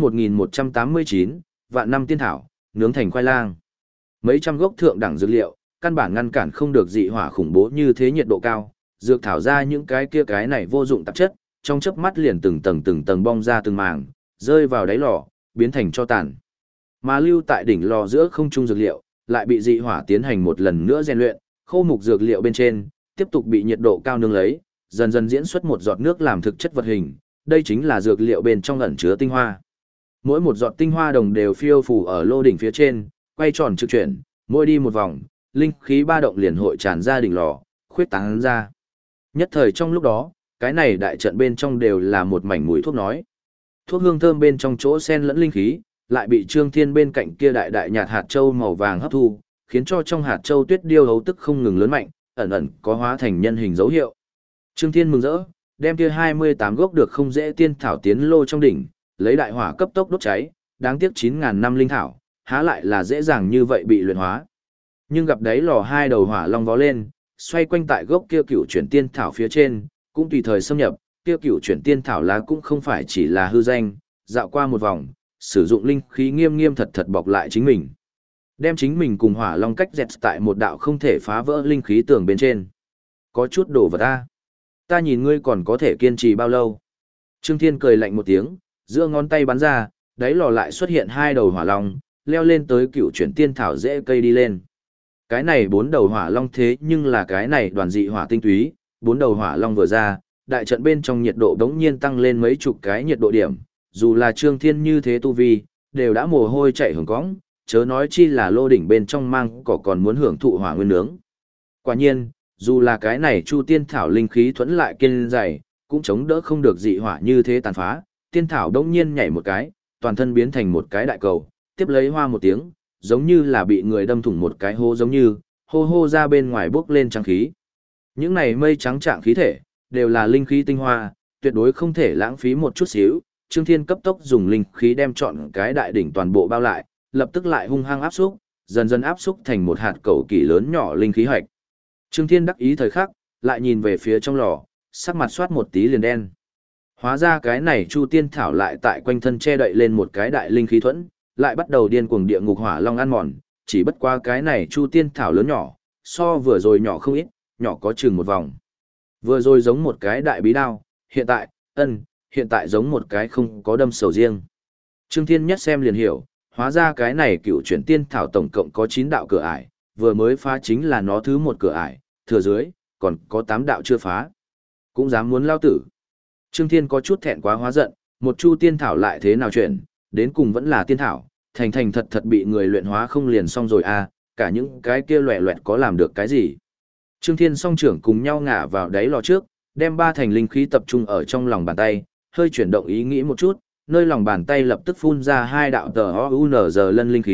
1189, vạn năm tiên thảo, nướng thành khoai lang. Mấy trăm gốc thượng đẳng dược liệu, căn bản ngăn cản không được dị hỏa khủng bố như thế nhiệt độ cao, dược thảo ra những cái này vô dụng tạp chất, trong chớp mắt liền từng tầng bong ra từng màng, rơi vào đáy lò, biến thành cho tàn. Mà lưu tại đỉnh lò giữa không trung dược liệu, lại bị dị hỏa tiến hành một lần nữa rèn luyện, khô mục dược liệu bên trên, tiếp tục bị nhiệt độ cao nướng lấy, dần dần diễn xuất một giọt nước làm thực chất vật hình, đây chính là dược liệu bên trong ẩn chứa tinh hoa. Mỗi một giọt tinh hoa đồng đều phiêu phù ở lô đỉnh phía trên, quay tròn trực chuyển, mỗi đi một vòng, linh khí ba động liền hội tràn ra đỉnh lò, khuyết tán ra. Nhất thời trong lúc đó, cái này đại trận bên trong đều là một mảnh mùi thuốc nói. Thuốc hương thơm bên trong chỗ sen lẫn linh khí, lại bị Trương Thiên bên cạnh kia đại đại nhạt hạt châu màu vàng hấp thu, khiến cho trong hạt châu tuyết điêu hấu tức không ngừng lớn mạnh, ẩn ẩn có hóa thành nhân hình dấu hiệu. Trương Thiên mừng rỡ, đem kia 28 gốc được không dễ tiên thảo tiến lô trong đỉnh, lấy đại hỏa cấp tốc đốt cháy, đáng tiếc 9000 năm linh thảo, há lại là dễ dàng như vậy bị luyện hóa. Nhưng gặp đấy lò hai đầu hỏa long vó lên, xoay quanh tại gốc kia cửu chuyển tiên thảo phía trên, cũng tùy thời xâm nhập, kia cửu chuyển tiên thảo lá cũng không phải chỉ là hư danh, dạo qua một vòng, sử dụng linh khí nghiêm nghiêm thật thật bọc lại chính mình. Đem chính mình cùng hỏa long cách dẹt tại một đạo không thể phá vỡ linh khí tường bên trên. Có chút đồ vật ta. Ta nhìn ngươi còn có thể kiên trì bao lâu. Trương Thiên cười lạnh một tiếng, giữa ngón tay bắn ra, đáy lò lại xuất hiện hai đầu hỏa long, leo lên tới cửu chuyển tiên thảo rễ cây đi lên. Cái này bốn đầu hỏa long thế nhưng là cái này đoàn dị hỏa tinh túy, bốn đầu hỏa long vừa ra, đại trận bên trong nhiệt độ đống nhiên tăng lên mấy chục cái nhiệt độ điểm, dù là Trương Thiên như thế tu vi, đều đã mồ hôi chạy hừng cõng, chớ nói chi là lô đỉnh bên trong mang cỏ còn muốn hưởng thụ hỏa nguyên nướng. Quả nhiên, dù là cái này chu tiên thảo linh khí thuẫn lại kiên dày, cũng chống đỡ không được dị hỏa như thế tàn phá, tiên thảo đống nhiên nhảy một cái, toàn thân biến thành một cái đại cầu, tiếp lấy hoa một tiếng, giống như là bị người đâm thủng một cái hố giống như, hô hô ra bên ngoài bốc lên trắng khí. Những này mây trắng trạng khí thể, đều là linh khí tinh hoa, tuyệt đối không thể lãng phí một chút xíu. Trương Thiên cấp tốc dùng linh khí đem trọn cái đại đỉnh toàn bộ bao lại, lập tức lại hung hăng áp xúc, dần dần áp xúc thành một hạt cầu kỳ lớn nhỏ linh khí hạch. Trương Thiên đắc ý thời khắc, lại nhìn về phía trong lò, sắc mặt soát một tí liền đen. Hóa ra cái này Chu Tiên thảo lại tại quanh thân che đậy lên một cái đại linh khí thuẫn, lại bắt đầu điên cuồng địa ngục hỏa long ăn mòn, chỉ bất qua cái này Chu Tiên thảo lớn nhỏ, so vừa rồi nhỏ không ít, nhỏ có chừng một vòng. Vừa rồi giống một cái đại bí đao, hiện tại giống một cái không có đâm sầu riêng. Trương Thiên nhất xem liền hiểu, hóa ra cái này cựu chuyển tiên thảo tổng cộng có 9 đạo cửa ải, vừa mới phá chính là nó thứ một cửa ải, thừa dưới, còn có 8 đạo chưa phá. Cũng dám muốn lao tử. Trương Thiên có chút thẹn quá hóa giận, một chu tiên thảo lại thế nào chuyện, đến cùng vẫn là tiên thảo, thành thật thật bị người luyện hóa không liền xong rồi à, cả những cái kia loẹ loẹt có làm được cái gì. Trương Thiên song trưởng cùng nhau ngả vào đáy lò trước, đem 3 thành linh khí tập trung ở trong lòng bàn tay, hơi chuyển động ý nghĩ một chút, nơi lòng bàn tay lập tức phun ra 2 đạo tờ OUNZ lân linh khí,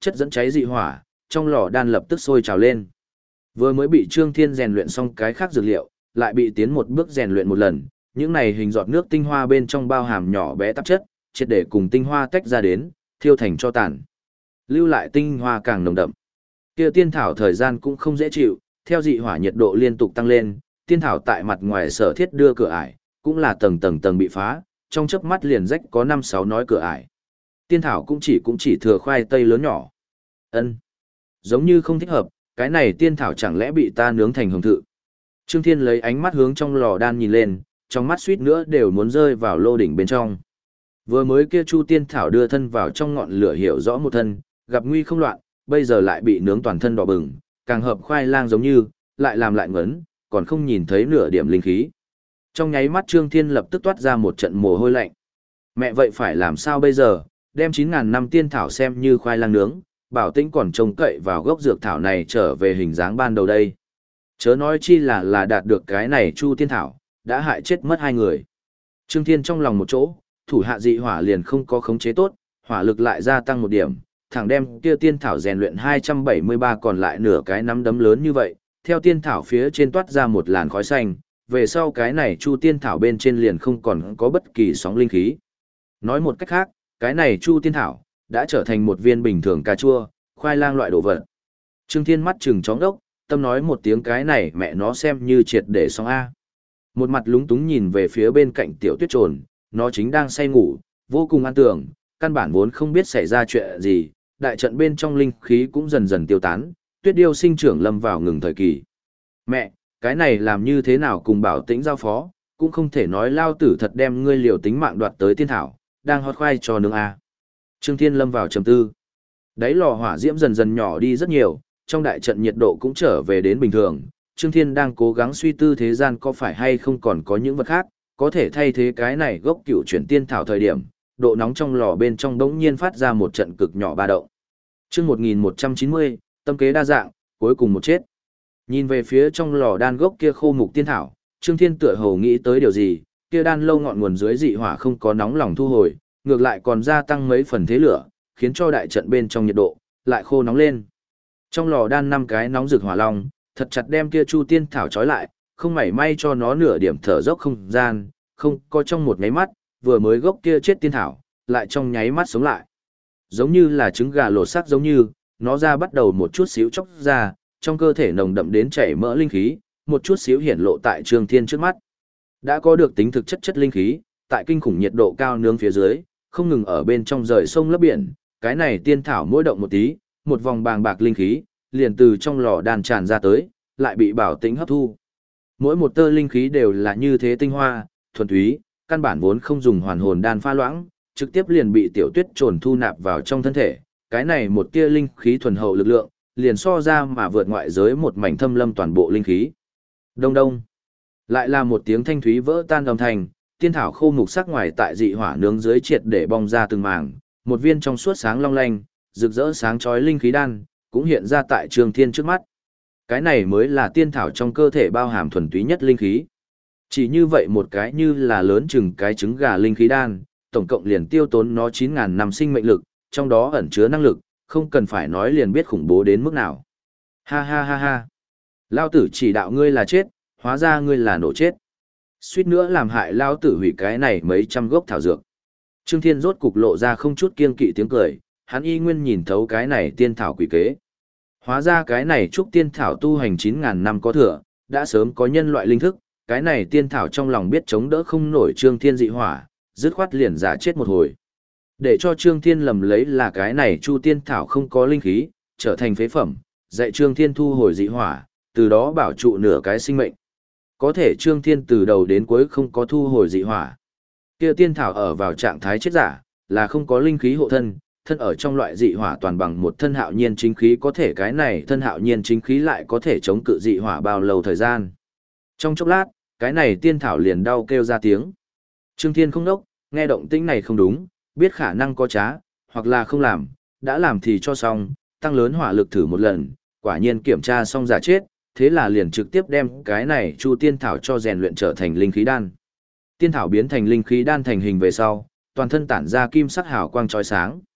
chất dẫn cháy dị hỏa, trong lò đan lập tức sôi trào lên. Vừa mới bị Trương Thiên rèn luyện xong cái khác dược liệu, lại bị tiến một bước rèn luyện một lần, những này hình giọt nước tinh hoa bên trong bao hàm nhỏ bé tạp chất, triệt để cùng tinh hoa tách ra đến, thiêu thành cho tàn. Lưu lại tinh hoa càng nồng đậm. Kia tiên thảo thời gian cũng không dễ chịu, theo dị hỏa nhiệt độ liên tục tăng lên, tiên thảo tại mặt ngoài sở thiết đưa cửa ải, cũng là tầng tầng tầng bị phá, trong chớp mắt liền rách có 5-6 nói cửa ải. Tiên thảo cũng chỉ thừa khoai tây lớn nhỏ. Ân, giống như không thích hợp, cái này tiên thảo chẳng lẽ bị ta nướng thành hồng thự. Trương Thiên lấy ánh mắt hướng trong lò đan nhìn lên, trong mắt suýt nữa đều muốn rơi vào lô đỉnh bên trong. Vừa mới kia Chu tiên thảo đưa thân vào trong ngọn lửa hiểu rõ một thân, gặp nguy không loạn, bây giờ lại bị nướng toàn thân đỏ bừng, càng hợp khoai lang giống như, lại làm lại ngấn, còn không nhìn thấy nửa điểm linh khí. Trong nháy mắt Trương Thiên lập tức toát ra một trận mồ hôi lạnh. Mẹ vậy phải làm sao bây giờ, đem 9.000 năm tiên thảo xem như khoai lang nướng, Bảo Tĩnh còn trông cậy vào gốc dược thảo này trở về hình dáng ban đầu đây. Chớ nói chi là đạt được cái này Chu tiên thảo, đã hại chết mất 2 người. Trương Thiên trong lòng một chỗ, thủ hạ dị hỏa liền không có khống chế tốt, hỏa lực lại gia tăng một điểm, thẳng đem kia tiên thảo rèn luyện 273 còn lại nửa cái nắm đấm lớn như vậy, theo tiên thảo phía trên toát ra một làn khói xanh, về sau cái này Chu tiên thảo bên trên liền không còn có bất kỳ sóng linh khí. Nói một cách khác, cái này Chu tiên thảo đã trở thành một viên bình thường cà chua, khoai lang loại đồ vật. Trương Thiên mắt trừng chóng đốc, tâm nói một tiếng cái này mẹ nó xem như triệt để xong A. Một mặt lúng túng nhìn về phía bên cạnh tiểu tuyết trồn, nó chính đang say ngủ, vô cùng an tưởng, căn bản vốn không biết xảy ra chuyện gì, đại trận bên trong linh khí cũng dần dần tiêu tán, tuyết điêu sinh trưởng lâm vào ngừng thời kỳ. Mẹ, cái này làm như thế nào cùng Bảo Tĩnh giao phó, cũng không thể nói lao tử thật đem ngươi liều tính mạng đoạt tới tiên thảo, đang hót khoai cho nương A. Trương Thiên lâm vào trầm tư. Đáy lò hỏa diễm dần dần nhỏ đi rất nhiều, trong đại trận nhiệt độ cũng trở về đến bình thường. Trương Thiên đang cố gắng suy tư thế gian có phải hay không còn có những vật khác, có thể thay thế cái này gốc cựu chuyển tiên thảo thời điểm, độ nóng trong lò bên trong đống nhiên phát ra một trận cực nhỏ ba động. Chương 1190, tâm kế đa dạng, cuối cùng một chết. Nhìn về phía trong lò đan gốc kia khô mục tiên thảo, Trương Thiên tựa hồ nghĩ tới điều gì, kia đan lâu ngọn nguồn dưới dị hỏa không có nóng lòng thu hồi, ngược lại còn gia tăng mấy phần thế lửa, khiến cho đại trận bên trong nhiệt độ lại khô nóng lên. Trong lò đan 5 cái nóng rực hỏa long, thật chặt đem kia Chu tiên thảo trói lại, không mảy may cho nó nửa điểm thở dốc không gian, không có trong một nháy mắt, vừa mới gốc kia chết tiên thảo, lại trong nháy mắt sống lại. Giống như là trứng gà lột xác giống như, nó ra bắt đầu một chút xíu chốc ra, trong cơ thể nồng đậm đến chảy mỡ linh khí, một chút xíu hiển lộ tại Trương Thiên trước mắt. Đã có được tính thực chất linh khí, tại kinh khủng nhiệt độ cao nướng phía dưới, không ngừng ở bên trong rời sông lấp biển, cái này tiên thảo mỗi động một tí, một vòng bàng bạc linh khí, liền từ trong lò đan tràn ra tới, lại bị Bảo Tĩnh hấp thu. Mỗi một tơ linh khí đều là như thế tinh hoa, thuần túy, căn bản vốn không dùng hoàn hồn đan pha loãng, trực tiếp liền bị tiểu tuyết trồn thu nạp vào trong thân thể. Cái này một tia linh khí thuần hậu lực lượng, liền so ra mà vượt ngoại giới một mảnh thâm lâm toàn bộ linh khí. Đông đông. Lại là một tiếng thanh thúy vỡ tan âm thanh, tiên thảo khô mục sắc ngoài tại dị hỏa nướng dưới triệt để bong ra từng mảng, một viên trong suốt sáng long lanh, rực rỡ sáng chói linh khí đan, cũng hiện ra tại Trương Thiên trước mắt. Cái này mới là tiên thảo trong cơ thể bao hàm thuần túy nhất linh khí. Chỉ như vậy một cái như là lớn chừng cái trứng gà linh khí đan, tổng cộng liền tiêu tốn nó 9.000 năm sinh mệnh lực, trong đó ẩn chứa năng lực, không cần phải nói liền biết khủng bố đến mức nào. Ha ha ha ha. Lao tử chỉ đạo ngươi là chết, hóa ra ngươi là nổ chết. Suýt nữa làm hại Lao tử hủy cái này mấy trăm gốc thảo dược. Trương Thiên rốt cục lộ ra không chút kiêng kỵ tiếng cười, hắn y nguyên nhìn thấu cái này tiên thảo quỷ kế. Hóa ra cái này trúc tiên thảo tu hành 9.000 năm có thừa, đã sớm có nhân loại linh thức, cái này tiên thảo trong lòng biết chống đỡ không nổi Trương Thiên dị hỏa, dứt khoát liền giả chết một hồi. Để cho Trương Thiên lầm lấy là cái này Chu tiên thảo không có linh khí, trở thành phế phẩm, dạy Trương Thiên thu hồi dị hỏa, từ đó bảo trụ nửa cái sinh mệnh. Có thể Trương Thiên từ đầu đến cuối không có thu hồi dị hỏa. Kia tiên thảo ở vào trạng thái chết giả, là không có linh khí hộ thân, thân ở trong loại dị hỏa toàn bằng một thân hạo nhiên chính khí, có thể cái này thân hạo nhiên chính khí lại có thể chống cự dị hỏa bao lâu thời gian. Trong chốc lát, cái này tiên thảo liền đau kêu ra tiếng. Trương Thiên không đốc, nghe động tĩnh này không đúng, biết khả năng có trá, hoặc là không làm, đã làm thì cho xong, tăng lớn hỏa lực thử một lần, quả nhiên kiểm tra xong giả chết, thế là liền trực tiếp đem cái này Chu tiên thảo cho rèn luyện trở thành linh khí đan. Tiên thảo biến thành linh khí đan thành hình về sau, toàn thân tản ra kim sắc hào quang chói sáng.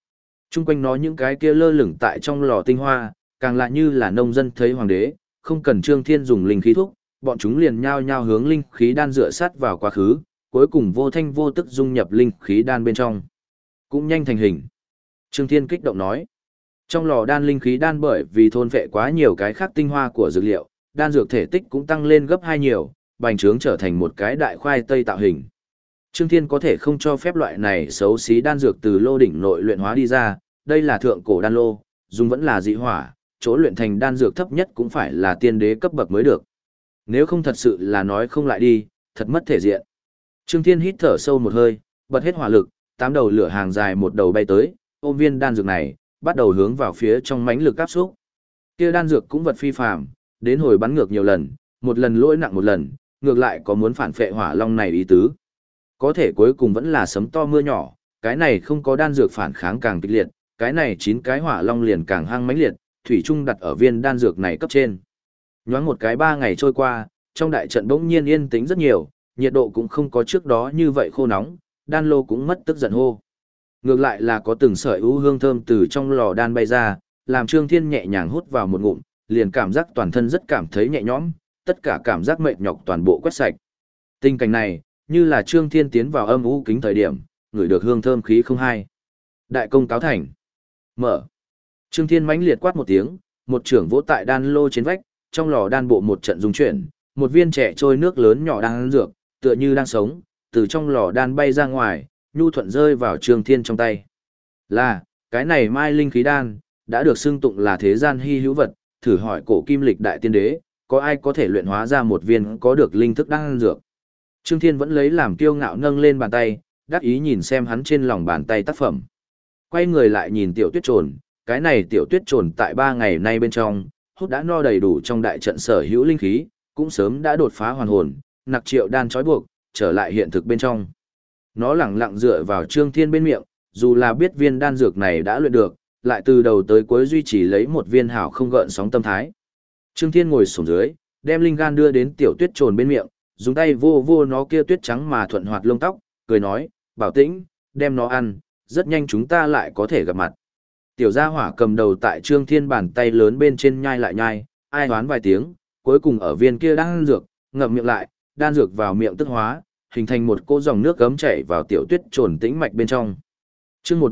Trung quanh nó những cái kia lơ lửng tại trong lò tinh hoa, càng lại như là nông dân thấy hoàng đế, không cần Trương Thiên dùng linh khí thúc, bọn chúng liền nhao nhao hướng linh khí đan dựa sát vào quá khứ, cuối cùng vô thanh vô tức dung nhập linh khí đan bên trong. Cũng nhanh thành hình. Trương Thiên kích động nói. Trong lò đan linh khí đan bởi vì thôn vệ quá nhiều cái khác tinh hoa của dược liệu, đan dược thể tích cũng tăng lên gấp 2 nhiều, bành trướng trở thành một cái đại khoai tây tạo hình. Trương Thiên có thể không cho phép loại này xấu xí đan dược từ lô đỉnh nội luyện hóa đi ra, đây là thượng cổ đan lô, dùng vẫn là dị hỏa, chỗ luyện thành đan dược thấp nhất cũng phải là tiên đế cấp bậc mới được. Nếu không thật sự là nói không lại đi, thật mất thể diện. Trương Thiên hít thở sâu một hơi, bật hết hỏa lực, 8 đầu lửa hàng dài một đầu bay tới, ôm viên đan dược này, bắt đầu hướng vào phía trong mãnh lực áp xúc. Kia đan dược cũng vật phi phàm, đến hồi bắn ngược nhiều lần, một lần lỗi nặng một lần, ngược lại có muốn phản phệ hỏa long này ý tứ. Có thể cuối cùng vẫn là sấm to mưa nhỏ, cái này không có đan dược phản kháng càng kịch liệt, cái này 9 cái hỏa long liền càng hăng mãnh liệt, thủy chung đặt ở viên đan dược này cấp trên. Nhoáng một cái 3 ngày trôi qua, trong đại trận bỗng nhiên yên tĩnh rất nhiều, nhiệt độ cũng không có trước đó như vậy khô nóng, đan lô cũng mất tức giận hô. Ngược lại là có từng sợi ưu hương thơm từ trong lò đan bay ra, làm Trương Thiên nhẹ nhàng hút vào một ngụm, liền cảm giác toàn thân rất cảm thấy nhẹ nhõm, tất cả cảm giác mệt nhọc toàn bộ quét sạch. Tình cảnh này, như là Trương Thiên tiến vào âm u kính thời điểm, ngửi được hương thơm khí không hay. Đại công cáo thành. Mở. Trương Thiên mãnh liệt quát một tiếng, một trưởng vỗ tại đan lô trên vách, trong lò đan bộ một trận rung chuyển, một viên trẻ trôi nước lớn nhỏ đang dược, tựa như đang sống, từ trong lò đan bay ra ngoài, nhu thuận rơi vào Trương Thiên trong tay. Là, cái này mai linh khí đan, đã được xưng tụng là thế gian hy hữu vật, thử hỏi cổ kim lịch đại tiên đế, có ai có thể luyện hóa ra một viên có được linh thức đan dược. Trương Thiên vẫn lấy làm kiêu ngạo nâng lên bàn tay, đắc ý nhìn xem hắn trên lòng bàn tay tác phẩm. Quay người lại nhìn tiểu tuyết trồn, cái này tiểu tuyết trồn tại 3 ngày nay bên trong, hút đã no đầy đủ trong đại trận sở hữu linh khí, cũng sớm đã đột phá hoàn hồn, nặc triệu đan trói buộc, trở lại hiện thực bên trong. Nó lẳng lặng dựa vào Trương Thiên bên miệng, dù là biết viên đan dược này đã luyện được, lại từ đầu tới cuối duy trì lấy một viên hảo không gợn sóng tâm thái. Trương Thiên ngồi xổm dưới, đem linh gan đưa đến tiểu tuyết trồn bên miệng, dùng tay vô vô nó kia tuyết trắng mà thuận hoạt lông tóc, cười nói, bảo tĩnh, đem nó ăn, rất nhanh chúng ta lại có thể gặp mặt. Tiểu gia hỏa cầm đầu tại Trương Thiên bàn tay lớn bên trên nhai lại nhai, ai đoán vài tiếng, cuối cùng ở viên kia đan dược, ngậm miệng lại, đan dược vào miệng tức hóa, hình thành một cỗ dòng nước gấm chảy vào tiểu tuyết trồn tĩnh mạch bên trong. Chương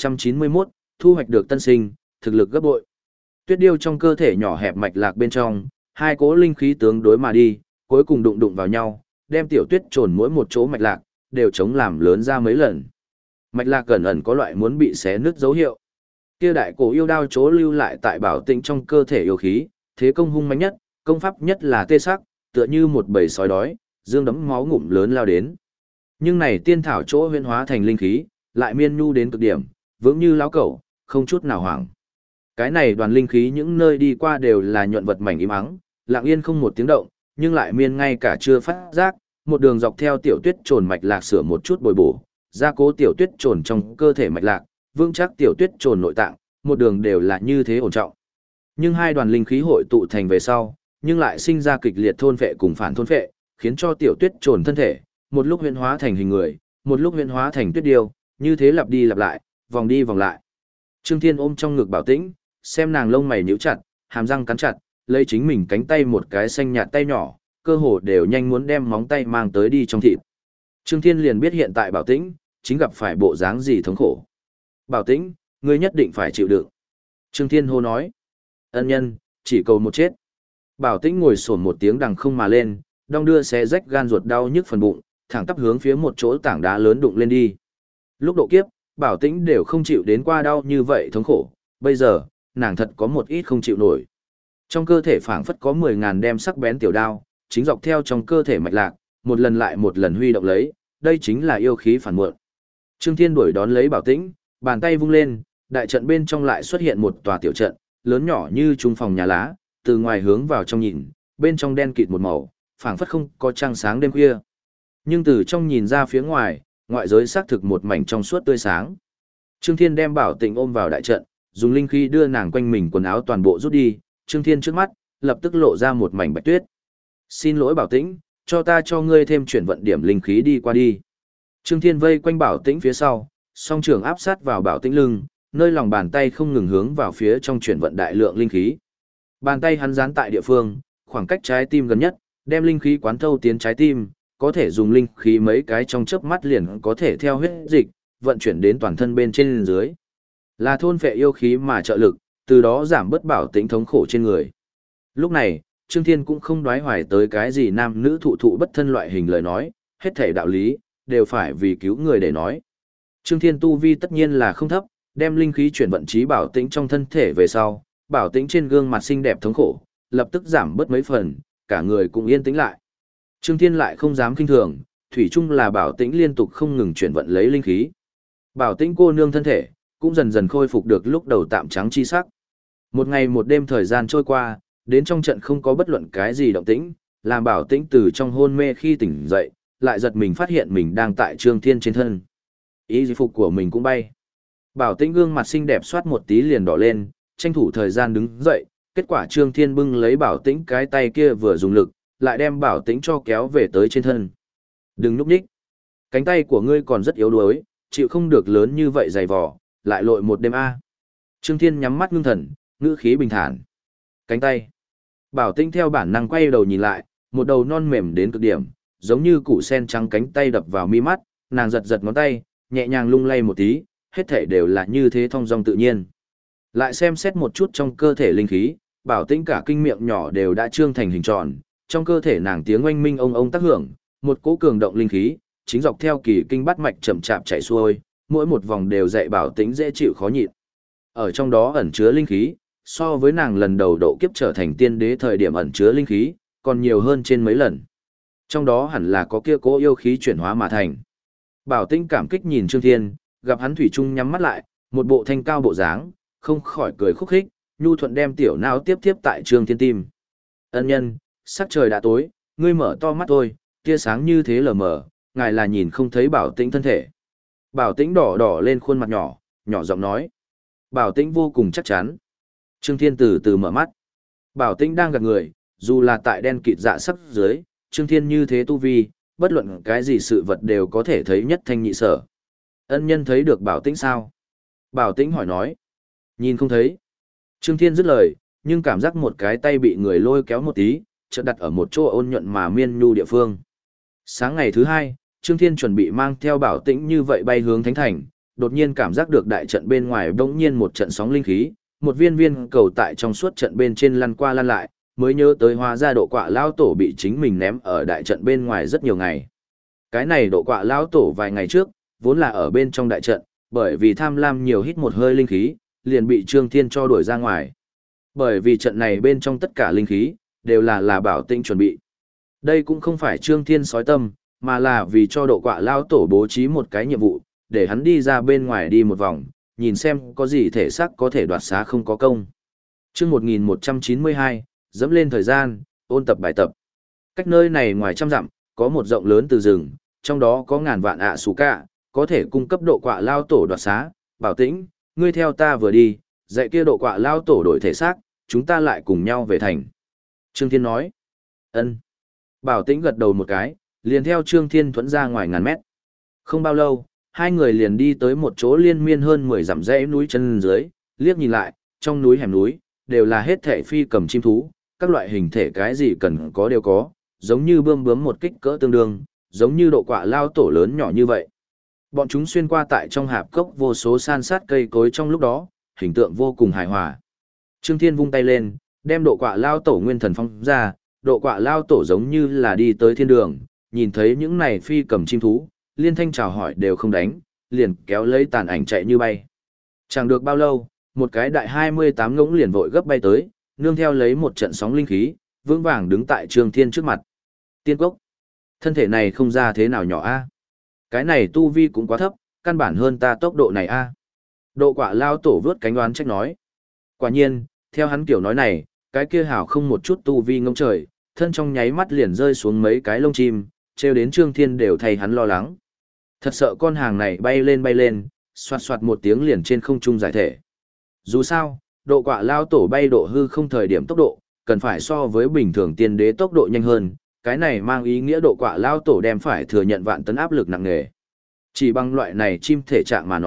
1191, thu hoạch được tân sinh, thực lực gấp bội. Tuyết điêu trong cơ thể nhỏ hẹp mạch lạc bên trong, hai cỗ linh khí tướng đối mà đi, cuối cùng đụng đụng vào nhau, đem tiểu tuyết trồn mỗi một chỗ mạch lạc đều chống làm lớn ra mấy lần. Mạch lạc gần ẩn có loại muốn bị xé nứt dấu hiệu. Kia đại cổ yêu đao chỗ lưu lại tại bảo tĩnh trong cơ thể yêu khí, thế công hung mãnh nhất, công pháp nhất là tê sắc, tựa như một bầy sói đói, dương đấm máu ngụm lớn lao đến. Nhưng này tiên thảo chỗ huyễn hóa thành linh khí, lại miên nhu đến cực điểm, vững như lão cẩu, không chút nào hoảng. Cái này đoàn linh khí những nơi đi qua đều là nhuận vật mảnh im ắng, lặng yên không một tiếng động, nhưng lại miên ngay cả chưa phát giác, một đường dọc theo tiểu tuyết trồn mạch lạc sửa một chút bồi bổ, gia cố tiểu tuyết trồn trong cơ thể mạch lạc, vững chắc tiểu tuyết trồn nội tạng, một đường đều là như thế ổn trọng. Nhưng hai đoàn linh khí hội tụ thành về sau, nhưng lại sinh ra kịch liệt thôn phệ cùng phản thôn phệ, khiến cho tiểu tuyết trồn thân thể, một lúc huyễn hóa thành hình người, một lúc huyễn hóa thành tuyết điêu, như thế lặp đi lặp lại, vòng đi vòng lại. Trương Thiên ôm trong ngực Bảo Tĩnh, xem nàng lông mày nhíu chặt, hàm răng cắn chặt, lấy chính mình cánh tay một cái xanh nhạt tay nhỏ, cơ hồ đều nhanh muốn đem móng tay mang tới đi trong thịt. Trương Thiên liền biết hiện tại Bảo Tĩnh chính gặp phải bộ dáng gì thống khổ. Bảo Tĩnh, ngươi nhất định phải chịu đựng. Trương Thiên hô nói. Ân nhân, chỉ cầu một chết. Bảo Tĩnh ngồi xổm một tiếng đằng không mà lên, đong đưa xé rách gan ruột đau nhức phần bụng, thẳng tắp hướng phía một chỗ tảng đá lớn đụng lên đi. Lúc độ kiếp, Bảo Tĩnh đều không chịu đến qua đau như vậy thống khổ, bây giờ, nàng thật có một ít không chịu nổi. Trong cơ thể phảng phất có 10.000 đem sắc bén tiểu đao, chính dọc theo trong cơ thể mạch lạc, một lần lại một lần huy động lấy, đây chính là yêu khí phản muộn. Trương Thiên đuổi đón lấy Bảo Tĩnh, bàn tay vung lên, đại trận bên trong lại xuất hiện một tòa tiểu trận, lớn nhỏ như trung phòng nhà lá, từ ngoài hướng vào trong nhìn, bên trong đen kịt một màu, phảng phất không có trăng sáng đêm khuya. Nhưng từ trong nhìn ra phía ngoài, ngoại giới xác thực một mảnh trong suốt tươi sáng. Trương Thiên đem Bảo Tĩnh ôm vào đại trận, dùng linh khí đưa nàng quanh mình quần áo toàn bộ rút đi, Trương Thiên trước mắt, lập tức lộ ra một mảnh bạch tuyết. Xin lỗi Bảo Tĩnh, cho ngươi thêm chuyển vận điểm linh khí đi qua đi. Trương Thiên vây quanh Bảo Tĩnh phía sau, song trường áp sát vào Bảo Tĩnh lưng, nơi lòng bàn tay không ngừng hướng vào phía trong chuyển vận đại lượng linh khí. Bàn tay hắn dán tại địa phương, khoảng cách trái tim gần nhất, đem linh khí quán thâu tiến trái tim, có thể dùng linh khí mấy cái trong chớp mắt liền có thể theo huyết dịch, vận chuyển đến toàn thân bên trên dưới. Là thôn phệ yêu khí mà trợ lực, từ đó giảm bớt Bảo Tĩnh thống khổ trên người. Lúc này, Trương Thiên cũng không đoái hoài tới cái gì nam nữ thụ thụ bất thân loại hình lời nói, hết thể đạo lý, đều phải vì cứu người để nói. Trương Thiên tu vi tất nhiên là không thấp, đem linh khí chuyển vận trí Bảo Tĩnh trong thân thể về sau, Bảo Tĩnh trên gương mặt xinh đẹp thống khổ, lập tức giảm bớt mấy phần, cả người cũng yên tĩnh lại. Trương Thiên lại không dám kinh thường, thủy chung là Bảo Tĩnh liên tục không ngừng chuyển vận lấy linh khí. Bảo Tĩnh cô nương thân thể cũng dần dần khôi phục được lúc đầu tạm trắng chi sắc. Một ngày một đêm thời gian trôi qua, đến trong trận không có bất luận cái gì động tĩnh, làm Bảo Tĩnh từ trong hôn mê khi tỉnh dậy, lại giật mình phát hiện mình đang tại Trương Thiên trên thân. Ý phục của mình cũng bay. Bảo Tĩnh gương mặt xinh đẹp soát một tí liền đỏ lên, tranh thủ thời gian đứng dậy, kết quả Trương Thiên bưng lấy Bảo Tĩnh cái tay kia vừa dùng lực, lại đem Bảo Tĩnh cho kéo về tới trên thân. Đừng núp nhích. Cánh tay của ngươi còn rất yếu đuối, chịu không được lớn như vậy dày vò, lại lội một đêm a. Trương Thiên nhắm mắt ngưng thần, ngữ khí bình thản. Cánh tay. Bảo Tĩnh theo bản năng quay đầu nhìn lại, một đầu non mềm đến cực điểm, giống như củ sen trắng cánh tay đập vào mi mắt, nàng giật giật ngón tay, nhẹ nhàng lung lay một tí, hết thảy đều là như thế thong dong tự nhiên. Lại xem xét một chút trong cơ thể linh khí, Bảo Tĩnh cả kinh miệng nhỏ đều đã trương thành hình tròn, trong cơ thể nàng tiếng oanh minh ông tác hưởng, một cỗ cường động linh khí, chính dọc theo kỳ kinh bát mạch chậm chạp chảy xuôi, mỗi một vòng đều dạy Bảo Tĩnh dễ chịu khó nhịn. Ở trong đó ẩn chứa linh khí, so với nàng lần đầu độ kiếp trở thành tiên đế thời điểm ẩn chứa linh khí, còn nhiều hơn trên mấy lần. Trong đó hẳn là có kia cỗ yêu khí chuyển hóa mà thành. Bảo Tĩnh cảm kích nhìn Trương Thiên, gặp hắn thủy chung nhắm mắt lại, một bộ thanh cao bộ dáng, không khỏi cười khúc khích, nhu thuận đem tiểu não tiếp tiếp tại Trương Thiên tim. Ân nhân, sắc trời đã tối, ngươi mở to mắt thôi, tia sáng như thế lờ mờ, ngài là nhìn không thấy Bảo Tĩnh thân thể. Bảo Tĩnh đỏ đỏ lên khuôn mặt nhỏ, nhỏ giọng nói. Bảo Tĩnh vô cùng chắc chắn. Trương Thiên từ từ mở mắt. Bảo Tĩnh đang gật người, dù là tại đen kịt dạ sắc dưới, Trương Thiên như thế tu vi, bất luận cái gì sự vật đều có thể thấy nhất thanh nhị sở. Ân nhân thấy được Bảo Tĩnh sao? Bảo Tĩnh hỏi nói. Nhìn không thấy. Trương Thiên dứt lời, nhưng cảm giác một cái tay bị người lôi kéo một tí, chợt đặt ở một chỗ ôn nhuận mà miên nhu địa phương. Sáng ngày thứ hai, Trương Thiên chuẩn bị mang theo Bảo Tĩnh như vậy bay hướng Thánh Thành, đột nhiên cảm giác được đại trận bên ngoài bỗng nhiên một trận sóng linh khí, một viên viên cầu tại trong suốt trận bên trên lăn qua lăn lại, mới nhớ tới hóa ra độ quạ lao tổ bị chính mình ném ở đại trận bên ngoài rất nhiều ngày. Cái này độ quạ lao tổ vài ngày trước, vốn là ở bên trong đại trận, bởi vì tham lam nhiều hít một hơi linh khí, liền bị Trương Thiên cho đuổi ra ngoài. Bởi vì trận này bên trong tất cả linh khí, đều là Bảo Tĩnh chuẩn bị. Đây cũng không phải Trương Thiên sói tâm, mà là vì cho độ quạ lao tổ bố trí một cái nhiệm vụ, để hắn đi ra bên ngoài đi một vòng, nhìn xem có gì thể xác có thể đoạt xá không có công. Chương 1192, dẫm lên thời gian, ôn tập bài tập. Cách nơi này ngoài trăm dặm, có một rộng lớn từ rừng, trong đó có ngàn vạn ạ xù cả, có thể cung cấp độ quạ lao tổ đoạt xá. Bảo Tĩnh, ngươi theo ta vừa đi, dạy kia độ quạ lao tổ đổi thể xác, chúng ta lại cùng nhau về thành. Trương Thiên nói. Ân. Bảo Tĩnh gật đầu một cái, liền theo Trương Thiên thuẫn ra ngoài ngàn mét. Không bao lâu, hai người liền đi tới một chỗ liên miên hơn 10 dặm dãy núi chân dưới, liếc nhìn lại, trong núi hẻm núi, đều là hết thể phi cầm chim thú, các loại hình thể cái gì cần có đều có, giống như bươm bướm một kích cỡ tương đương, giống như độ quạ lao tổ lớn nhỏ như vậy. Bọn chúng xuyên qua tại trong hạp cốc vô số san sát cây cối trong lúc đó, hình tượng vô cùng hài hòa. Trương Thiên vung tay lên, đem độ quạ lao tổ nguyên thần phong ra, độ quạ lao tổ giống như là đi tới thiên đường, nhìn thấy những này phi cầm chim thú, liên thanh chào hỏi đều không đánh, liền kéo lấy tàn ảnh chạy như bay. Chẳng được bao lâu, một cái đại 28 ngỗng liền vội gấp bay tới, nương theo lấy một trận sóng linh khí, vững vàng đứng tại Trương Thiên trước mặt. Tiên cốc, thân thể này không ra thế nào nhỏ a? Cái này tu vi cũng quá thấp, căn bản hơn ta tốc độ này a. Độ quạ lao tổ vướt cánh đoán trách nói. Quả nhiên, theo hắn kiểu nói này, cái kia hảo không một chút tu vi ngông trời, thân trong nháy mắt liền rơi xuống mấy cái lông chim, treo đến Trương Thiên đều thay hắn lo lắng. Thật sợ con hàng này bay lên, xoạt xoạt một tiếng liền trên không trung giải thể. Dù sao, độ quạ lao tổ bay độ hư không thời điểm tốc độ, cần phải so với bình thường tiên đế tốc độ nhanh hơn, cái này mang ý nghĩa độ quạ lao tổ đem phải thừa nhận vạn tấn áp lực nặng nề. Chỉ bằng loại này chim thể trạng mà nói,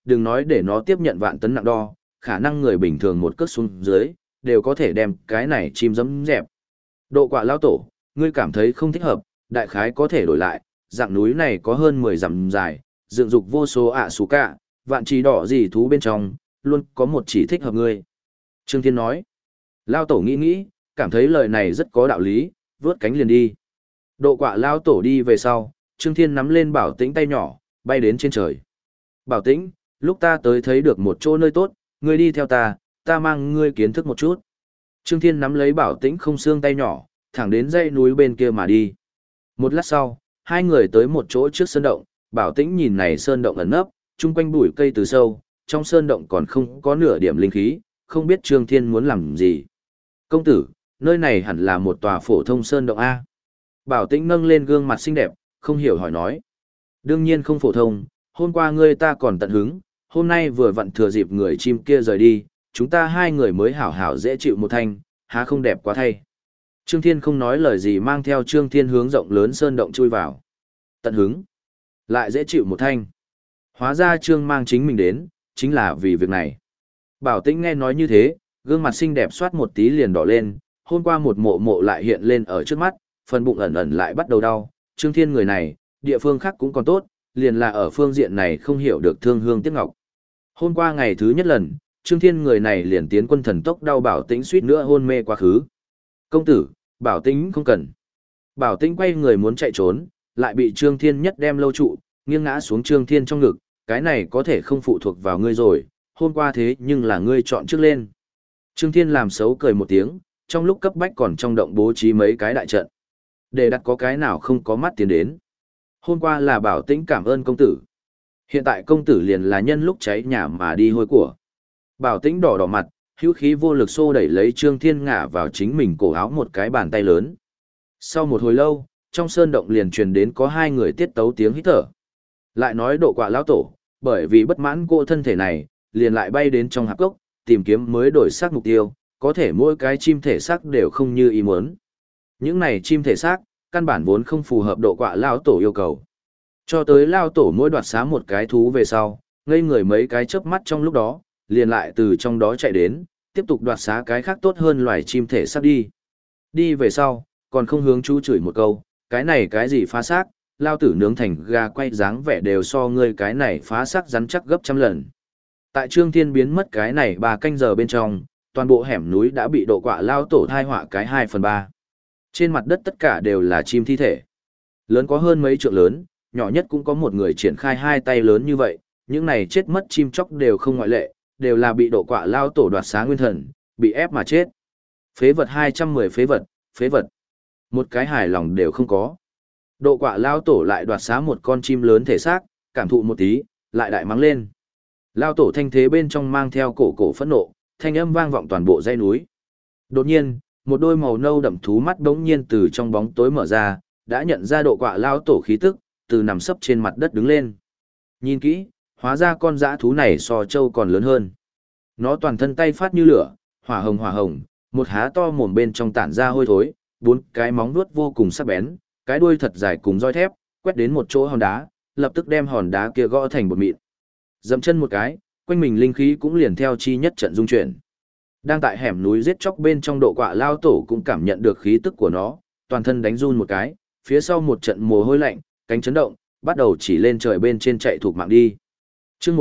đừng nói để nó tiếp nhận vạn tấn nặng đo, khả năng người bình thường một cước xuống dưới, đều có thể đem cái này chim dẫm dẹp. Độ quạ lao tổ, ngươi cảm thấy không thích hợp, đại khái có thể đổi lại, dạng núi này có hơn 10 dặm dài, dựng dục vô số ạ xù cả, vạn chỉ đỏ gì thú bên trong, luôn có một chỉ thích hợp ngươi. Trương Thiên nói, lao tổ nghĩ nghĩ, cảm thấy lời này rất có đạo lý, vướt cánh liền đi. Độ quạ lao tổ đi về sau, Trương Thiên nắm lên Bảo Tĩnh tay nhỏ, bay đến trên trời. Bảo Tĩnh, lúc ta tới thấy được một chỗ nơi tốt, ngươi đi theo ta, ta mang ngươi kiến thức một chút. Trương Thiên nắm lấy Bảo Tĩnh không xương tay nhỏ, thẳng đến dãy núi bên kia mà đi. Một lát sau, hai người tới một chỗ trước sơn động, Bảo Tĩnh nhìn này sơn động ẩn nấp, chung quanh bụi cây từ sâu, trong sơn động còn không có nửa điểm linh khí, không biết Trương Thiên muốn làm gì. Công tử, nơi này hẳn là một tòa phổ thông sơn động A. Bảo Tĩnh nâng lên gương mặt xinh đẹp, không hiểu hỏi nói. Đương nhiên không phổ thông, hôm qua ngươi ta còn tận hứng, hôm nay vừa vặn thừa dịp người chim kia rời đi, chúng ta hai người mới hảo hảo dễ chịu một thanh, há không đẹp quá thay. Trương Thiên không nói lời gì mang theo Trương Thiên hướng rộng lớn sơn động chui vào. Tận hứng, lại dễ chịu một thanh. Hóa ra Trương mang chính mình đến, chính là vì việc này. Bảo Tĩnh nghe nói như thế, gương mặt xinh đẹp soát một tí liền đỏ lên, hôm qua một mộ mộ lại hiện lên ở trước mắt, phần bụng ẩn ẩn lại bắt đầu đau. Trương Thiên người này, địa phương khác cũng còn tốt, liền là ở phương diện này không hiểu được thương hương tiếc ngọc. Hôm qua ngày thứ nhất lần, Trương Thiên người này liền tiến quân thần tốc đau Bảo Tĩnh suýt nữa hôn mê quá khứ. Công tử, Bảo Tĩnh không cần. Bảo Tĩnh quay người muốn chạy trốn, lại bị Trương Thiên nhất đem lâu trụ, nghiêng ngã xuống Trương Thiên trong ngực, cái này có thể không phụ thuộc vào ngươi rồi, hôm qua thế nhưng là ngươi chọn trước lên. Trương Thiên làm xấu cười một tiếng, trong lúc cấp bách còn trong động bố trí mấy cái đại trận. Để đặt có cái nào không có mắt tiến đến. Hôm qua là Bảo Tĩnh cảm ơn công tử. Hiện tại công tử liền là nhân lúc cháy nhà mà đi hôi của. Bảo Tĩnh đỏ đỏ mặt, hữu khí vô lực xô đẩy lấy Trương Thiên ngã vào chính mình cổ áo một cái bàn tay lớn. Sau một hồi lâu, trong sơn động liền truyền đến có hai người tiết tấu tiếng hít thở. Lại nói độ quạ lão tổ, bởi vì bất mãn cô thân thể này, liền lại bay đến trong hạp gốc, tìm kiếm mới đổi xác mục tiêu, có thể mỗi cái chim thể xác đều không như ý muốn. Những này chim thể xác, căn bản vốn không phù hợp độ quạ lão tổ yêu cầu. Cho tới lão tổ mỗi đoạt xá một cái thú về sau, ngây người mấy cái chớp mắt trong lúc đó, liền lại từ trong đó chạy đến, tiếp tục đoạt xá cái khác tốt hơn loài chim thể xác đi. Đi về sau, còn không hướng chú chửi một câu, cái này cái gì phá xác, lao tử nướng thành gà quay dáng vẻ đều so ngươi cái này phá xác rắn chắc gấp trăm lần. Tại Trương Thiên biến mất cái này 3 canh giờ bên trong, toàn bộ hẻm núi đã bị độ quạ lao tổ thai họa cái 2/3. Trên mặt đất tất cả đều là chim thi thể. Lớn có hơn mấy trượng lớn, nhỏ nhất cũng có một người triển khai 2 tay lớn như vậy, những này chết mất chim chóc đều không ngoại lệ, đều là bị độ quạ lao tổ đoạt xá nguyên thần, bị ép mà chết. Phế vật 210 phế vật. Một cái hài lòng đều không có. Độ quạ lao tổ lại đoạt xá một con chim lớn thể xác, cảm thụ một tí, lại đại mắng lên. Lao tổ thanh thế bên trong mang theo cổ cổ phẫn nộ, thanh âm vang vọng toàn bộ dãy núi. Đột nhiên, một đôi màu nâu đậm thú mắt đống nhiên từ trong bóng tối mở ra, đã nhận ra độ quạ lao tổ khí tức, từ nằm sấp trên mặt đất đứng lên. Nhìn kỹ, hóa ra con dã thú này so trâu còn lớn hơn. Nó toàn thân tay phát như lửa, hỏa hồng, một há to mồm bên trong tản ra hôi thối, 4 cái móng vuốt vô cùng sắc bén, cái đuôi thật dài cùng roi thép, quét đến một chỗ hòn đá, lập tức đem hòn đá kia gõ thành bột mịn. Dậm chân một cái, quanh mình linh khí cũng liền theo chi nhất trận dung chuyển. Đang tại hẻm núi giết chóc bên trong độ quạ lao tổ cũng cảm nhận được khí tức của nó, toàn thân đánh run một cái, phía sau một trận mồ hôi lạnh, cánh chấn động, bắt đầu chỉ lên trời bên trên chạy thuộc mạng đi. Chương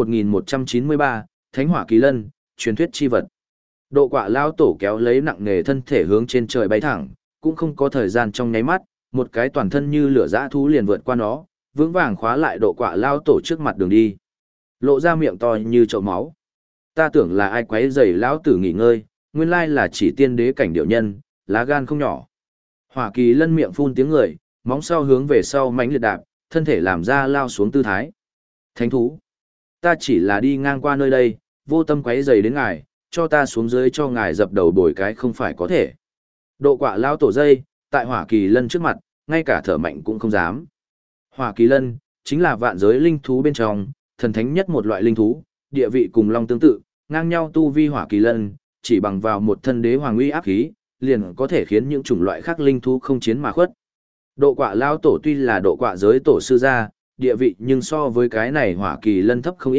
1193, Thánh Hỏa Kỳ Lân, truyền thuyết chi vật. Độ quạ lao tổ kéo lấy nặng nề thân thể hướng trên trời bay thẳng, cũng không có thời gian trong nháy mắt, một cái toàn thân như lửa dã thú liền vượt qua nó, vững vàng khóa lại độ quạ lao tổ trước mặt đường đi. Lộ ra miệng to như chậu máu. Ta tưởng là ai quấy rầy lão tử nghỉ ngơi, nguyên lai là chỉ tiên đế cảnh điệu nhân, lá gan không nhỏ. Hỏa Kỳ Lân miệng phun tiếng người, móng sau hướng về sau mãnh liệt đạp, thân thể làm ra lao xuống tư thái. Thánh thú, ta chỉ là đi ngang qua nơi đây, vô tâm quấy rầy đến ngài, cho ta xuống dưới cho ngài dập đầu bồi cái không phải có thể. Độ quạ lao tổ dây, tại Hỏa Kỳ Lân trước mặt, ngay cả thở mạnh cũng không dám. Hỏa Kỳ Lân, chính là vạn giới linh thú bên trong, thần thánh nhất một loại linh thú, địa vị cùng long tương tự, ngang nhau tu vi Hỏa Kỳ Lân, chỉ bằng vào một thân đế hoàng uy áp khí, liền có thể khiến những chủng loại khác linh thú không chiến mà khuất. Độ quạ lao tổ tuy là độ quạ giới tổ sư gia, địa vị nhưng so với cái này Hỏa Kỳ Lân thấp không ít,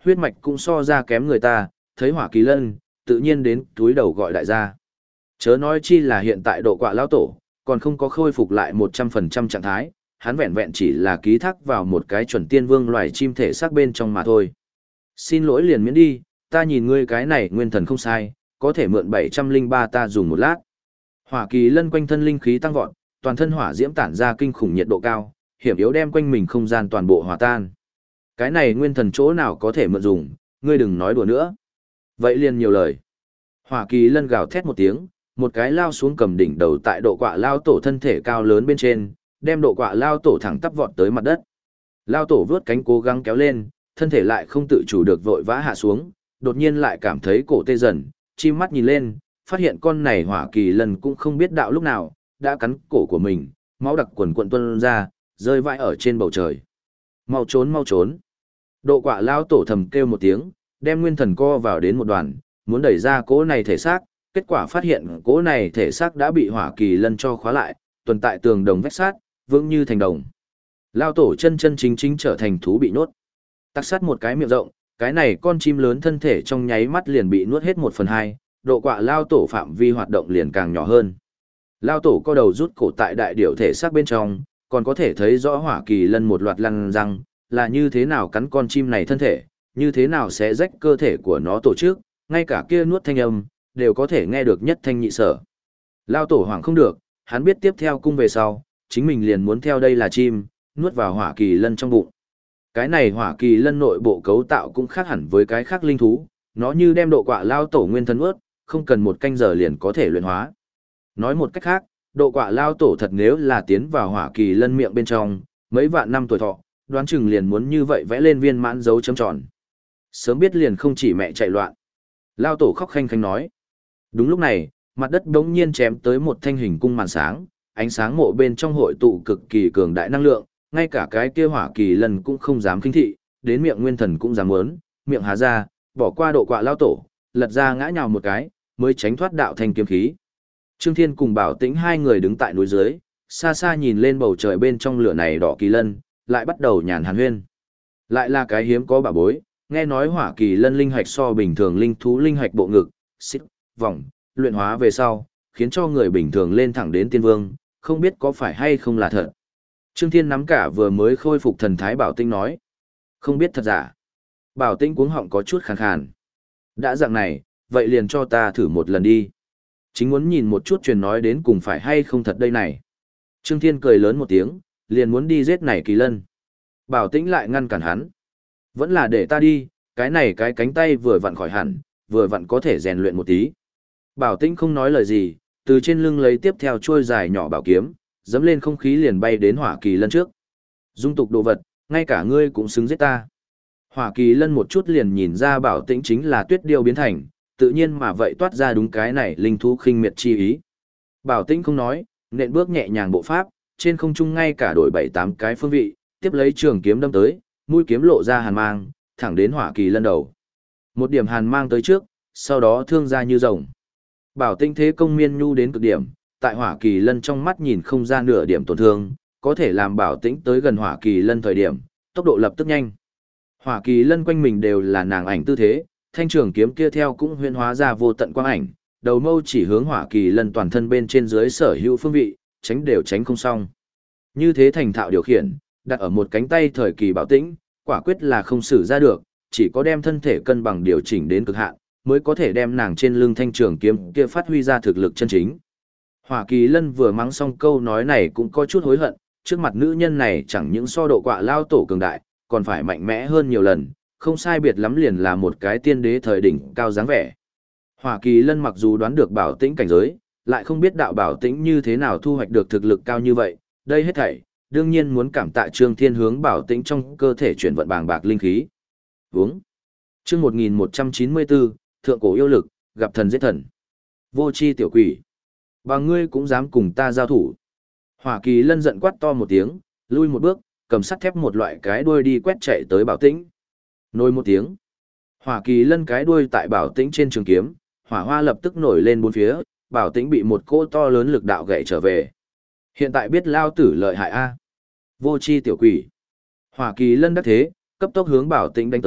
huyết mạch cũng so ra kém người ta, thấy Hỏa Kỳ Lân, tự nhiên đến túi đầu gọi đại gia. Chớ nói chi là hiện tại độ quạ lao tổ, còn không có khôi phục lại 100% trạng thái, hắn vẹn vẹn chỉ là ký thác vào một cái chuẩn tiên vương loài chim thể xác bên trong mà thôi. Xin lỗi liền miễn đi, ta nhìn ngươi cái này nguyên thần không sai, có thể mượn 703 ta dùng một lát. Hỏa Kỳ Lân quanh thân linh khí tăng vọt, toàn thân hỏa diễm tản ra kinh khủng nhiệt độ cao, hiểm yếu đem quanh mình không gian toàn bộ hòa tan. Cái này nguyên thần chỗ nào có thể mượn dùng, ngươi đừng nói đùa nữa. Vậy liền nhiều lời. Hỏa Kỳ Lân gào thét một tiếng, một cái lao xuống cầm đỉnh đầu tại độ quạ lao tổ thân thể cao lớn bên trên, đem độ quạ lao tổ thẳng tắp vọt tới mặt đất. Lao tổ vướt cánh cố gắng kéo lên, thân thể lại không tự chủ được vội vã hạ xuống, đột nhiên lại cảm thấy cổ tê dần, chim mắt nhìn lên, phát hiện con này Hỏa Kỳ Lân cũng không biết đạo lúc nào, đã cắn cổ của mình, máu đặc quần quần tuôn ra, rơi vãi ở trên bầu trời. Mau trốn mau trốn. Độ quạ lao tổ thầm kêu một tiếng, đem nguyên thần co vào đến một đoàn, muốn đẩy ra cỗ này thể xác, kết quả phát hiện cỗ này thể xác đã bị Hỏa Kỳ Lân cho khóa lại, tuần tại tường đồng vách sát, vững như thành đồng. Lao tổ chân chân chính chính trở thành thú bị nhốt. Tắc sát một cái miệng rộng, cái này con chim lớn thân thể trong nháy mắt liền bị nuốt hết 1/2, độ quạ lao tổ phạm vi hoạt động liền càng nhỏ hơn. Lao tổ co đầu rút cổ tại đại điểu thể xác bên trong, còn có thể thấy rõ Hỏa Kỳ Lân một loạt lăn răng, là như thế nào cắn con chim này thân thể, như thế nào sẽ rách cơ thể của nó tổ chức, ngay cả kia nuốt thanh âm, đều có thể nghe được nhất thanh nhị sở. Lao tổ hoảng không được, hắn biết tiếp theo cung về sau, chính mình liền muốn theo đây là chim, nuốt vào Hỏa Kỳ Lân trong bụng. Cái này Hỏa Kỳ Lân nội bộ cấu tạo cũng khác hẳn với cái khác linh thú, nó như đem độ quạ lao tổ nguyên thân ướt, không cần 1 canh giờ liền có thể luyện hóa. Nói một cách khác, độ quạ lao tổ thật nếu là tiến vào Hỏa Kỳ Lân miệng bên trong, mấy vạn năm tuổi thọ, đoán chừng liền muốn như vậy vẽ lên viên mãn dấu chấm tròn. Sớm biết liền không chỉ mẹ chạy loạn. Lao tổ khóc khanh khanh nói. Đúng lúc này, mặt đất đống nhiên chém tới một thanh hình cung màn sáng, ánh sáng mộ bên trong hội tụ cực kỳ cường đại năng lượng, ngay cả cái kia Hỏa Kỳ Lân cũng không dám khinh thị, đến miệng nguyên thần cũng dám muốn, miệng há ra, bỏ qua độ quạ lao tổ, lật ra ngã nhào một cái, mới tránh thoát đạo thanh kiếm khí. Trương Thiên cùng Bảo Tĩnh hai người đứng tại núi dưới, xa xa nhìn lên bầu trời bên trong lửa này đỏ kỳ lân, lại bắt đầu nhàn hàn huyên. Lại là cái hiếm có bảo bối, nghe nói Hỏa Kỳ Lân linh hạch so bình thường linh thú linh hạch bộ ngực, xích, vòng, luyện hóa về sau, khiến cho người bình thường lên thẳng đến tiên vương, không biết có phải hay không là thật. Trương Thiên nắm cả vừa mới khôi phục thần thái Bảo Tĩnh nói. Không biết thật giả. Bảo Tĩnh cuống họng có chút khàn khàn. Đã dạng này, vậy liền cho ta thử một lần đi. Chính muốn nhìn một chút truyền nói đến cùng phải hay không thật đây này. Trương Thiên cười lớn một tiếng, liền muốn đi giết này Kỳ Lân. Bảo Tĩnh lại ngăn cản hắn. Vẫn là để ta đi, cái này cái cánh tay vừa vặn khỏi hẳn, vừa vặn có thể rèn luyện một tí. Bảo Tĩnh không nói lời gì, từ trên lưng lấy tiếp theo chuôi dài nhỏ bảo kiếm, dẫm lên không khí liền bay đến Hỏa Kỳ Lân trước. Dung tục đồ vật, ngay cả ngươi cũng xứng giết ta. Hỏa Kỳ Lân một chút liền nhìn ra Bảo Tĩnh chính là tuyết điêu biến thành, tự nhiên mà vậy toát ra đúng cái này linh thú khinh miệt chi ý. Bảo Tĩnh không nói, nện bước nhẹ nhàng bộ pháp, trên không trung ngay cả đổi 7-8 cái phương vị, tiếp lấy trường kiếm đâm tới, mũi kiếm lộ ra hàn mang, thẳng đến Hỏa Kỳ Lân đầu. Một điểm hàn mang tới trước, sau đó thương ra như rồng. Bảo Tĩnh thế công miên nhu đến cực điểm, tại Hỏa Kỳ Lân trong mắt nhìn không ra nửa điểm tổn thương, có thể làm Bảo Tĩnh tới gần Hỏa Kỳ Lân thời điểm, tốc độ lập tức nhanh. Hỏa Kỳ Lân quanh mình đều là nàng ảnh tư thế, thanh trường kiếm kia theo cũng huyễn hóa ra vô tận quang ảnh, đầu mâu chỉ hướng Hỏa Kỳ Lân toàn thân bên trên dưới sở hữu phương vị, tránh đều tránh không xong. Như thế thành thạo điều khiển, đặt ở một cánh tay thời kỳ Bảo Tĩnh, quả quyết là không xử ra được, chỉ có đem thân thể cân bằng điều chỉnh đến cực hạn, mới có thể đem nàng trên lưng thanh trường kiếm kia phát huy ra thực lực chân chính. Hỏa Kỳ Lân vừa mắng xong câu nói này cũng có chút hối hận, trước mặt nữ nhân này chẳng những so độ quạ lao tổ cường đại, còn phải mạnh mẽ hơn nhiều lần, không sai biệt lắm liền là một cái tiên đế thời đỉnh cao dáng vẻ. Hỏa Kỳ Lân mặc dù đoán được Bảo Tĩnh cảnh giới, lại không biết đạo Bảo Tĩnh như thế nào thu hoạch được thực lực cao như vậy, đây hết thảy, đương nhiên muốn cảm tạ Trương Thiên hướng Bảo Tĩnh trong cơ thể chuyển vận bàng bạc linh khí. Uống. Chương 1194, thượng cổ yêu lực, gặp thần giết thần. Vô chi tiểu quỷ, và ngươi cũng dám cùng ta giao thủ. Hỏa Kỳ Lân giận quát to một tiếng, lui một bước, cầm sắt thép một loại cái đuôi đi quét chạy tới Bảo Tĩnh. Nôi một tiếng. Hỏa Kỳ Lân cái đuôi tại Bảo Tĩnh trên trường kiếm, hỏa hoa lập tức nổi lên bốn phía, Bảo Tĩnh bị một cỗ to lớn lực đạo gậy trở về. Hiện tại biết lao tử lợi hại a. Vô chi tiểu quỷ. Hỏa Kỳ Lân đắc thế, cấp tốc hướng Bảo Tĩnh đánh tới,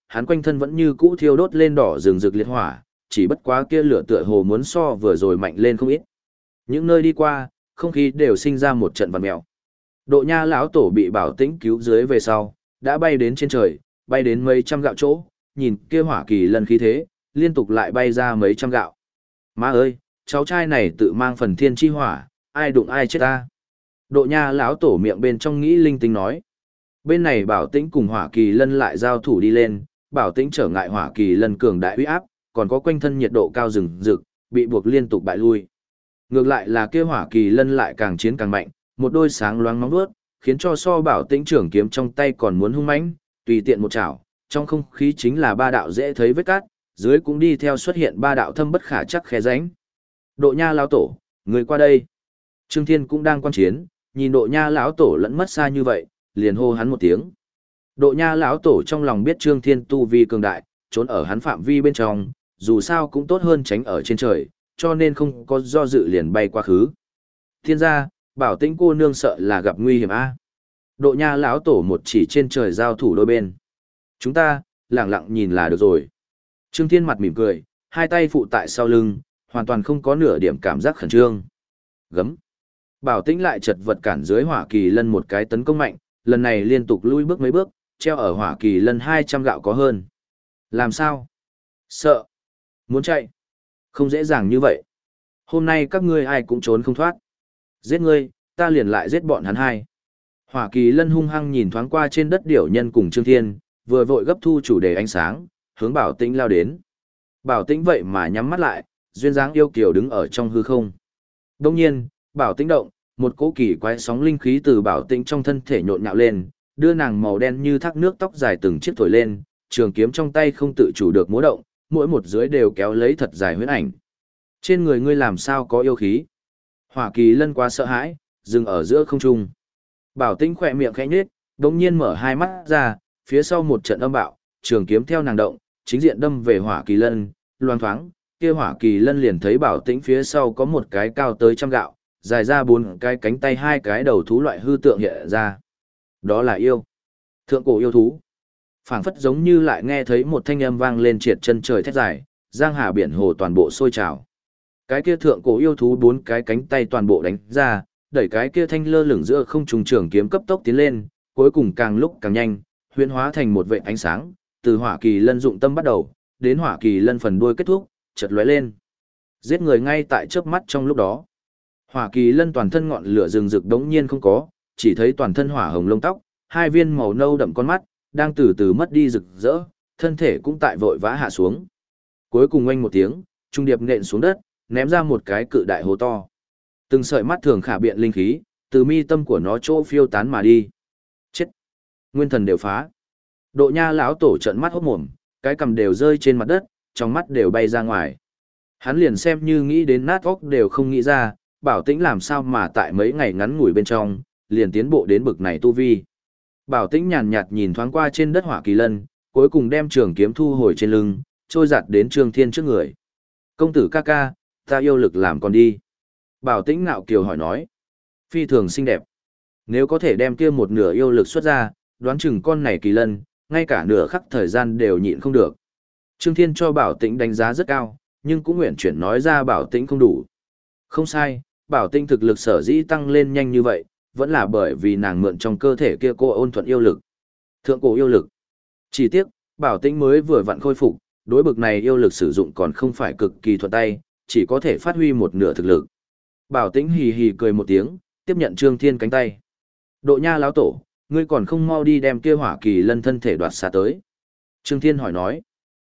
hắn quanh thân vẫn như cũ thiêu đốt lên đỏ rừng rực liệt hỏa, chỉ bất quá kia lửa tựa hồ muốn so vừa rồi mạnh lên không ít. Những nơi đi qua, không khí đều sinh ra một trận vặn mèo. Độ Nha lão tổ bị Bảo Tĩnh cứu dưới về sau, đã bay đến trên trời, bay đến mấy trăm gạo chỗ, nhìn kia hỏa kỳ lân khí thế, liên tục lại bay ra mấy trăm gạo. Má ơi, cháu trai này tự mang phần thiên chi hỏa, ai đụng ai chết ta. Độ Nha lão tổ miệng bên trong nghĩ linh tinh nói. Bên này Bảo Tĩnh cùng hỏa kỳ lân lại giao thủ đi lên, Bảo Tĩnh trở ngại hỏa kỳ lân cường đại uy áp, còn có quanh thân nhiệt độ cao rừng rực, bị buộc liên tục bại lui. Ngược lại là kia hỏa kỳ lân lại càng chiến càng mạnh, một đôi sáng loáng nóng vuốt, khiến cho so Bảo Tĩnh trưởng kiếm trong tay còn muốn hung mãnh, tùy tiện một chảo, trong không khí chính là ba đạo dễ thấy vết cát, dưới cũng đi theo xuất hiện ba đạo thâm bất khả chắc khe rãnh. Độ Nha lão tổ, người qua đây. Trương Thiên cũng đang quan chiến, nhìn Độ Nha lão tổ lẫn mất xa như vậy, liền hô hắn một tiếng. Độ Nha lão tổ trong lòng biết Trương Thiên tu vi cường đại, trốn ở hắn phạm vi bên trong, dù sao cũng tốt hơn tránh ở trên trời, cho nên không có do dự liền bay qua khứ. Thiên gia, Bảo Tĩnh cô nương sợ là gặp nguy hiểm a. Độ Nha lão tổ một chỉ trên trời giao thủ đôi bên. Chúng ta, lặng lặng nhìn là được rồi. Trương Thiên mặt mỉm cười, hai tay phụ tại sau lưng, hoàn toàn không có nửa điểm cảm giác khẩn trương. Gấm. Bảo Tĩnh lại chật vật cản dưới hỏa kỳ lân một cái tấn công mạnh, lần này liên tục lui bước mấy bước, treo ở hỏa kỳ lân 200 gạo có hơn. Làm sao? Sợ. Muốn chạy. Không dễ dàng như vậy. Hôm nay các ngươi ai cũng trốn không thoát. Giết ngươi, ta liền lại giết bọn hắn hai. Hỏa kỳ lân hung hăng nhìn thoáng qua trên đất điểu nhân cùng Trương Thiên, vừa vội gấp thu chủ đề ánh sáng, hướng Bảo Tĩnh lao đến. Bảo Tĩnh vậy mà nhắm mắt lại, duyên dáng yêu kiều đứng ở trong hư không. Đông nhiên, Bảo Tĩnh động, một cỗ kỳ quái sóng linh khí từ Bảo Tĩnh trong thân thể nhộn nhạo lên, đưa nàng màu đen như thác nước tóc dài từng chiếc thổi lên, trường kiếm trong tay không tự chủ được múa động, mỗi một dưới đều kéo lấy thật dài huyễn ảnh. Trên người ngươi làm sao có yêu khí? Hỏa kỳ lân quá sợ hãi, dừng ở giữa không trung. Bảo Tĩnh khỏe miệng khẽ nhếch, đống nhiên mở hai mắt ra, phía sau một trận âm bạo, trường kiếm theo nàng động, chính diện đâm về hỏa kỳ lân, loang thoáng, kia hỏa kỳ lân liền thấy Bảo Tĩnh phía sau có một cái cao tới trăm gạo, dài ra bốn cái cánh tay hai cái đầu thú loại hư tượng hiện ra. Đó là yêu. Thượng cổ yêu thú. Phảng phất giống như lại nghe thấy một thanh âm vang lên triệt chân trời thét dài, giang hà biển hồ toàn bộ sôi trào. Cái kia thượng cổ yêu thú bốn cái cánh tay toàn bộ đánh ra, đẩy cái kia thanh lơ lửng giữa không trung trường kiếm cấp tốc tiến lên, cuối cùng càng lúc càng nhanh, huyễn hóa thành một vệt ánh sáng, từ hỏa kỳ lân dụng tâm bắt đầu, đến hỏa kỳ lân phần đuôi kết thúc, chợt lóe lên. Giết người ngay tại chớp mắt trong lúc đó. Hỏa kỳ lân toàn thân ngọn lửa rừng rực đống nhiên không có, chỉ thấy toàn thân hỏa hồng lông tóc, hai viên màu nâu đậm con mắt, đang từ từ mất đi rực rỡ, thân thể cũng tại vội vã hạ xuống. Cuối cùng oanh một tiếng, trung điệp nện xuống đất, ném ra một cái cự đại hố to. Từng sợi mắt thường khả biện linh khí, từ mi tâm của nó chỗ phiêu tán mà đi. Chết! Nguyên thần đều phá. Độ Nha lão tổ trợn mắt hốt mồm, cái cằm đều rơi trên mặt đất, trong mắt đều bay ra ngoài. Hắn liền xem như nghĩ đến nát óc đều không nghĩ ra, Bảo Tĩnh làm sao mà tại mấy ngày ngắn ngủi bên trong, liền tiến bộ đến bực này tu vi. Bảo Tĩnh nhàn nhạt nhìn thoáng qua trên đất hỏa kỳ lân, cuối cùng đem trường kiếm thu hồi trên lưng, trôi giặt đến Trương Thiên trước người. Công tử ca ca, ta yêu lực làm còn đi. Bảo Tĩnh ngạo kiều hỏi nói. Phi thường xinh đẹp. Nếu có thể đem kia một nửa yêu lực xuất ra, đoán chừng con này kỳ lân, ngay cả nửa khắc thời gian đều nhịn không được. Trương Thiên cho Bảo Tĩnh đánh giá rất cao, nhưng cũng nguyện chuyển nói ra Bảo Tĩnh không đủ. Không sai, Bảo Tĩnh thực lực sở dĩ tăng lên nhanh như vậy, vẫn là bởi vì nàng mượn trong cơ thể kia cô ôn thuận yêu lực. Thượng cổ yêu lực. Chỉ tiếc, Bảo Tĩnh mới vừa vặn khôi phục, đối bực này yêu lực sử dụng còn không phải cực kỳ thuận tay, chỉ có thể phát huy một nửa thực lực. Bảo Tĩnh hì hì cười một tiếng, tiếp nhận Trương Thiên cánh tay. Độ Nha lão tổ, ngươi còn không mau đi đem kia hỏa kỳ lân thân thể đoạt xa tới. Trương Thiên hỏi nói.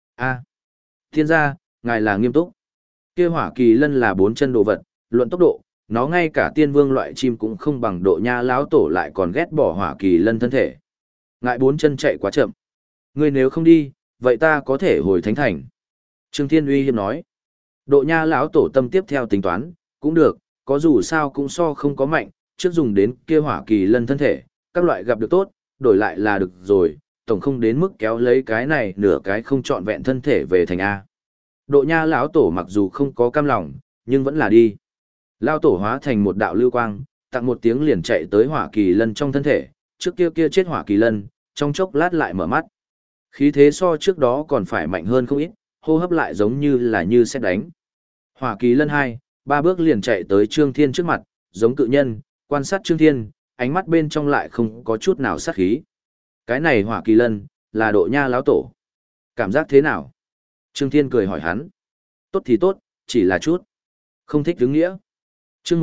Thiên gia, ngài là nghiêm túc. Kia hỏa kỳ lân là bốn chân đồ vật, luận tốc độ, nó ngay cả tiên vương loại chim cũng không bằng Độ Nha lão tổ lại còn ghét bỏ hỏa kỳ lân thân thể. Ngại bốn chân chạy quá chậm. Ngươi nếu không đi, vậy ta có thể hồi thánh thành. Trương Thiên uy hiếp nói. Độ Nha lão tổ tâm tiếp theo tính toán, cũng được, có dù sao cũng so không có mạnh, trước dùng đến kia hỏa kỳ lân thân thể, các loại gặp được tốt, đổi lại là được rồi, tổng không đến mức kéo lấy cái này nửa cái không trọn vẹn thân thể về thành A. Độ Nha lão tổ mặc dù không có cam lòng, nhưng vẫn là đi. Lão tổ hóa thành một đạo lưu quang, tặng một tiếng liền chạy tới hỏa kỳ lân trong thân thể, trước kia chết hỏa kỳ lân, trong chốc lát lại mở mắt. Khí thế so trước đó còn phải mạnh hơn không ít, hô hấp lại giống như là như sét đánh. Hỏa kỳ lân 2, 3 bước liền chạy tới Trương Thiên trước mặt, giống cự nhân, quan sát Trương Thiên, ánh mắt bên trong lại không có chút nào sát khí. Cái này hỏa kỳ lân, là Độ Nha lão tổ. Cảm giác thế nào? Trương Thiên cười hỏi hắn. Tốt thì tốt, chỉ là chút. Không thích đứng nghĩa. Chương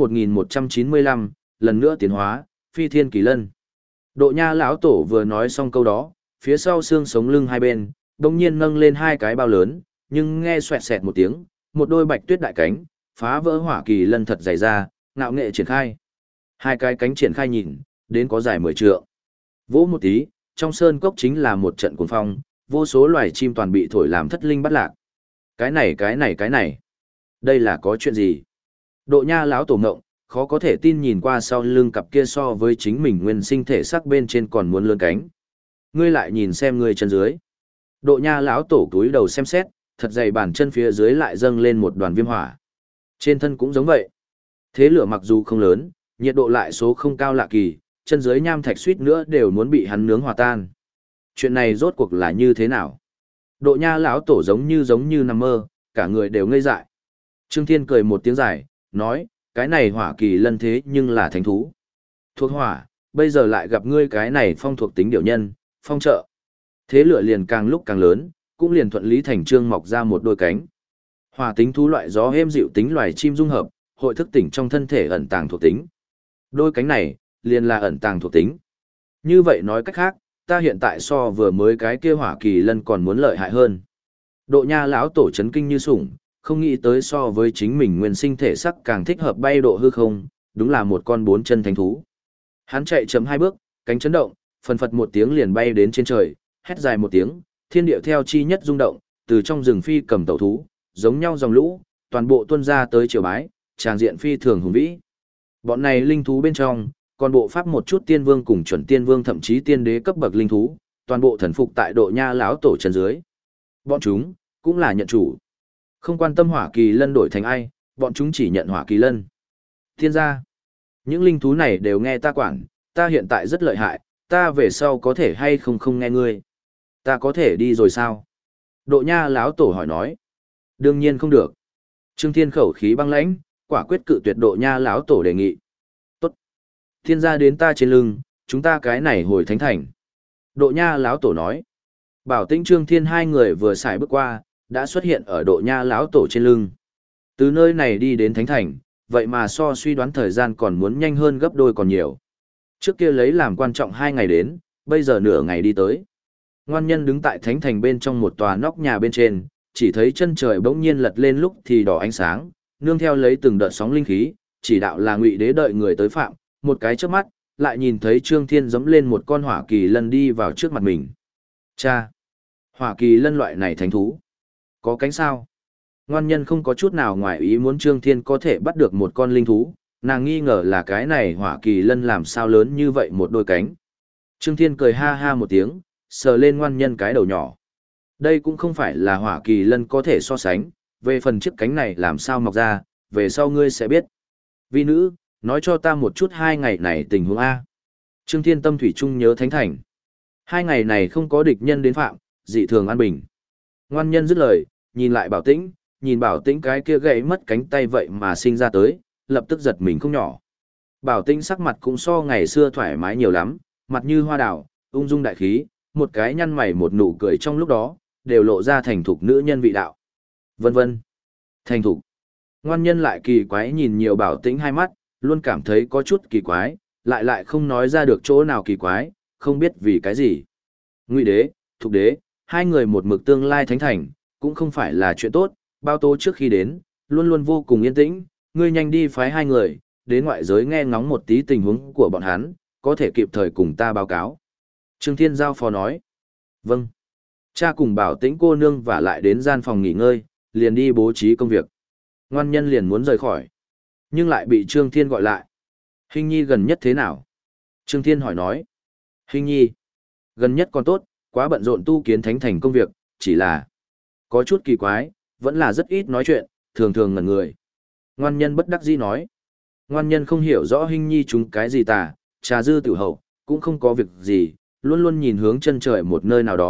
1195, lần nữa tiến hóa, phi thiên kỳ lân. Độ Nha lão tổ vừa nói xong câu đó, phía sau xương sống lưng hai bên, đồng nhiên nâng lên hai cái bao lớn, nhưng nghe xoẹt xẹt một tiếng, một đôi bạch tuyết đại cánh, phá vỡ hỏa kỳ lân thật dày ra, ngạo nghệ triển khai. Hai cái cánh triển khai nhìn, đến có dài 10 trượng. Vỗ một tí, trong sơn cốc chính là một trận cuồng phong, vô số loài chim toàn bị thổi làm thất linh bắt lạc. Cái này. Đây là có chuyện gì? Độ Nha lão tổ ngộng, khó có thể tin nhìn qua sau lưng cặp kia so với chính mình nguyên sinh thể sắc bên trên còn muốn lớn cánh. Ngươi lại nhìn xem ngươi chân dưới. Độ Nha lão tổ cúi đầu xem xét, thật dày bàn chân phía dưới lại dâng lên một đoàn viêm hỏa. Trên thân cũng giống vậy. Thế lửa mặc dù không lớn, nhiệt độ lại số không cao lạ kỳ, chân dưới nham thạch suýt nữa đều muốn bị hắn nướng hòa tan. Chuyện này rốt cuộc là như thế nào? Độ Nha lão tổ giống như nằm mơ, cả người đều ngây dại. Trương Thiên cười một tiếng dài, nói, cái này hỏa kỳ lân thế nhưng là thánh thú. Thuộc hỏa, bây giờ lại gặp ngươi cái này phong thuộc tính điểu nhân, phong trợ. Thế lửa liền càng lúc càng lớn, cũng liền thuận lý thành trương mọc ra một đôi cánh. Hỏa tính thú loại gió êm dịu tính loài chim dung hợp, hội thức tỉnh trong thân thể ẩn tàng thuộc tính. Đôi cánh này, liền là ẩn tàng thuộc tính. Như vậy nói cách khác, ta hiện tại so vừa mới cái kia hỏa kỳ lân còn muốn lợi hại hơn. Độ Nha lão tổ chấn kinh như sủng, không nghĩ tới so với chính mình nguyên sinh thể sắc càng thích hợp bay độ hư không, đúng là một con bốn chân thánh thú. Hắn chạy chậm 2 bước, cánh chấn động, phần phật một tiếng liền bay đến trên trời, hét dài một tiếng, thiên địa theo chi nhất rung động, từ trong rừng phi cầm tẩu thú, giống nhau dòng lũ, toàn bộ tuôn ra tới triều bái, tràng diện phi thường hùng vĩ. Bọn này linh thú bên trong, còn bộ pháp một chút tiên vương cùng chuẩn tiên vương thậm chí tiên đế cấp bậc linh thú, toàn bộ thần phục tại Độ Nha lão tổ chân dưới. Bọn chúng cũng là nhận chủ. Không quan tâm hỏa kỳ lân đổi thành ai, bọn chúng chỉ nhận hỏa kỳ lân. Thiên gia, những linh thú này đều nghe ta quản, ta hiện tại rất lợi hại, ta về sau có thể hay không nghe ngươi. Ta có thể đi rồi sao? Độ Nha lão tổ hỏi nói. Đương nhiên không được. Trương Thiên khẩu khí băng lãnh, quả quyết cự tuyệt Độ Nha lão tổ đề nghị. Tốt. Thiên gia đến ta trên lưng, chúng ta cái này hồi thánh thành. Độ Nha lão tổ nói. Bảo Tĩnh Trương Thiên hai người vừa xài bước qua, đã xuất hiện ở Độ Nha lão tổ trên lưng. Từ nơi này đi đến thánh thành, vậy mà so suy đoán thời gian còn muốn nhanh hơn gấp đôi còn nhiều. Trước kia lấy làm quan trọng 2 ngày đến, bây giờ nửa ngày đi tới. Ngoan nhân đứng tại thánh thành bên trong một tòa nóc nhà bên trên, chỉ thấy chân trời bỗng nhiên lật lên lúc thì đỏ ánh sáng, nương theo lấy từng đợt sóng linh khí, chỉ đạo là Ngụy Đế đợi người tới phạm, một cái chớp mắt, lại nhìn thấy Trương Thiên giẫm lên một con hỏa kỳ lân đi vào trước mặt mình. Cha! Hỏa kỳ lân loại này thánh thú. Có cánh sao? Ngoan nhân không có chút nào ngoài ý muốn Trương Thiên có thể bắt được một con linh thú, nàng nghi ngờ là cái này hỏa kỳ lân làm sao lớn như vậy một đôi cánh. Trương Thiên cười ha ha một tiếng, sờ lên ngoan nhân cái đầu nhỏ. Đây cũng không phải là hỏa kỳ lân có thể so sánh, về phần chiếc cánh này làm sao mọc ra, về sau ngươi sẽ biết. Vi nữ, nói cho ta một chút 2 ngày này tình huống A. Trương Thiên tâm thủy chung nhớ thánh thành. 2 ngày này không có địch nhân đến phạm, dị thường an bình. Ngoan nhân dứt lời, nhìn lại Bảo Tĩnh, nhìn Bảo Tĩnh cái kia gãy mất cánh tay vậy mà sinh ra tới, lập tức giật mình không nhỏ. Bảo Tĩnh sắc mặt cũng so ngày xưa thoải mái nhiều lắm, mặt như hoa đào, ung dung đại khí, một cái nhăn mày một nụ cười trong lúc đó, đều lộ ra thành thục nữ nhân vị đạo. Vân vân. Thành thục. Ngoan nhân lại kỳ quái nhìn nhiều Bảo Tĩnh hai mắt, luôn cảm thấy có chút kỳ quái, lại không nói ra được chỗ nào kỳ quái, không biết vì cái gì. Ngụy Đế, Thục Đế, hai người một mực tương lai thánh thành, cũng không phải là chuyện tốt, Bao Tố trước khi đến, luôn luôn vô cùng yên tĩnh, ngươi nhanh đi phái 2 người, đến ngoại giới nghe ngóng một tí tình huống của bọn hắn, có thể kịp thời cùng ta báo cáo. Trương Thiên giao phó nói. Vâng. Cha cùng Bảo Tĩnh cô nương và lại đến gian phòng nghỉ ngơi, liền đi bố trí công việc. Ngoan nhân liền muốn rời khỏi, nhưng lại bị Trương Thiên gọi lại. Hình nhi gần nhất thế nào? Trương Thiên hỏi nói. Hình nhi, gần nhất còn tốt, quá bận rộn tu kiến thánh thành công việc, chỉ là có chút kỳ quái, vẫn là rất ít nói chuyện, thường thường ngẩn người. Ngoan nhân bất đắc dĩ nói. Ngoan nhân không hiểu rõ Hình nhi chúng cái gì trà dư tiểu hậu, cũng không có việc gì, luôn luôn nhìn hướng chân trời một nơi nào đó,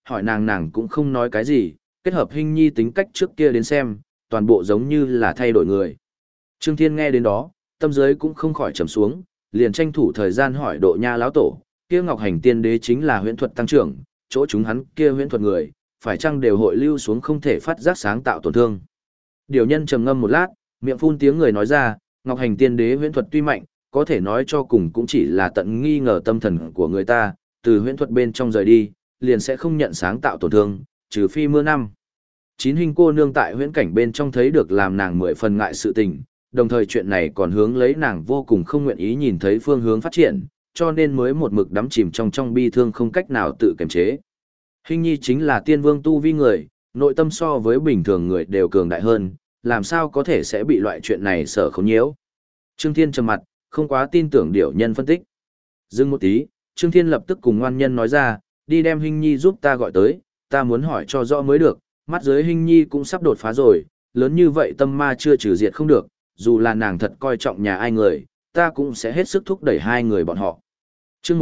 hỏi nàng cũng không nói cái gì, kết hợp Hinh Nhi tính cách trước kia đến xem, toàn bộ giống như là thay đổi người. Trương Thiên nghe đến đó, tâm giới cũng không khỏi trầm xuống, liền tranh thủ thời gian hỏi Độ Nha lão tổ, kia Ngọc Hành Tiên Đế chính là huyễn thuật tăng trưởng, chỗ chúng hắn kia huyễn thuật người, phải chăng đều hội lưu xuống không thể phát giác sáng tạo tổn thương. Điều nhân trầm ngâm một lát, miệng phun tiếng người nói ra, Ngọc Hành Tiên Đế huyễn thuật tuy mạnh, có thể nói cho cùng cũng chỉ là tận nghi ngờ tâm thần của người ta, từ huyễn thuật bên trong rời đi, liền sẽ không nhận sáng tạo tổn thương, trừ phi mưa năm. Chín Hình cô nương tại huyễn cảnh bên trong thấy được làm nàng 10 phần ngại sự tình, đồng thời chuyện này còn hướng lấy nàng vô cùng không nguyện ý nhìn thấy phương hướng phát triển, cho nên mới một mực đắm chìm trong bi thương không cách nào tự kiềm chế. Hình nhi chính là tiên vương tu vi người, nội tâm so với bình thường người đều cường đại hơn, làm sao có thể sẽ bị loại chuyện này sở khống nhiễu. Trương Thiên trầm mặt, không quá tin tưởng điểu nhân phân tích. Dừng một tí, Trương Thiên lập tức cùng ngoan nhân nói ra, đi đem Hình nhi giúp ta gọi tới, ta muốn hỏi cho rõ mới được, mắt dưới Hình nhi cũng sắp đột phá rồi, lớn như vậy tâm ma chưa trừ diệt không được, dù là nàng thật coi trọng nhà ai người, ta cũng sẽ hết sức thúc đẩy hai người bọn họ. Chương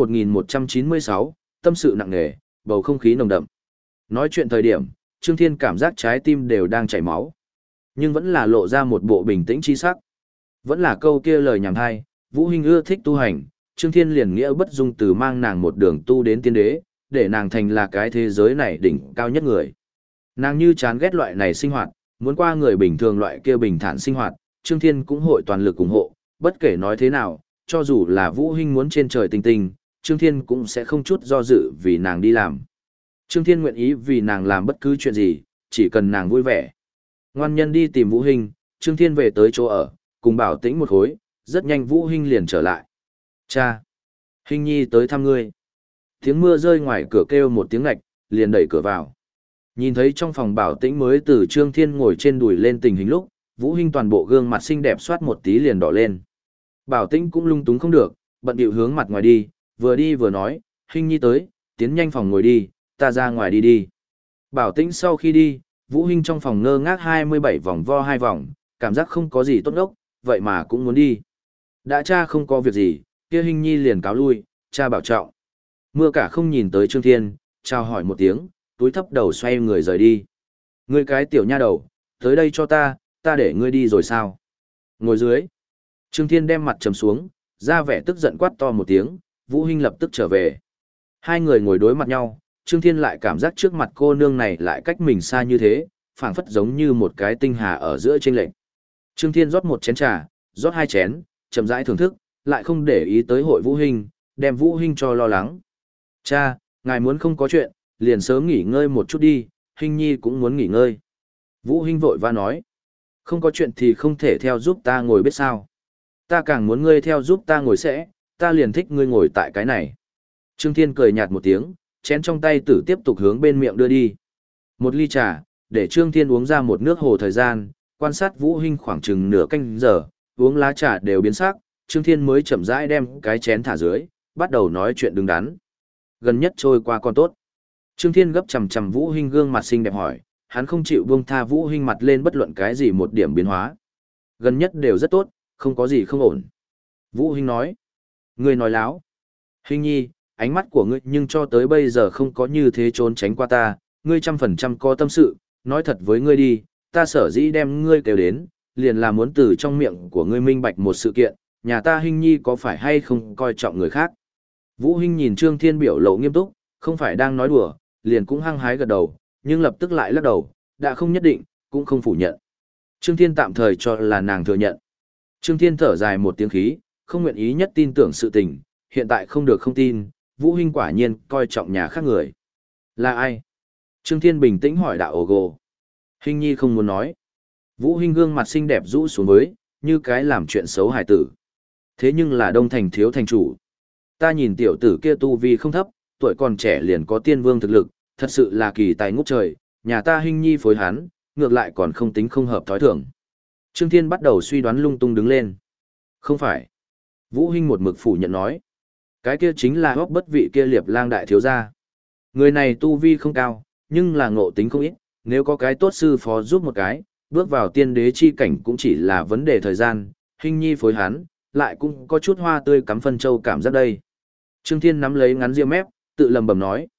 1196, tâm sự nặng nề, bầu không khí nồng đậm. Nói chuyện thời điểm, Trương Thiên cảm giác trái tim đều đang chảy máu, nhưng vẫn là lộ ra một bộ bình tĩnh chi sắc. Vẫn là câu kia lời nhảm hay, Vũ Hinh ưa thích tu hành, Trương Thiên liền nghĩa bất dung từ mang nàng một đường tu đến tiên đế, để nàng thành là cái thế giới này đỉnh cao nhất người. Nàng như chán ghét loại này sinh hoạt, muốn qua người bình thường loại kia bình thản sinh hoạt, Trương Thiên cũng hội toàn lực ủng hộ, bất kể nói thế nào, cho dù là Vũ Hinh muốn trên trời tinh tinh, Trương Thiên cũng sẽ không chút do dự vì nàng đi làm. Trương Thiên nguyện ý vì nàng làm bất cứ chuyện gì, chỉ cần nàng vui vẻ. Ngoan nhân đi tìm Vũ Hinh, Trương Thiên về tới chỗ ở, cùng Bảo Tĩnh một khối, rất nhanh Vũ Hinh liền trở lại. Cha! Hinh nhi tới thăm ngươi. Tiếng mưa rơi ngoài cửa kêu một tiếng lạch, liền đẩy cửa vào. Nhìn thấy trong phòng Bảo Tĩnh mới từ Trương Thiên ngồi trên đùi lên tình hình lúc, Vũ Hinh toàn bộ gương mặt xinh đẹp soát một tí liền đỏ lên. Bảo Tĩnh cũng lung túng không được, bận điệu hướng mặt ngoài đi vừa nói, Hinh nhi tới, tiến nhanh phòng ngồi đi, ta ra ngoài đi. Bảo Tĩnh sau khi đi, Vũ Hinh trong phòng ngơ ngác 27 vòng vo 2 vòng, cảm giác không có gì tốt ốc, vậy mà cũng muốn đi. Đã cha không có việc gì, kia Hinh nhi liền cáo lui, cha bảo trọng. Mưa cả không nhìn tới Trương Thiên, chào hỏi một tiếng, túi thấp đầu xoay người rời đi. Ngươi cái tiểu nha đầu, tới đây cho ta để ngươi đi rồi sao? Ngồi dưới. Trương Thiên đem mặt trầm xuống, ra vẻ tức giận quát to một tiếng, Vũ Hinh lập tức trở về. Hai người ngồi đối mặt nhau, Trương Thiên lại cảm giác trước mặt cô nương này lại cách mình xa như thế, phảng phất giống như một cái tinh hà ở giữa chênh lệch. Trương Thiên rót một chén trà, rót 2 chén, chậm rãi thưởng thức, lại không để ý tới hội Vũ Hinh, đem Vũ Hinh cho lo lắng. Cha, ngài muốn không có chuyện, liền sớm nghỉ ngơi một chút đi, Hinh nhi cũng muốn nghỉ ngơi. Vũ Hinh vội vã nói. Không có chuyện thì không thể theo giúp ta ngồi biết sao. Ta càng muốn ngươi theo giúp ta ngồi sẽ, ta liền thích ngươi ngồi tại cái này. Trương Thiên cười nhạt một tiếng, chén trong tay tử tiếp tục hướng bên miệng đưa đi. Một ly trà, để Trương Thiên uống ra một nước hồ thời gian, quan sát Vũ Hinh khoảng chừng nửa canh giờ, uống lá trà đều biến sắc, Trương Thiên mới chậm rãi đem cái chén thả dưới, bắt đầu nói chuyện đứng đắn. Gần nhất trôi qua còn tốt. Trương Thiên gấp chằm chằm Vũ Hinh gương mặt xinh đẹp hỏi, hắn không chịu buông tha Vũ Hinh mặt lên bất luận cái gì một điểm biến hóa. Gần nhất đều rất tốt, không có gì không ổn. Vũ Hinh nói, ngươi nói láo. Hinh nhi, ánh mắt của ngươi nhưng cho tới bây giờ không có như thế trốn tránh qua ta, ngươi 100% có tâm sự, nói thật với ngươi đi, ta sở dĩ đem ngươi kêu đến, liền là muốn từ trong miệng của ngươi minh bạch một sự kiện, nhà ta Hinh nhi có phải hay không coi trọng người khác. Vũ Hinh nhìn Trương Thiên biểu lộ nghiêm túc, không phải đang nói đùa, liền cũng hăng hái gật đầu, nhưng lập tức lại lắc đầu, đã không nhất định, cũng không phủ nhận. Trương Thiên tạm thời cho là nàng thừa nhận. Trương Thiên thở dài một tiếng khí, không nguyện ý nhất tin tưởng sự tình, hiện tại không được không tin, Vũ Hinh quả nhiên coi trọng nhà khác người. Là ai? Trương Thiên bình tĩnh hỏi đạo ổ gồ. Hinh nhi không muốn nói. Vũ Hinh gương mặt xinh đẹp rũ xuống với, như cái làm chuyện xấu hài tử. Thế nhưng là Đông Thành thiếu thành chủ. Ta nhìn tiểu tử kia tu vi không thấp, tuổi còn trẻ liền có tiên vương thực lực, thật sự là kỳ tài ngút trời, nhà ta Hinh nhi phối hắn, ngược lại còn không tính không hợp thói thường. Trương Thiên bắt đầu suy đoán lung tung đứng lên. Không phải. Vũ Hinh một mực phủ nhận nói. Cái kia chính là góc bất vị kia Liệp Lang đại thiếu gia. Người này tu vi không cao, nhưng là ngộ tính không ít, nếu có cái tốt sư phó giúp một cái, bước vào tiên đế chi cảnh cũng chỉ là vấn đề thời gian, Hinh nhi phối hắn, lại cũng có chút hoa tươi cắm phân châu cảm giác đây. Trương Thiên nắm lấy ngắn ria mép, tự lầm bầm nói.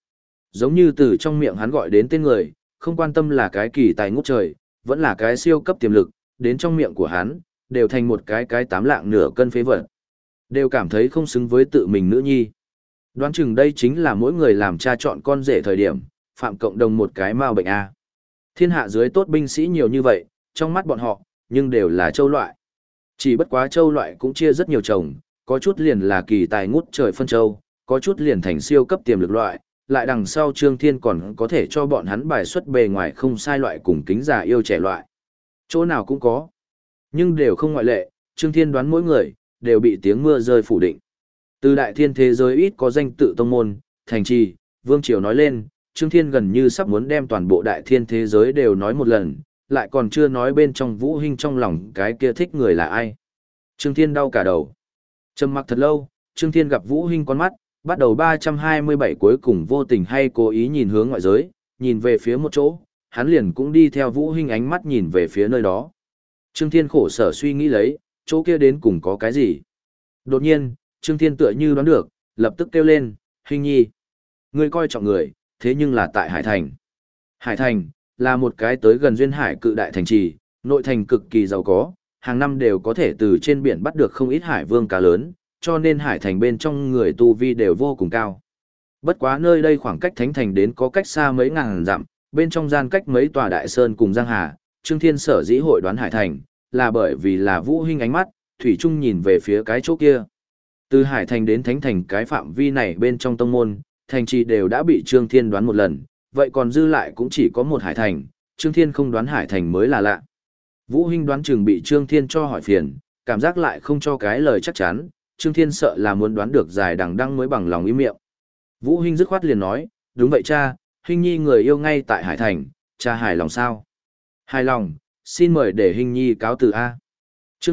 Giống như từ trong miệng hắn gọi đến tên người, không quan tâm là cái kỳ tài ngút trời, vẫn là cái siêu cấp tiềm lực, đến trong miệng của hắn, đều thành một cái 8 lạng nửa cân phế vật. Đều cảm thấy không xứng với tự mình nữ nhi. Đoán chừng đây chính là mỗi người làm cha chọn con rể thời điểm, phạm cộng đồng một cái mao bệnh A. Thiên hạ dưới tốt binh sĩ nhiều như vậy, trong mắt bọn họ, nhưng đều là châu loại. Chỉ bất quá châu loại cũng chia rất nhiều chồng, có chút liền là kỳ tài ngút trời phân châu, có chút liền thành siêu cấp tiềm lực loại, lại đằng sau Trương Thiên còn có thể cho bọn hắn bài xuất bề ngoài không sai loại cùng kính già yêu trẻ loại. Chỗ nào cũng có. Nhưng đều không ngoại lệ, Trương Thiên đoán mỗi người, đều bị tiếng mưa rơi phủ định. Từ đại thiên thế giới ít có danh tự tông môn, thành trì, vương triều nói lên, Trương Thiên gần như sắp muốn đem toàn bộ đại thiên thế giới đều nói một lần, lại còn chưa nói bên trong Vũ Hinh trong lòng cái kia thích người là ai. Trương Thiên đau cả đầu. Trầm mặc thật lâu, Trương Thiên gặp Vũ Hinh con mắt, bắt đầu 327 cuối cùng vô tình hay cố ý nhìn hướng ngoại giới, nhìn về phía một chỗ, hắn liền cũng đi theo Vũ Hinh ánh mắt nhìn về phía nơi đó. Trương Thiên khổ sở suy nghĩ lấy, chỗ kia đến cùng có cái gì. Đột nhiên, Trương Thiên tựa như đoán được, lập tức kêu lên, Hinh nhi. Ngươi coi trọng người, thế nhưng là tại Hải Thành. Hải Thành, là một cái tới gần duyên hải cự đại thành trì, nội thành cực kỳ giàu có, hàng năm đều có thể từ trên biển bắt được không ít hải vương cá lớn, cho nên Hải Thành bên trong người tu vi đều vô cùng cao. Bất quá nơi đây khoảng cách Thánh Thành đến có cách xa mấy ngàn dặm, bên trong gian cách mấy tòa đại sơn cùng Giang Hà, Trương Thiên sở dĩ hội đoán Hải Thành, là bởi vì là Vũ Hinh ánh mắt, thủy chung nhìn về phía cái chỗ kia. Từ Hải Thành đến Thánh Thành cái phạm vi này bên trong tông môn, thành trì đều đã bị Trương Thiên đoán một lần, vậy còn dư lại cũng chỉ có một Hải Thành, Trương Thiên không đoán Hải Thành mới là lạ. Vũ Hinh đoán chừng bị Trương Thiên cho hỏi phiền, cảm giác lại không cho cái lời chắc chắn, Trương Thiên sợ là muốn đoán được dài đằng đăng mới bằng lòng im miệng. Vũ Hinh dứt khoát liền nói, đúng vậy cha, Hinh nhi người yêu ngay tại Hải Thành, cha hài lòng sao? Hài lòng, xin mời để Hinh nhi cáo từ A. Chương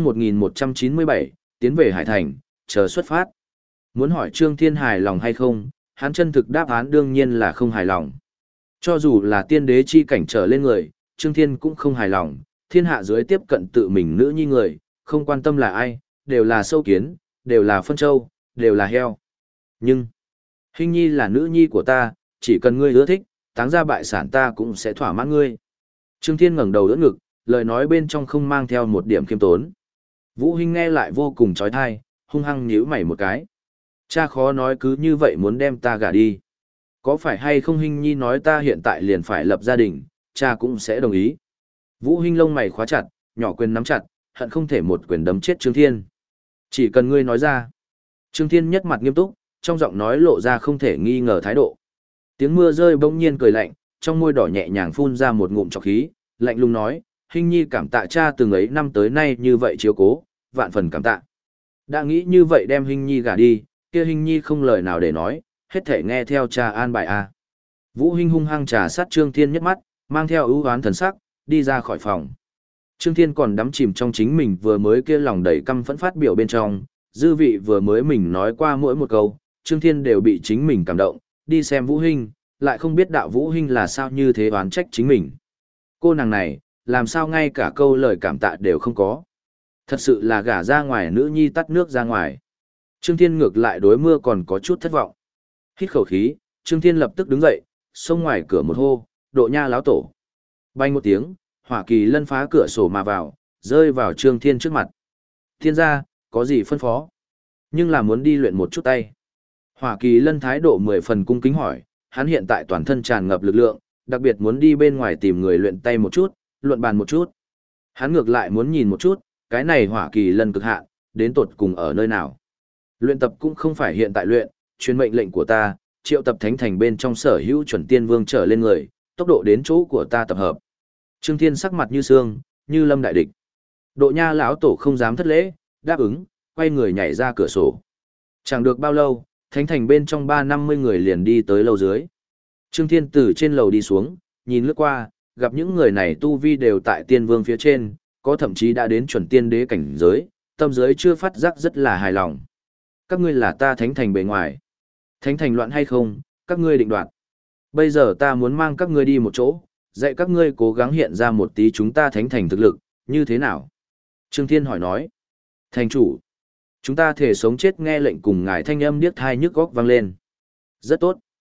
1197, tiến về Hải Thành, chờ xuất phát. Muốn hỏi Trương Thiên hài lòng hay không, hắn chân thực đáp án đương nhiên là không hài lòng. Cho dù là tiên đế chi cảnh trở lên người, Trương Thiên cũng không hài lòng, thiên hạ dưới tiếp cận tự mình nữ nhi người, không quan tâm là ai, đều là sâu kiến, đều là phân châu, đều là heo. Nhưng, Hinh nhi là nữ nhi của ta, chỉ cần ngươi ưa thích, táng ra bại sản ta cũng sẽ thỏa mãn ngươi. Trương Thiên ngẩng đầu đỡ ngực, lời nói bên trong không mang theo một điểm khiêm tốn. Vũ Hinh nghe lại vô cùng chói tai, hung hăng nhíu mày một cái. Cha khó nói cứ như vậy muốn đem ta gả đi. Có phải hay không Hinh nhi nói ta hiện tại liền phải lập gia đình, cha cũng sẽ đồng ý. Vũ Hinh lông mày khóa chặt, nhỏ quyền nắm chặt, hận không thể một quyền đấm chết Trương Thiên. Chỉ cần ngươi nói ra. Trương Thiên nhất mặt nghiêm túc, trong giọng nói lộ ra không thể nghi ngờ thái độ. Tiếng mưa rơi bỗng nhiên cười lạnh, trong môi đỏ nhẹ nhàng phun ra một ngụm trọc khí, lạnh lùng nói, Hinh nhi cảm tạ cha từng ấy năm tới nay như vậy chiếu cố, vạn phần cảm tạ. Đã nghĩ như vậy đem Hinh nhi gả đi, kia Hinh nhi không lời nào để nói, hết thể nghe theo cha an bài a. Vũ Hinh hung hăng trà sát Trương Thiên nhất mắt, mang theo ưu oán thần sắc, đi ra khỏi phòng. Trương Thiên còn đắm chìm trong chính mình vừa mới kia lòng đầy căm phẫn phát biểu bên trong, dư vị vừa mới mình nói qua mỗi một câu, Trương Thiên đều bị chính mình cảm động, đi xem Vũ Hinh, lại không biết đạo Vũ Hinh là sao như thế oán trách chính mình. Cô nàng này, làm sao ngay cả câu lời cảm tạ đều không có. Thật sự là gả ra ngoài nữ nhi tắt nước ra ngoài. Trương Thiên ngược lại đối mưa còn có chút thất vọng. Hít khẩu khí, Trương Thiên lập tức đứng dậy, xông ngoài cửa một hô, Độ Nha láo tổ. Bay một tiếng, Hỏa Kỳ Lân phá cửa sổ mà vào, rơi vào Trương Thiên trước mặt. Thiên gia, có gì phân phó? Nhưng là muốn đi luyện một chút tay. Hỏa Kỳ Lân thái độ 10 phần cung kính hỏi, hắn hiện tại toàn thân tràn ngập lực lượng, đặc biệt muốn đi bên ngoài tìm người luyện tay một chút, luận bàn một chút. Hắn ngược lại muốn nhìn một chút, cái này Hỏa Kỳ Lân cực hạn, đến tột cùng ở nơi nào. Luyện tập cũng không phải hiện tại luyện, truyền mệnh lệnh của ta, triệu tập thánh thành bên trong sở hữu chuẩn tiên vương trở lên người, tốc độ đến chỗ của ta tập hợp. Trương Thiên sắc mặt như sương, như lâm đại địch. Độ Nha lão tổ không dám thất lễ, đáp ứng, quay người nhảy ra cửa sổ. Chẳng được bao lâu, thánh thành bên trong 350 người liền đi tới lầu dưới. Trương Thiên từ trên lầu đi xuống, nhìn lướt qua, gặp những người này tu vi đều tại tiên vương phía trên, có thậm chí đã đến chuẩn tiên đế cảnh giới, tâm giới chưa phát giác rất là hài lòng. Các ngươi là ta thánh thành bề ngoài. Thánh thành loạn hay không, các ngươi định đoạt. Bây giờ ta muốn mang các ngươi đi một chỗ, dạy các ngươi cố gắng hiện ra một tí chúng ta thánh thành thực lực, như thế nào? Trương Thiên hỏi nói. Thành chủ, chúng ta thể sống chết nghe lệnh cùng ngài thanh âm điếc thai nhức góc vang lên. Rất tốt.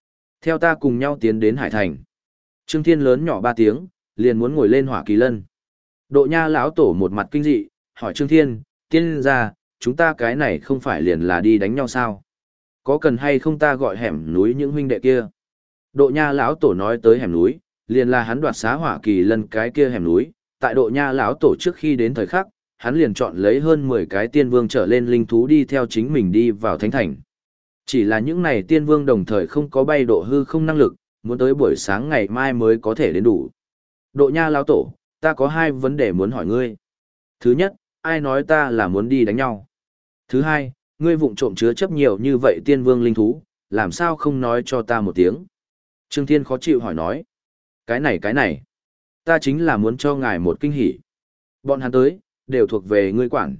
Theo ta cùng nhau tiến đến Hải Thành. Trương Thiên lớn nhỏ 3 tiếng, liền muốn ngồi lên Hỏa Kỳ Lân. Độ Nha lão tổ một mặt kinh dị, hỏi Trương Thiên, tiên ra, chúng ta cái này không phải liền là đi đánh nhau sao? Có cần hay không ta gọi hẻm núi những huynh đệ kia? Độ Nha lão tổ nói tới hẻm núi, liền là hắn đoạt xá Hỏa Kỳ Lân cái kia hẻm núi. Tại Độ Nha lão tổ trước khi đến thời khắc, hắn liền chọn lấy hơn 10 cái tiên vương trở lên linh thú đi theo chính mình đi vào thánh thành. Chỉ là những này tiên vương đồng thời không có bay độ hư không năng lực, muốn tới buổi sáng ngày mai mới có thể đến đủ. Độ Nha lão tổ, ta có 2 vấn đề muốn hỏi ngươi. Thứ nhất, ai nói ta là muốn đi đánh nhau? Thứ hai, ngươi vụng trộm chứa chấp nhiều như vậy tiên vương linh thú, làm sao không nói cho ta một tiếng? Trương Thiên khó chịu hỏi nói. Cái này, ta chính là muốn cho ngài một kinh hỉ. Bọn hắn tới, đều thuộc về ngươi quản,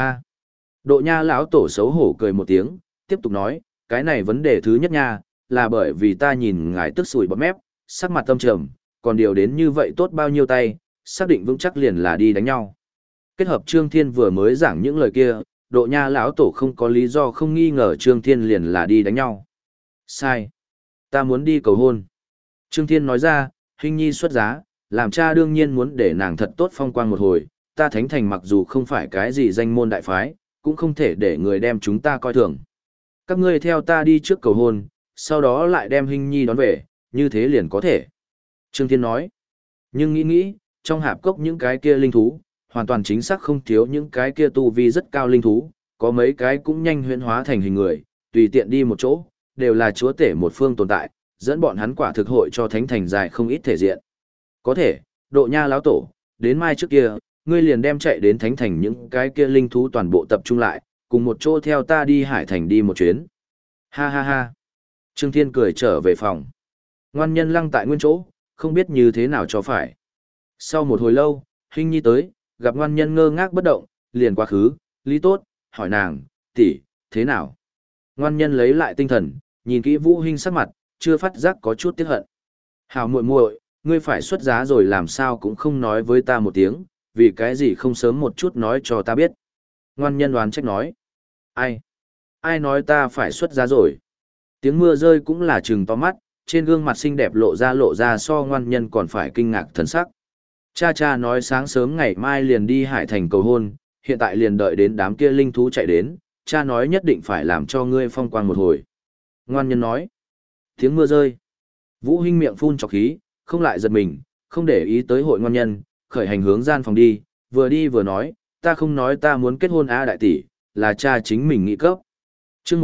Độ Nha lão tổ xấu hổ cười một tiếng, tiếp tục nói, cái này vấn đề thứ nhất nha, là bởi vì ta nhìn ngài tức sùi bọt mép, sắc mặt tâm trầm, còn điều đến như vậy tốt bao nhiêu tay, xác định vững chắc liền là đi đánh nhau. Kết hợp Trương Thiên vừa mới giảng những lời kia, Độ Nha lão tổ không có lý do không nghi ngờ Trương Thiên liền là đi đánh nhau. Sai. Ta muốn đi cầu hôn. Trương Thiên nói ra, Hình nhi xuất giá, làm cha đương nhiên muốn để nàng thật tốt phong quang một hồi, ta thánh thành mặc dù không phải cái gì danh môn đại phái, cũng không thể để người đem chúng ta coi thường. Các ngươi theo ta đi trước cầu hôn, sau đó lại đem Hình nhi đón về, như thế liền có thể. Trương Thiên nói, nhưng nghĩ, trong hạp cốc những cái kia linh thú, hoàn toàn chính xác không thiếu những cái kia tu vi rất cao linh thú, có mấy cái cũng nhanh huyễn hóa thành hình người, tùy tiện đi một chỗ, đều là chúa tể một phương tồn tại, dẫn bọn hắn quả thực hội cho thánh thành dài không ít thể diện. Có thể, Độ Nha lão tổ, đến mai trước kia, ngươi liền đem chạy đến thánh thành những cái kia linh thú toàn bộ tập trung lại, cùng một chỗ theo ta đi Hải Thành đi một chuyến. Ha ha ha. Trương Thiên cười trở về phòng. Ngoan nhân lăng tại nguyên chỗ, không biết như thế nào cho phải. Sau một hồi lâu, Hình nhi tới, gặp ngoan nhân ngơ ngác bất động, liền quá khứ, lý tốt, hỏi nàng, tỷ, thế nào? Ngoan nhân lấy lại tinh thần, nhìn kỹ Vũ Hinh sắc mặt, chưa phát giác có chút tiếc hận. Hảo muội muội, ngươi phải xuất giá rồi làm sao cũng không nói với ta một tiếng, vì cái gì không sớm một chút nói cho ta biết. Ngoan nhân đoán trách nói. Ai nói ta phải xuất giá rồi? Tiếng mưa rơi cũng là trừng to mắt, trên gương mặt xinh đẹp lộ ra so ngoan nhân còn phải kinh ngạc thần sắc. Cha nói sáng sớm ngày mai liền đi Hải Thành cầu hôn, hiện tại liền đợi đến đám kia linh thú chạy đến, cha nói nhất định phải làm cho ngươi phong quang một hồi. Ngoan nhân nói. Tiếng mưa rơi. Vũ Hinh miệng phun trọc khí, không lại giật mình, không để ý tới hội ngoan nhân, khởi hành hướng gian phòng đi vừa nói, ta không nói ta muốn kết hôn đại tỷ, là cha chính mình nghĩ cấp. Chương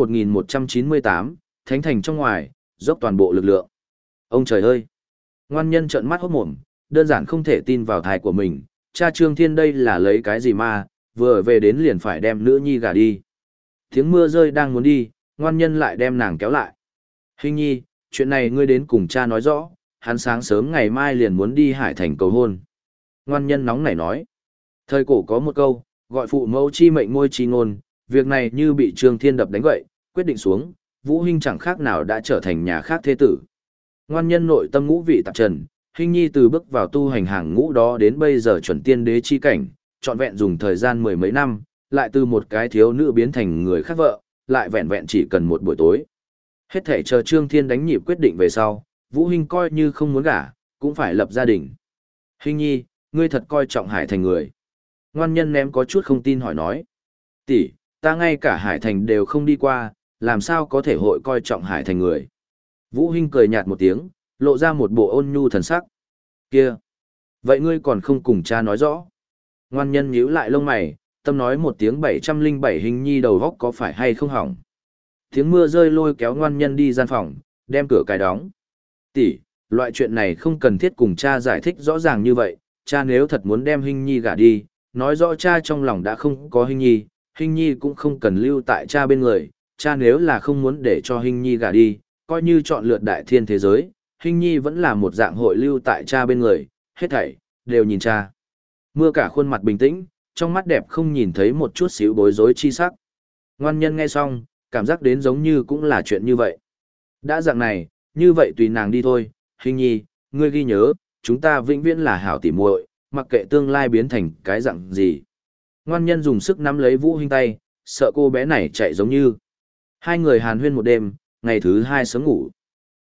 1198, Thánh Thành trong ngoài, dốc toàn bộ lực lượng. Ông trời ơi! Ngoan nhân trợn mắt hốt mồm, đơn giản không thể tin vào thai của mình, cha Trương Thiên đây là lấy cái gì mà, vừa về đến liền phải đem nữ nhi gả đi. Tiếng mưa rơi đang muốn đi, ngoan nhân lại đem nàng kéo lại. Hình nhi, chuyện này ngươi đến cùng cha nói rõ, hắn sáng sớm ngày mai liền muốn đi Hải Thành cầu hôn. Ngoan nhân nóng nảy nói. Thời cổ có một câu, gọi phụ mẫu chi mệnh ngôi chi ngôn, việc này như bị Trương Thiên đập đánh gậy, quyết định xuống, Vũ Hinh chẳng khác nào đã trở thành nhà khác thế tử. Ngoan nhân nội tâm ngũ vị tạp trần, Hình nhi từ bước vào tu hành hàng ngũ đó đến bây giờ chuẩn tiên đế chi cảnh, trọn vẹn dùng thời gian 10 mấy năm, lại từ một cái thiếu nữ biến thành người khác vợ, lại vẹn vẹn chỉ cần một buổi tối. Hết thể chờ Trương Thiên đánh nhịp quyết định về sau, Vũ Hinh coi như không muốn gả, cũng phải lập gia đình. Hình nhi, ngươi thật coi trọng Hải Thành người. Ngoan nhân ném có chút không tin hỏi nói. Tỷ, ta ngay cả Hải Thành đều không đi qua, làm sao có thể hội coi trọng Hải Thành người. Vũ Hinh cười nhạt một tiếng, lộ ra một bộ ôn nhu thần sắc. Kia, vậy ngươi còn không cùng cha nói rõ. Ngoan nhân nhíu lại lông mày, tâm nói một tiếng 707 Hình nhi đầu góc có phải hay không hỏng. Tiếng mưa rơi lôi kéo ngoan nhân đi gian phòng, đem cửa cài đóng. Tỷ, loại chuyện này không cần thiết cùng cha giải thích rõ ràng như vậy, cha nếu thật muốn đem Hình nhi gả đi, nói rõ cha trong lòng đã không có Hình nhi cũng không cần lưu tại cha bên người, cha nếu là không muốn để cho Hình nhi gả đi, coi như chọn lượt đại thiên thế giới, Hình nhi vẫn là một dạng hội lưu tại cha bên người, hết thảy, đều nhìn cha. Mưa cả khuôn mặt bình tĩnh, trong mắt đẹp không nhìn thấy một chút xíu bối rối chi sắc. Ngoan nhân nghe xong, cảm giác đến giống như cũng là chuyện như vậy. Đã dạng này, như vậy tùy nàng đi thôi, Hình nhi, ngươi ghi nhớ, chúng ta vĩnh viễn là hảo tỉ muội, mặc kệ tương lai biến thành cái dạng gì. Ngoan nhân dùng sức nắm lấy Vũ Hinh tay, sợ cô bé này chạy giống như. Hai người hàn huyên một đêm, ngày thứ hai sớm ngủ.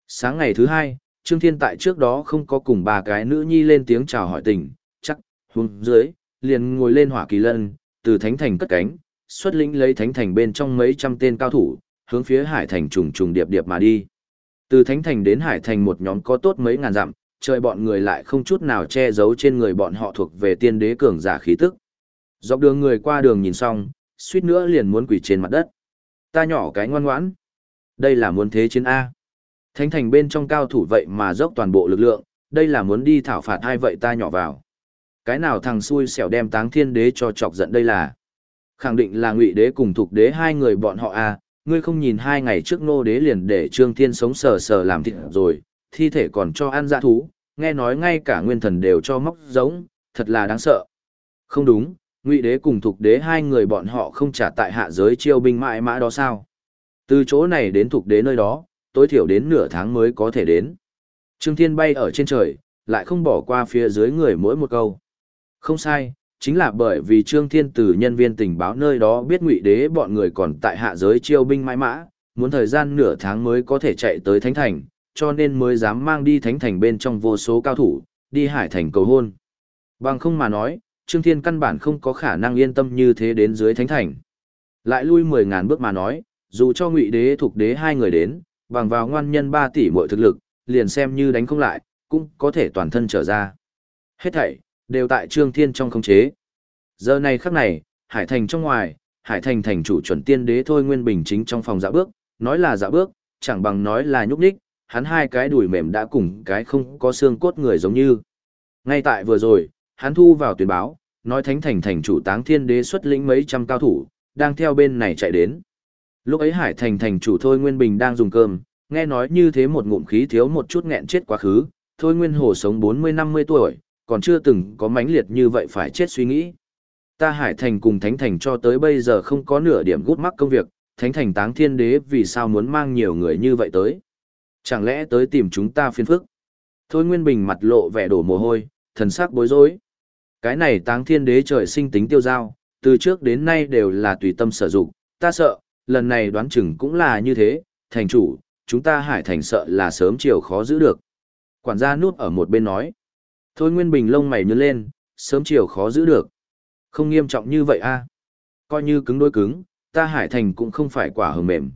Sáng ngày thứ hai, Trương Thiên tại trước đó không có cùng ba cái nữ nhi lên tiếng chào hỏi tình, chắc, huống dưới, liền ngồi lên hỏa kỳ lân, từ Thánh Thành cất cánh, xuất lĩnh lấy Thánh Thành bên trong mấy trăm tên cao thủ, hướng phía Hải Thành trùng trùng điệp điệp mà đi. Từ Thánh Thành đến Hải Thành một nhóm có tốt mấy ngàn dặm, trời bọn người lại không chút nào che giấu trên người bọn họ thuộc về tiên đế cường giả khí tức. Dọc đường người qua đường nhìn xong, suýt nữa liền muốn quỳ trên mặt đất. Ta nhỏ cái ngoan ngoãn. Đây là muốn thế chiến A. Thánh Thành bên trong cao thủ vậy mà dốc toàn bộ lực lượng, đây là muốn đi thảo phạt hai vậy ta nhỏ vào. Cái nào thằng xui xẻo đem Táng Thiên Đế cho chọc giận đây là. Khẳng định là Ngụy Đế cùng Thục Đế hai người bọn họ A, ngươi không nhìn 2 ngày trước Nô Đế liền để Trương Thiên sống sờ sờ làm thịt rồi, thi thể còn cho ăn dã thú, nghe nói ngay cả nguyên thần đều cho móc giống, thật là đáng sợ. Không đúng, Ngụy Đế cùng Thục Đế hai người bọn họ không trả tại hạ giới chiêu binh mãi mã đó sao? Từ chỗ này đến Thục Đế nơi đó, tối thiểu đến nửa tháng mới có thể đến. Trương Thiên bay ở trên trời, lại không bỏ qua phía dưới người mỗi một câu. Không sai, chính là bởi vì Trương Thiên từ nhân viên tình báo nơi đó biết Ngụy Đế bọn người còn tại hạ giới chiêu binh mãi mã, muốn thời gian nửa tháng mới có thể chạy tới Thánh Thành, cho nên mới dám mang đi Thánh Thành bên trong vô số cao thủ, đi Hải Thành cầu hôn. Bằng không mà nói, Trương Thiên căn bản không có khả năng yên tâm như thế đến dưới Thánh Thành. Lại lui 10.000 bước mà nói, dù cho Ngụy Đế Thục Đế hai người đến, bằng vào ngoan nhân 3 tỷ mọi thực lực, liền xem như đánh không lại, cũng có thể toàn thân trở ra. Hết thảy, đều tại Trương Thiên trong khống chế. Giờ này khắc này, Hải Thành trong ngoài, Hải Thành thành chủ chuẩn tiên đế Thôi Nguyên Bình chính trong phòng dạo bước, nói là dạo bước, chẳng bằng nói là nhúc nhích, hắn hai cái đùi mềm đã cùng cái không có xương cốt người giống như. Ngay tại vừa rồi, hắn thu vào tuyên báo, nói Thánh Thành thành chủ Táng Thiên Đế xuất lĩnh mấy trăm cao thủ, đang theo bên này chạy đến. Lúc ấy Hải Thành thành chủ Thôi Nguyên Bình đang dùng cơm, nghe nói như thế một ngụm khí thiếu một chút nghẹn chết quá khứ, Thôi Nguyên Hồ sống 40-50 tuổi, còn chưa từng có mãnh liệt như vậy phải chết suy nghĩ. Ta Hải Thành cùng Thánh Thành cho tới bây giờ không có nửa điểm gút mắc công việc, Thánh Thành Táng Thiên Đế vì sao muốn mang nhiều người như vậy tới? Chẳng lẽ tới tìm chúng ta phiền phức? Thôi Nguyên Bình mặt lộ vẻ đổ mồ hôi, thần sắc bối rối. Cái này Táng Thiên Đế trời sinh tính tiêu dao, từ trước đến nay đều là tùy tâm sở dụng, ta sợ, lần này đoán chừng cũng là như thế, thành chủ, chúng ta Hải Thành sợ là sớm chiều khó giữ được. Quản gia núp ở một bên nói. Thôi Nguyên Bình lông mày nhướng lên, sớm chiều khó giữ được. Không nghiêm trọng như vậy a. Coi như cứng đối cứng, ta Hải Thành cũng không phải quả hờ mềm,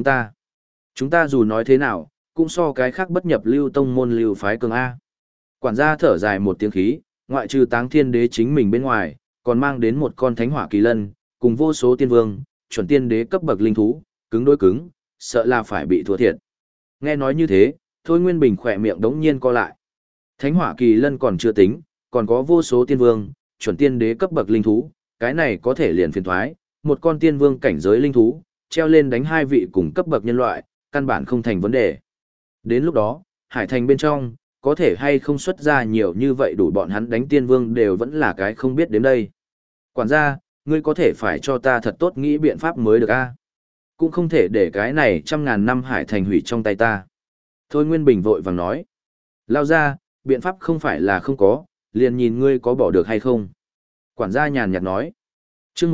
chúng ta dù nói thế nào, cũng so cái khác bất nhập lưu tông môn lưu phái cường a. Quản gia thở dài một tiếng khí, ngoại trừ Táng Thiên Đế chính mình bên ngoài, còn mang đến một con thánh hỏa kỳ lân, cùng vô số tiên vương, chuẩn tiên đế cấp bậc linh thú, cứng đối cứng, sợ là phải bị thua thiệt. Nghe nói như thế, Thôi Nguyên Bình khỏe miệng đống nhiên co lại. Thánh hỏa kỳ lân còn chưa tính, còn có vô số tiên vương, chuẩn tiên đế cấp bậc linh thú, cái này có thể liền phiền thoái, một con tiên vương cảnh giới linh thú, treo lên đánh hai vị cùng cấp bậc nhân loại, căn bản không thành vấn đề. Đến lúc đó, Hải Thành bên trong, có thể hay không xuất ra nhiều như vậy đủ bọn hắn đánh tiên vương đều vẫn là cái không biết đến đây. Quản gia, ngươi có thể phải cho ta thật tốt nghĩ biện pháp mới được a. Cũng không thể để cái này 100.000 năm Hải Thành hủy trong tay ta. Thôi Nguyên Bình vội vàng nói. Lao ra, biện pháp không phải là không có, liền nhìn ngươi có bỏ được hay không. Quản gia nhàn nhạt nói. Chương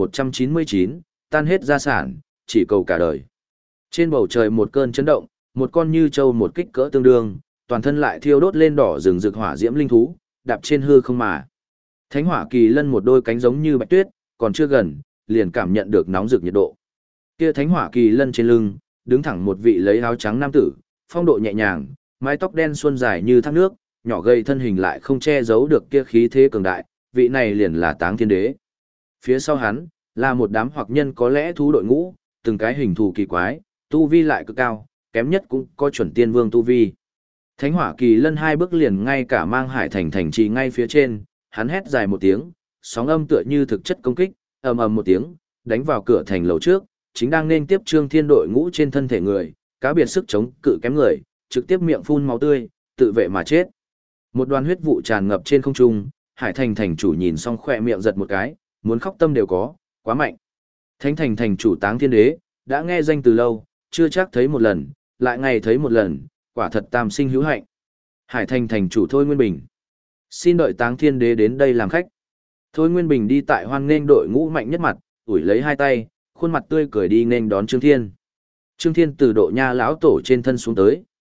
1199, tan hết gia sản, chỉ cầu cả đời. Trên bầu trời một cơn chấn động, một con như trâu một kích cỡ tương đương, toàn thân lại thiêu đốt lên đỏ rừng rực hỏa diễm linh thú, đạp trên hư không mà. Thánh hỏa kỳ lân một đôi cánh giống như bạch tuyết, còn chưa gần, liền cảm nhận được nóng rực nhiệt độ. Kia thánh hỏa kỳ lân trên lưng, đứng thẳng một vị lấy áo trắng nam tử, phong độ nhẹ nhàng, mái tóc đen xuân dài như thác nước, nhỏ gầy thân hình lại không che giấu được kia khí thế cường đại, vị này liền là Táng Thiên Đế. Phía sau hắn, là một đám hoặc nhân có lẽ thú đội ngũ, từng cái hình thù kỳ quái, tu vi lại cực cao, kém nhất cũng có chuẩn tiên vương tu vi. Thánh hỏa kỳ lân hai bước liền ngay cả mang Hải Thành thành trì ngay phía trên, hắn hét dài một tiếng, sóng âm tựa như thực chất công kích, ầm ầm một tiếng, đánh vào cửa thành lầu trước, chính đang nên tiếp Trương Thiên đội ngũ trên thân thể người, cá biệt sức chống cự kém người, trực tiếp miệng phun máu tươi, tự vệ mà chết. Một đoàn huyết vụ tràn ngập trên không trung, Hải Thành thành chủ nhìn xong khỏe miệng giật một cái, muốn khóc tâm đều có, quá mạnh. Thánh Thành thành chủ Táng Thiên Đế, đã nghe danh từ lâu, chưa chắc thấy một lần, lại ngày thấy một lần, quả thật tam sinh hữu hạnh. Hải Thành thành chủ Thôi Nguyên Bình, xin đợi Táng Thiên Đế đến đây làm khách. Thôi Nguyên Bình đi tại hoan nghênh đội ngũ mạnh nhất mặt, ủi lấy hai tay, khuôn mặt tươi cười đi nghênh đón Trương Thiên. Trương Thiên từ độ nha lão tổ trên thân xuống tới,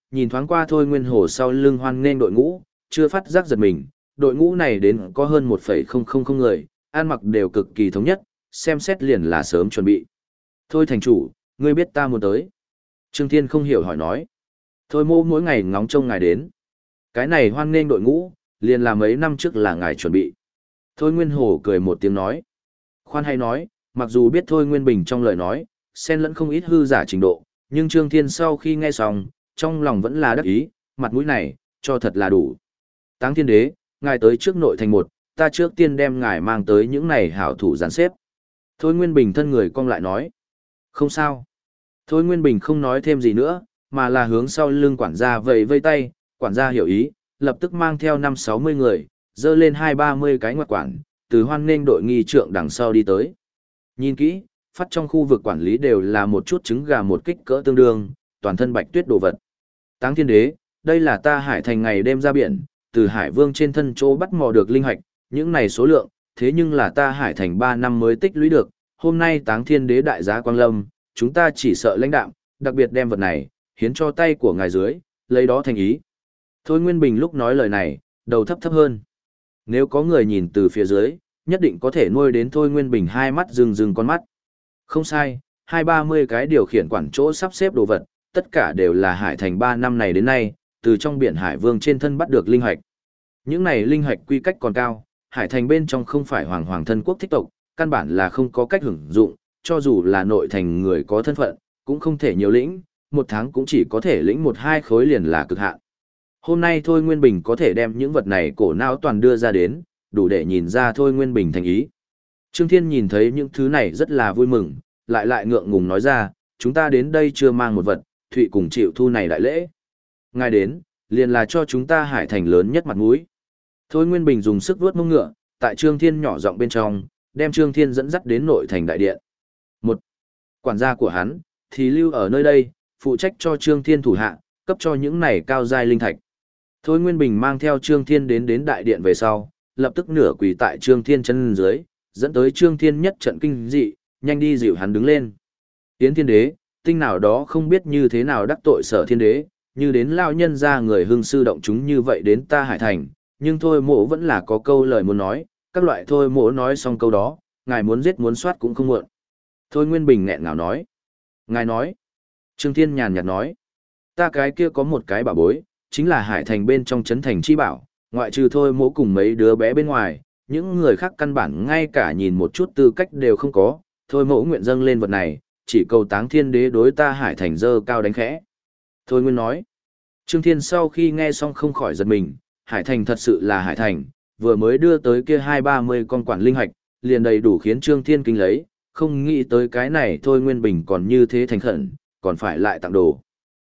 nhìn thoáng qua Thôi Nguyên Hổ sau lưng hoan nghênh đội ngũ, chưa phát giác giật mình, đội ngũ này đến có hơn 1,000 người, ăn mặc đều cực kỳ thống nhất, xem xét liền là sớm chuẩn bị. Thôi thành chủ, ngươi biết ta muốn tới. Trương Thiên không hiểu hỏi nói. Thôi mô mỗi ngày ngóng trông ngài đến. Cái này hoan nghênh đội ngũ, liền là mấy năm trước là ngài chuẩn bị. Thôi Nguyên Hổ cười một tiếng nói. Khoan hay nói, mặc dù biết Thôi Nguyên Bình trong lời nói, xen lẫn không ít hư giả trình độ, nhưng Trương Thiên sau khi nghe xong, trong lòng vẫn là đắc ý, mặt mũi này, cho thật là đủ. Táng Thiên Đế, ngài tới trước nội thành một, ta trước tiên đem ngài mang tới những này hảo thủ dàn xếp. Thôi Nguyên Bình thân người cong lại nói. Không sao. Thôi Nguyên Bình không nói thêm gì nữa, mà là hướng sau lưng quản gia vẫy vây tay, quản gia hiểu ý, lập tức mang theo 50-60 người, dơ lên 20-30 cái ngoặt quản, từ hoan nghênh đội nghi trượng đằng sau đi tới. Nhìn kỹ, phát trong khu vực quản lý đều là một chút trứng gà một kích cỡ tương đương, toàn thân bạch tuyết đồ vật. Táng Thiên Đế, đây là ta Hải Thành ngày đêm ra biển, từ Hải Vương trên thân chỗ bắt mò được linh hạch, những này số lượng, thế nhưng là ta Hải Thành 3 năm mới tích lũy được, hôm nay Táng Thiên Đế đại giá quang lâm, chúng ta chỉ sợ lãnh đạm, đặc biệt đem vật này, hiến cho tay của ngài dưới, lấy đó thành ý. Thôi Nguyên Bình lúc nói lời này, đầu thấp thấp hơn. Nếu có người nhìn từ phía dưới, nhất định có thể nuôi đến Thôi Nguyên Bình hai mắt rừng rừng con mắt. Không sai, 20-30 cái điều khiển quản chỗ sắp xếp đồ vật, tất cả đều là Hải Thành 3 năm này đến nay, từ trong biển Hải Vương trên thân bắt được linh hạch. Những này linh hạch quy cách còn cao, Hải Thành bên trong không phải hoàng hoàng thân quốc thích tộc, căn bản là không có cách hưởng dụng, cho dù là nội thành người có thân phận, cũng không thể nhiều lĩnh, một tháng cũng chỉ có thể lĩnh 1-2 khối liền là cực hạn. Hôm nay Thôi Nguyên Bình có thể đem những vật này cổ não toàn đưa ra đến, đủ để nhìn ra Thôi Nguyên Bình thành ý. Trương Thiên nhìn thấy những thứ này rất là vui mừng, lại ngượng ngùng nói ra, chúng ta đến đây chưa mang một vật, Thụy cùng chịu thu này đại lễ. Ngài đến, liền là cho chúng ta Hải Thành lớn nhất mặt mũi. Thôi Nguyên Bình dùng sức vuốt mông ngựa, tại Trương Thiên nhỏ giọng bên trong, đem Trương Thiên dẫn dắt đến nội thành đại điện. Một, quản gia của hắn, thì lưu ở nơi đây, phụ trách cho Trương Thiên thủ hạ, cấp cho những này cao giai linh thạch. Thôi Nguyên Bình mang theo Trương Thiên đến đại điện về sau, lập tức nửa quỳ tại Trương Thiên chân dưới, dẫn tới Trương Thiên nhất trận kinh dị, nhanh đi dịu hắn đứng lên. Yến Thiên Đế, tinh nào đó không biết như thế nào đắc tội Sở Thiên Đế, như đến lao nhân ra người hưng sư động chúng như vậy đến ta Hải Thành, nhưng thôi mộ vẫn là có câu lời muốn nói, các loại thôi mộ nói xong câu đó, ngài muốn giết muốn soát cũng không muộn. Thôi Nguyên Bình nghẹn ngào nói. Ngài nói. Trương Thiên nhàn nhạt nói. Ta cái kia có một cái bảo bối, chính là Hải Thành bên trong trấn thành chi bảo, ngoại trừ thôi mộ cùng mấy đứa bé bên ngoài, những người khác căn bản ngay cả nhìn một chút tư cách đều không có, thôi mộ nguyện dâng lên vật này, chỉ cầu Táng Thiên Đế đối ta Hải Thành dơ cao đánh khẽ. Thôi Nguyên nói. Trương Thiên sau khi nghe xong không khỏi giật mình, Hải Thành thật sự là Hải Thành, vừa mới đưa tới kia 20-30 con quản linh hạch, liền đầy đủ khiến Trương Thiên kinh lấy, không nghĩ tới cái này Thôi Nguyên Bình còn như thế thành khẩn, còn phải lại tặng đồ.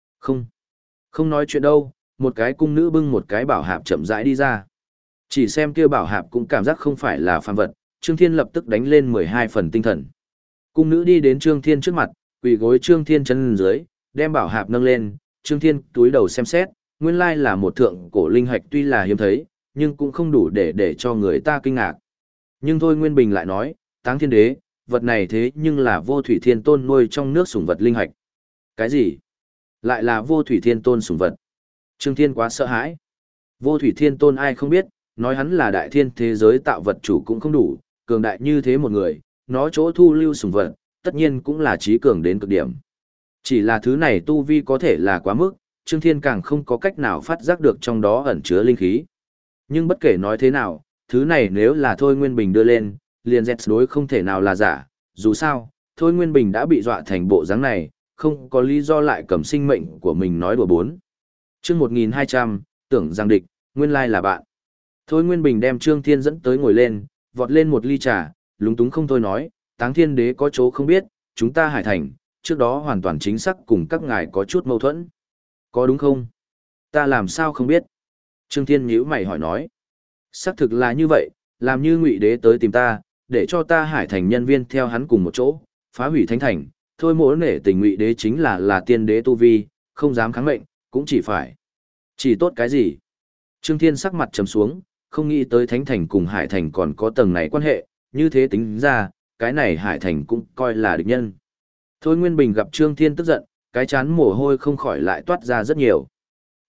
Không nói chuyện đâu, một cái cung nữ bưng một cái bảo hạp chậm rãi đi ra. Chỉ xem kia bảo hạp cũng cảm giác không phải là phàm vật, Trương Thiên lập tức đánh lên 12 phần tinh thần. Cung nữ đi đến Trương Thiên trước mặt, quỳ gối Trương Thiên chân dưới, đem bảo hạp nâng lên, Trương Thiên túi đầu xem xét, nguyên lai là một thượng cổ linh hạch tuy là hiếm thấy, nhưng cũng không đủ để cho người ta kinh ngạc. Nhưng Thôi Nguyên Bình lại nói, Táng Thiên Đế, vật này thế nhưng là Vô Thủy Thiên Tôn nuôi trong nước sủng vật linh hạch. Cái gì? Lại là Vô Thủy Thiên Tôn sủng vật? Trương Thiên quá sợ hãi. Vô Thủy Thiên Tôn ai không biết, nói hắn là đại thiên thế giới tạo vật chủ cũng không đủ, cường đại như thế một người, nó chỗ thu lưu sủng vật, tất nhiên cũng là trí cường đến cực điểm. Chỉ là thứ này tu vi có thể là quá mức, Trương Thiên càng không có cách nào phát giác được trong đó ẩn chứa linh khí. Nhưng bất kể nói thế nào, thứ này nếu là Thôi Nguyên Bình đưa lên, liền dẹt đối không thể nào là giả, dù sao, Thôi Nguyên Bình đã bị dọa thành bộ dáng này, không có lý do lại cầm sinh mệnh của mình nói đùa bốn. Chương 1200, tưởng rằng địch, nguyên lai là bạn. Thôi Nguyên Bình đem Trương Thiên dẫn tới ngồi lên, vọt lên một ly trà, lúng túng không thôi nói, Táng Thiên Đế có chỗ không biết, chúng ta Hải Thành, trước đó hoàn toàn chính xác cùng các ngài có chút mâu thuẫn. Có đúng không? Ta làm sao không biết? Trương Thiên nhíu mày hỏi nói. Xác thực là như vậy, làm như Ngụy Đế tới tìm ta, để cho ta Hải Thành nhân viên theo hắn cùng một chỗ, phá hủy thánh thành, thôi mỗi nể tình Ngụy Đế chính là tiên đế tu vi, không dám kháng mệnh, cũng chỉ phải. Chỉ tốt cái gì? Trương Thiên sắc mặt trầm xuống, không nghĩ tới thánh thành cùng Hải Thành còn có tầng này quan hệ, như thế tính ra, cái này Hải Thành cũng coi là địch nhân. Thôi Nguyên Bình gặp Trương Thiên tức giận, cái chán mồ hôi không khỏi lại toát ra rất nhiều.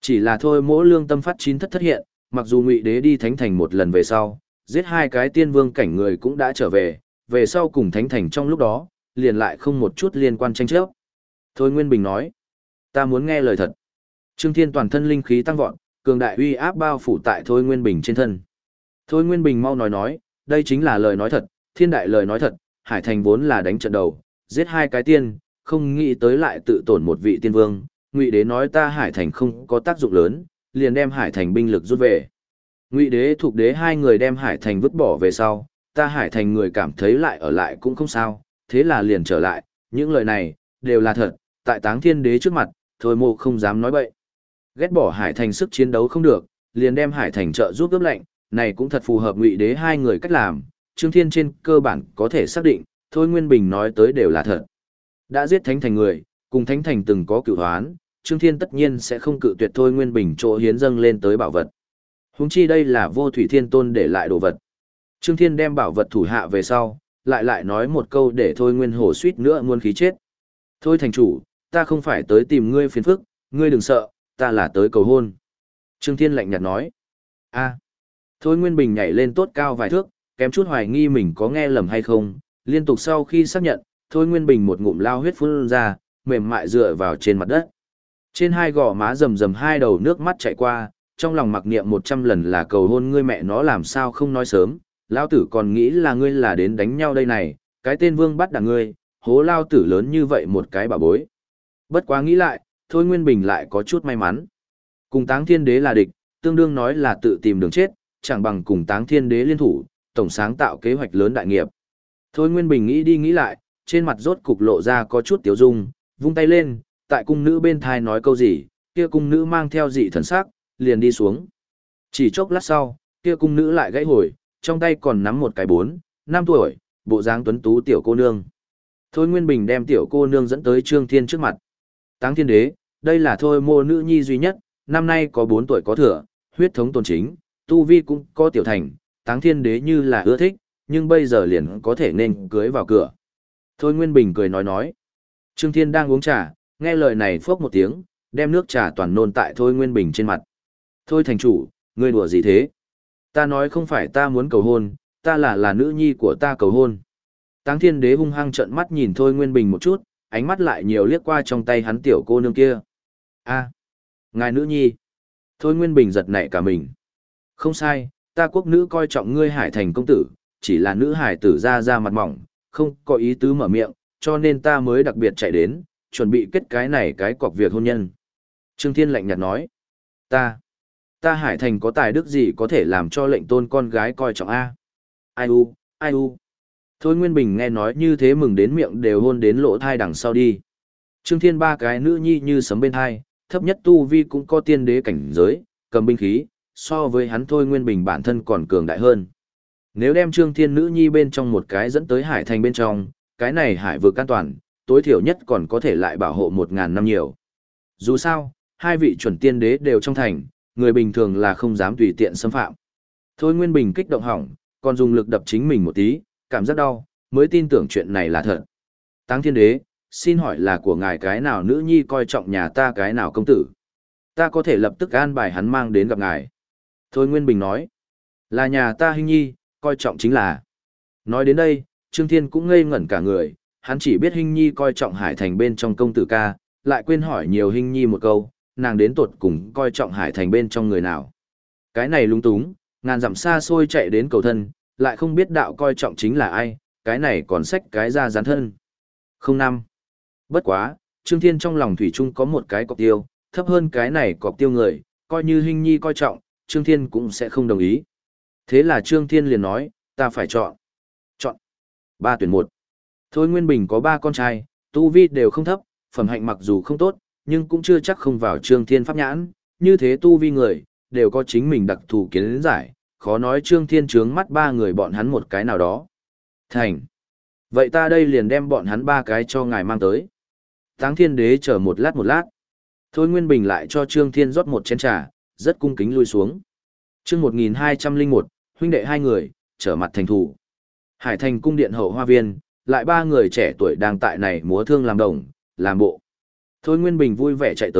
Chỉ là thôi mỗi lương tâm phát chín thất thất hiện, mặc dù Ngụy Đế đi Thánh Thành một lần về sau, giết hai cái tiên vương cảnh người cũng đã trở về sau cùng Thánh Thành trong lúc đó, liền lại không một chút liên quan tranh chấp. Thôi Nguyên Bình nói, ta muốn nghe lời thật. Trương Thiên toàn thân linh khí tăng vọt, cường đại uy áp bao phủ tại Thôi Nguyên Bình trên thân. Thôi Nguyên Bình mau nói, đây chính là lời nói thật, thiên đại lời nói thật, Hải Thành vốn là đánh trận đầu, giết hai cái tiên, không nghĩ tới lại tự tổn một vị tiên vương, Ngụy Đế nói ta Hải Thành không có tác dụng lớn, liền đem Hải Thành binh lực rút về. Ngụy Đế Thục Đế hai người đem Hải Thành vứt bỏ về sau, ta Hải Thành người cảm thấy lại ở lại cũng không sao, thế là liền trở lại, những lời này đều là thật, tại Táng Thiên Đế trước mặt, Thôi Mộ không dám nói bậy. Ghét bỏ Hải Thành sức chiến đấu không được, liền đem Hải Thành trợ giúp ướp lệnh, này cũng thật phù hợp Ngụy Đế hai người cách làm, Trương Thiên trên cơ bản có thể xác định, Thôi Nguyên Bình nói tới đều là thật. Đã giết Thánh Thành người, cùng Thánh Thành từng có cửu hoán, Trương Thiên tất nhiên sẽ không cự tuyệt Thôi Nguyên Bình chỗ hiến dâng lên tới bảo vật. Huống chi đây là Vô Thủy Thiên Tôn để lại đồ vật. Trương Thiên đem bảo vật thủ hạ về sau, lại nói một câu để Thôi Nguyên Hổ suýt nữa muôn khí chết. Thôi thành chủ, ta không phải tới tìm ngươi phiền phức, ngươi đừng sợ, ta là tới cầu hôn. Trương Thiên lạnh nhạt nói. A. Thôi Nguyên Bình nhảy lên tốt cao vài thước, kém chút hoài nghi mình có nghe lầm hay không, liên tục sau khi xác nhận, Thôi Nguyên Bình một ngụm lao huyết phun ra, mềm mại dựa vào trên mặt đất. Trên hai gò má rầm rầm hai đầu nước mắt chảy qua, trong lòng mặc niệm 100 lần là cầu hôn ngươi mẹ nó làm sao không nói sớm, lao tử còn nghĩ là ngươi là đến đánh nhau đây này, cái tên vương bắt đằng ngươi, hố lao tử lớn như vậy một cái bà bối. Bất quá nghĩ lại, Thôi Nguyên Bình lại có chút may mắn. Cùng Táng Thiên Đế là địch, tương đương nói là tự tìm đường chết, chẳng bằng cùng Táng Thiên Đế liên thủ, tổng sáng tạo kế hoạch lớn đại nghiệp. Thôi Nguyên Bình nghĩ đi nghĩ lại, trên mặt rốt cục lộ ra có chút tiếu dung, vung tay lên, tại cung nữ bên thai nói câu gì, kia cung nữ mang theo dị thần sắc, liền đi xuống. Chỉ chốc lát sau, kia cung nữ lại gãy hồi, trong tay còn nắm một cái 4, 5 tuổi, bộ dáng tuấn tú tiểu cô nương. Thôi Nguyên Bình đem tiểu cô nương dẫn tới Trương Thiên trước mặt. Táng Thiên Đế, đây là Thôi mô nữ nhi duy nhất, năm nay có 4 tuổi có thừa, huyết thống tôn chính, tu vi cũng có tiểu thành, Táng Thiên Đế như là ưa thích, nhưng bây giờ liền có thể nên cưới vào cửa. Thôi Nguyên Bình cười nói. Trương Thiên đang uống trà, nghe lời này phốc một tiếng, đem nước trà toàn nôn tại Thôi Nguyên Bình trên mặt. Thôi thành chủ, ngươi đùa gì thế? Ta nói không phải ta muốn cầu hôn, ta là nữ nhi của ta cầu hôn. Táng Thiên Đế hung hăng trợn mắt nhìn Thôi Nguyên Bình một chút, ánh mắt lại nhiều liếc qua trong tay hắn tiểu cô nương kia. A, ngài nữ nhi. Thôi Nguyên Bình giật nảy cả mình. Không sai, ta quốc nữ coi trọng ngươi Hải Thành công tử, chỉ là nữ hải tử ra mặt mỏng, không có ý tứ mở miệng, cho nên ta mới đặc biệt chạy đến, chuẩn bị kết cái này cái cọc việc hôn nhân. Trương Thiên lạnh nhạt nói, ta Hải Thành có tài đức gì có thể làm cho lệnh tôn con gái coi trọng A. Ai u. Thôi Nguyên Bình nghe nói như thế mừng đến miệng đều hôn đến lỗ thai đằng sau đi. Trương Thiên ba cái nữ nhi như sấm bên thai, thấp nhất tu vi cũng có tiên đế cảnh giới, cầm binh khí, so với hắn Thôi Nguyên Bình bản thân còn cường đại hơn. Nếu đem Trương Thiên nữ nhi bên trong một cái dẫn tới Hải Thành bên trong, cái này hải vực an toàn, tối thiểu nhất còn có thể lại bảo hộ 1000 năm nhiều. Dù sao, hai vị chuẩn tiên đế đều trong thành, người bình thường là không dám tùy tiện xâm phạm. Thôi Nguyên Bình kích động hỏng, còn dùng lực đập chính mình một tí, cảm giác đau, mới tin tưởng chuyện này là thật. Táng Thiên Đế, xin hỏi là của ngài cái nào nữ nhi coi trọng nhà ta cái nào công tử? Ta có thể lập tức an bài hắn mang đến gặp ngài. Thôi Nguyên Bình nói, là nhà ta Hinh Nhi, coi trọng chính là. Nói đến đây, Trương Thiên cũng ngây ngẩn cả người, hắn chỉ biết Hinh Nhi coi trọng Hải Thành bên trong công tử ca, lại quên hỏi nhiều Hinh Nhi một câu, nàng đến tột cùng coi trọng Hải Thành bên trong người nào. Cái này lung túng, ngàn dặm xa xôi chạy đến cầu thân, lại không biết đạo coi trọng chính là ai, cái này còn xách cái ra gián thân. Không năm. Bất quá, Trương Thiên trong lòng thủy chung có một cái cọc tiêu, thấp hơn cái này cọc tiêu người, coi như Hinh Nhi coi trọng, Trương Thiên cũng sẽ không đồng ý. Thế là Trương Thiên liền nói, ta phải chọn. 3 tuyển 1. Thôi Nguyên Bình có 3 con trai, tu vi đều không thấp, phẩm hạnh mặc dù không tốt, nhưng cũng chưa chắc không vào Trương Thiên pháp nhãn, như thế tu vi người, đều có chính mình đặc thù kiến giải, khó nói Trương Thiên trướng mắt 3 người bọn hắn một cái nào đó. Thành. Vậy ta đây liền đem bọn hắn 3 cái cho ngài mang tới. Táng Thiên Đế chờ một lát. Thôi Nguyên Bình lại cho Trương Thiên rót một chén trà, rất cung kính lui xuống. Chương 1201, huynh đệ hai người, trở mặt thành thủ. Hải Thành cung điện hậu hoa viên, lại 3 người trẻ tuổi đang tại này múa thương làm đồng, làm bộ. Thôi Nguyên Bình vui vẻ chạy tới,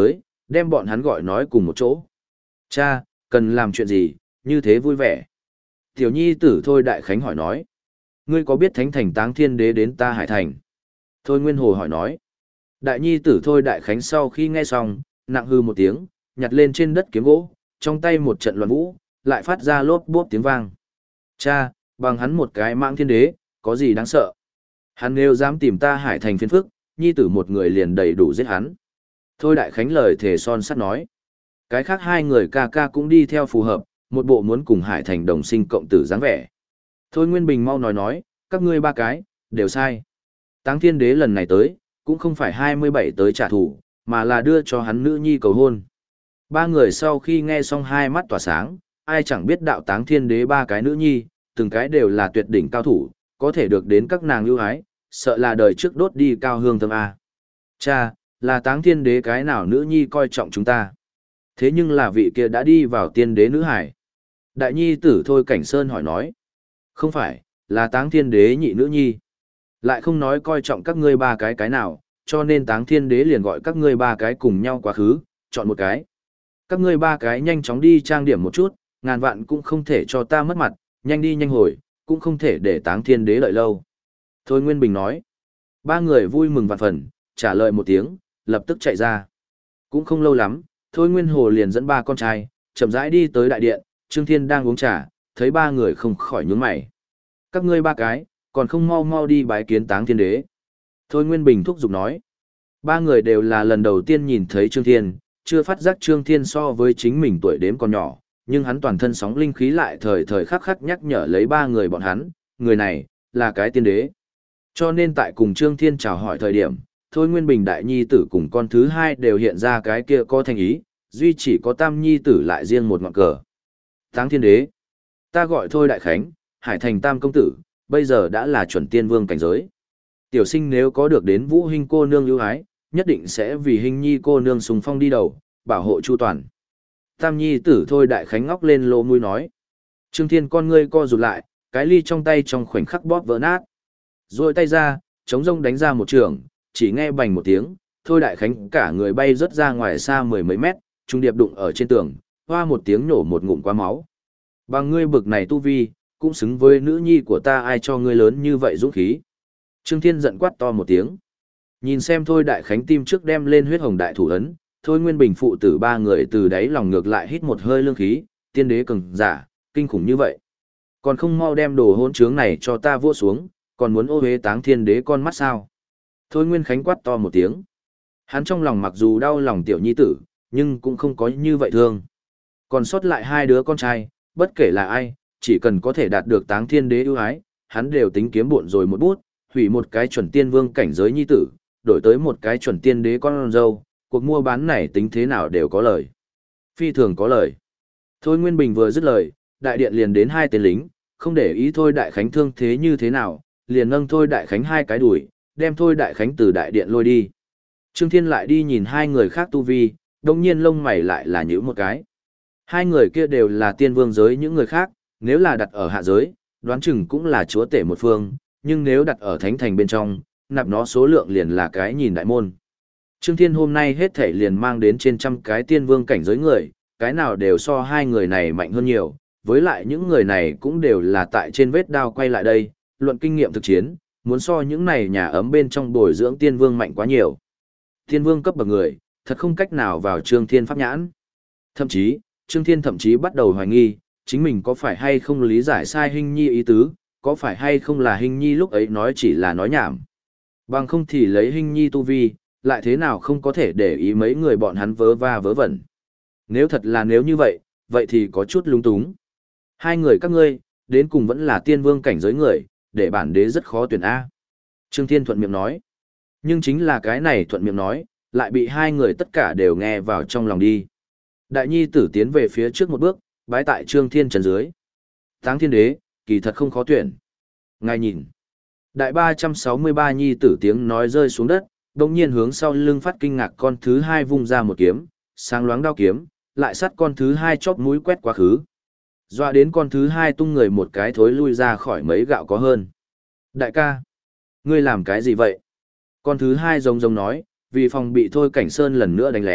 đem bọn hắn gọi nói cùng một chỗ. Cha, cần làm chuyện gì, như thế vui vẻ. Tiểu nhi tử Thôi Đại Khánh hỏi nói. Ngươi có biết Thánh Thành Táng Thiên Đế đến ta Hải Thành? Thôi Nguyên Hồ hỏi nói. Đại nhi tử Thôi Đại Khánh sau khi nghe xong, nặng hư một tiếng, nhặt lên trên đất kiếm gỗ, trong tay một trận loạn vũ, lại phát ra lốp bốp tiếng vang. Cha, bằng hắn một cái Mãng Thiên Đế, có gì đáng sợ? Hắn nếu dám tìm ta Hải Thành phiền phức, nhi tử một người liền đầy đủ giết hắn. Thôi Đại Khánh lời thề son sắt nói. Cái khác hai người ca ca cũng đi theo phù hợp, một bộ muốn cùng Hải Thành đồng sinh cộng tử dáng vẻ. Thôi Nguyên Bình mau nói, các ngươi ba cái, đều sai. Táng Thiên Đế lần này tới, cũng không phải 27 tới trả thù, mà là đưa cho hắn nữ nhi cầu hôn. Ba người sau khi nghe xong hai mắt tỏa sáng, ai chẳng biết đạo Táng Thiên Đế ba cái nữ nhi, từng cái đều là tuyệt đỉnh cao thủ, có thể được đến các nàng ưu ái, sợ là đời trước đốt đi cao hương thơm A. Cha, là Táng Thiên Đế cái nào nữ nhi coi trọng chúng ta? Thế nhưng là vị kia đã đi vào tiên đế nữ hải. Đại nhi tử Thôi Cảnh Sơn hỏi nói. Không phải, là Táng Thiên Đế nhị nữ nhi. Lại không nói coi trọng các ngươi ba cái nào, cho nên Táng Thiên Đế liền gọi các ngươi ba cái cùng nhau quá khứ, chọn một cái. Các ngươi ba cái nhanh chóng đi trang điểm một chút, ngàn vạn cũng không thể cho ta mất mặt, nhanh đi nhanh hồi, cũng không thể để Táng Thiên Đế đợi lâu. Thôi Nguyên Bình nói. Ba người vui mừng vạn phần, trả lời một tiếng, lập tức chạy ra. Cũng không lâu lắm, Thôi Nguyên Hồ liền dẫn ba con trai, chậm rãi đi tới đại điện, Trương Thiên đang uống trà, thấy ba người không khỏi nhướng mày. Các ngươi ba cái, còn không mau mau đi bái kiến Táng Thiên Đế. Thôi Nguyên Bình thúc giục nói. Ba người đều là lần đầu tiên nhìn thấy Trương Thiên, chưa phát giác Trương Thiên so với chính mình tuổi đếm còn nhỏ, nhưng hắn toàn thân sóng linh khí lại thời thời khắc khắc nhắc nhở lấy ba người bọn hắn, người này, là cái tiên đế. Cho nên tại cùng Trương Thiên chào hỏi thời điểm, Thôi Nguyên Bình đại nhi tử cùng con thứ hai đều hiện ra cái kia có thành ý, duy chỉ có tam nhi tử lại riêng một ngọn cờ. Táng Thiên Đế, ta gọi Thôi Đại Khánh, Hải Thành tam công tử, bây giờ đã là chuẩn tiên vương cảnh giới. Tiểu sinh nếu có được đến Vũ Hinh cô nương ưu ái, nhất định sẽ vì Hinh nhi cô nương sùng phong đi đầu, bảo hộ chu toàn. Tam nhi tử Thôi Đại Khánh ngóc lên lỗ mũi nói. Trương Thiên con ngươi co rụt lại, cái ly trong tay trong khoảnh khắc bóp vỡ nát. Rồi tay ra, chống rông đánh ra một trường, chỉ nghe bành một tiếng, Thôi Đại Khánh cả người bay rớt ra ngoài xa mười mấy mét, trung điệp đụng ở trên tường, hoa một tiếng nổ một ngụm qua máu. Bằng ngươi bực này tu vi, cũng xứng với nữ nhi của ta, ai cho ngươi lớn như vậy dũng khí. Trương Thiên giận quát to một tiếng. Nhìn xem Thôi Đại Khánh tim trước đem lên huyết hồng đại thủ ấn, Thôi Nguyên Bình phụ tử ba người từ đáy lòng ngược lại hít một hơi lương khí, tiên đế cường giả, kinh khủng như vậy. Còn không mau đem đồ hỗn trướng này cho ta vua xuống, còn muốn ô uế Táng Thiên Đế con mắt sao? Thôi Nguyên Khánh quát to một tiếng. Hắn trong lòng mặc dù đau lòng tiểu nhi tử, nhưng cũng không có như vậy thương. Còn sót lại hai đứa con trai, bất kể là ai, chỉ cần có thể đạt được Táng Thiên Đế ưu ái, hắn đều tính kiếm bộn rồi một bút, hủy một cái chuẩn tiên vương cảnh giới nhi tử, đổi tới một cái chuẩn tiên đế con dâu, cuộc mua bán này tính thế nào đều có lời. Phi thường có lời. Thôi Nguyên Bình vừa dứt lời, đại điện liền đến hai tên lính, không để ý Thôi Đại Khánh thương thế như thế nào, liền nâng Thôi Đại Khánh hai cái đuổi, đem Thôi Đại Khánh từ đại điện lôi đi. Trương Thiên lại đi nhìn hai người khác tu vi, đồng nhiên lông mày lại là nhíu một cái. Hai người kia đều là tiên vương giới những người khác, nếu là đặt ở hạ giới, đoán chừng cũng là chúa tể một phương, nhưng nếu đặt ở thánh thành bên trong, nạp nó số lượng liền là cái nhìn đại môn. Trương Thiên hôm nay hết thể liền mang đến trên trăm cái tiên vương cảnh giới người, cái nào đều so hai người này mạnh hơn nhiều, với lại những người này cũng đều là tại trên vết đao quay lại đây, luận kinh nghiệm thực chiến, muốn so những này nhà ấm bên trong bồi dưỡng tiên vương mạnh quá nhiều. Tiên vương cấp bậc người, thật không cách nào vào Trương Thiên pháp nhãn. Thậm chí, Trương Thiên thậm chí bắt đầu hoài nghi, chính mình có phải hay không lý giải sai Hinh Nhi ý tứ, có phải hay không là Hinh Nhi lúc ấy nói chỉ là nói nhảm. Bằng không thì lấy Hinh Nhi tu vi, lại thế nào không có thể để ý mấy người bọn hắn vớ va vớ vẩn. Nếu thật là nếu như vậy, vậy thì có chút lung túng. Hai người các ngươi, đến cùng vẫn là tiên vương cảnh giới người, để bản đế rất khó tuyển A. Trương Thiên thuận miệng nói. Nhưng chính là cái này thuận miệng nói, lại bị hai người tất cả đều nghe vào trong lòng đi. Đại nhi tử tiến về phía trước một bước, bái tại Trương Thiên trần dưới. Táng Thiên Đế, kỳ thật không khó tuyển. Ngài nhìn. Đại 363 nhi tử tiếng nói rơi xuống đất, đồng nhiên hướng sau lưng phát kinh ngạc con thứ hai vung ra một kiếm, sáng loáng đao kiếm, lại sát con thứ hai chóp mũi quét quá khứ. Doa đến con thứ hai tung người một cái thối lui ra khỏi mấy gạo có hơn. Đại ca, ngươi làm cái gì vậy? Con thứ hai giống nói, vì phòng bị Thôi Cảnh Sơn lần nữa đánh lén,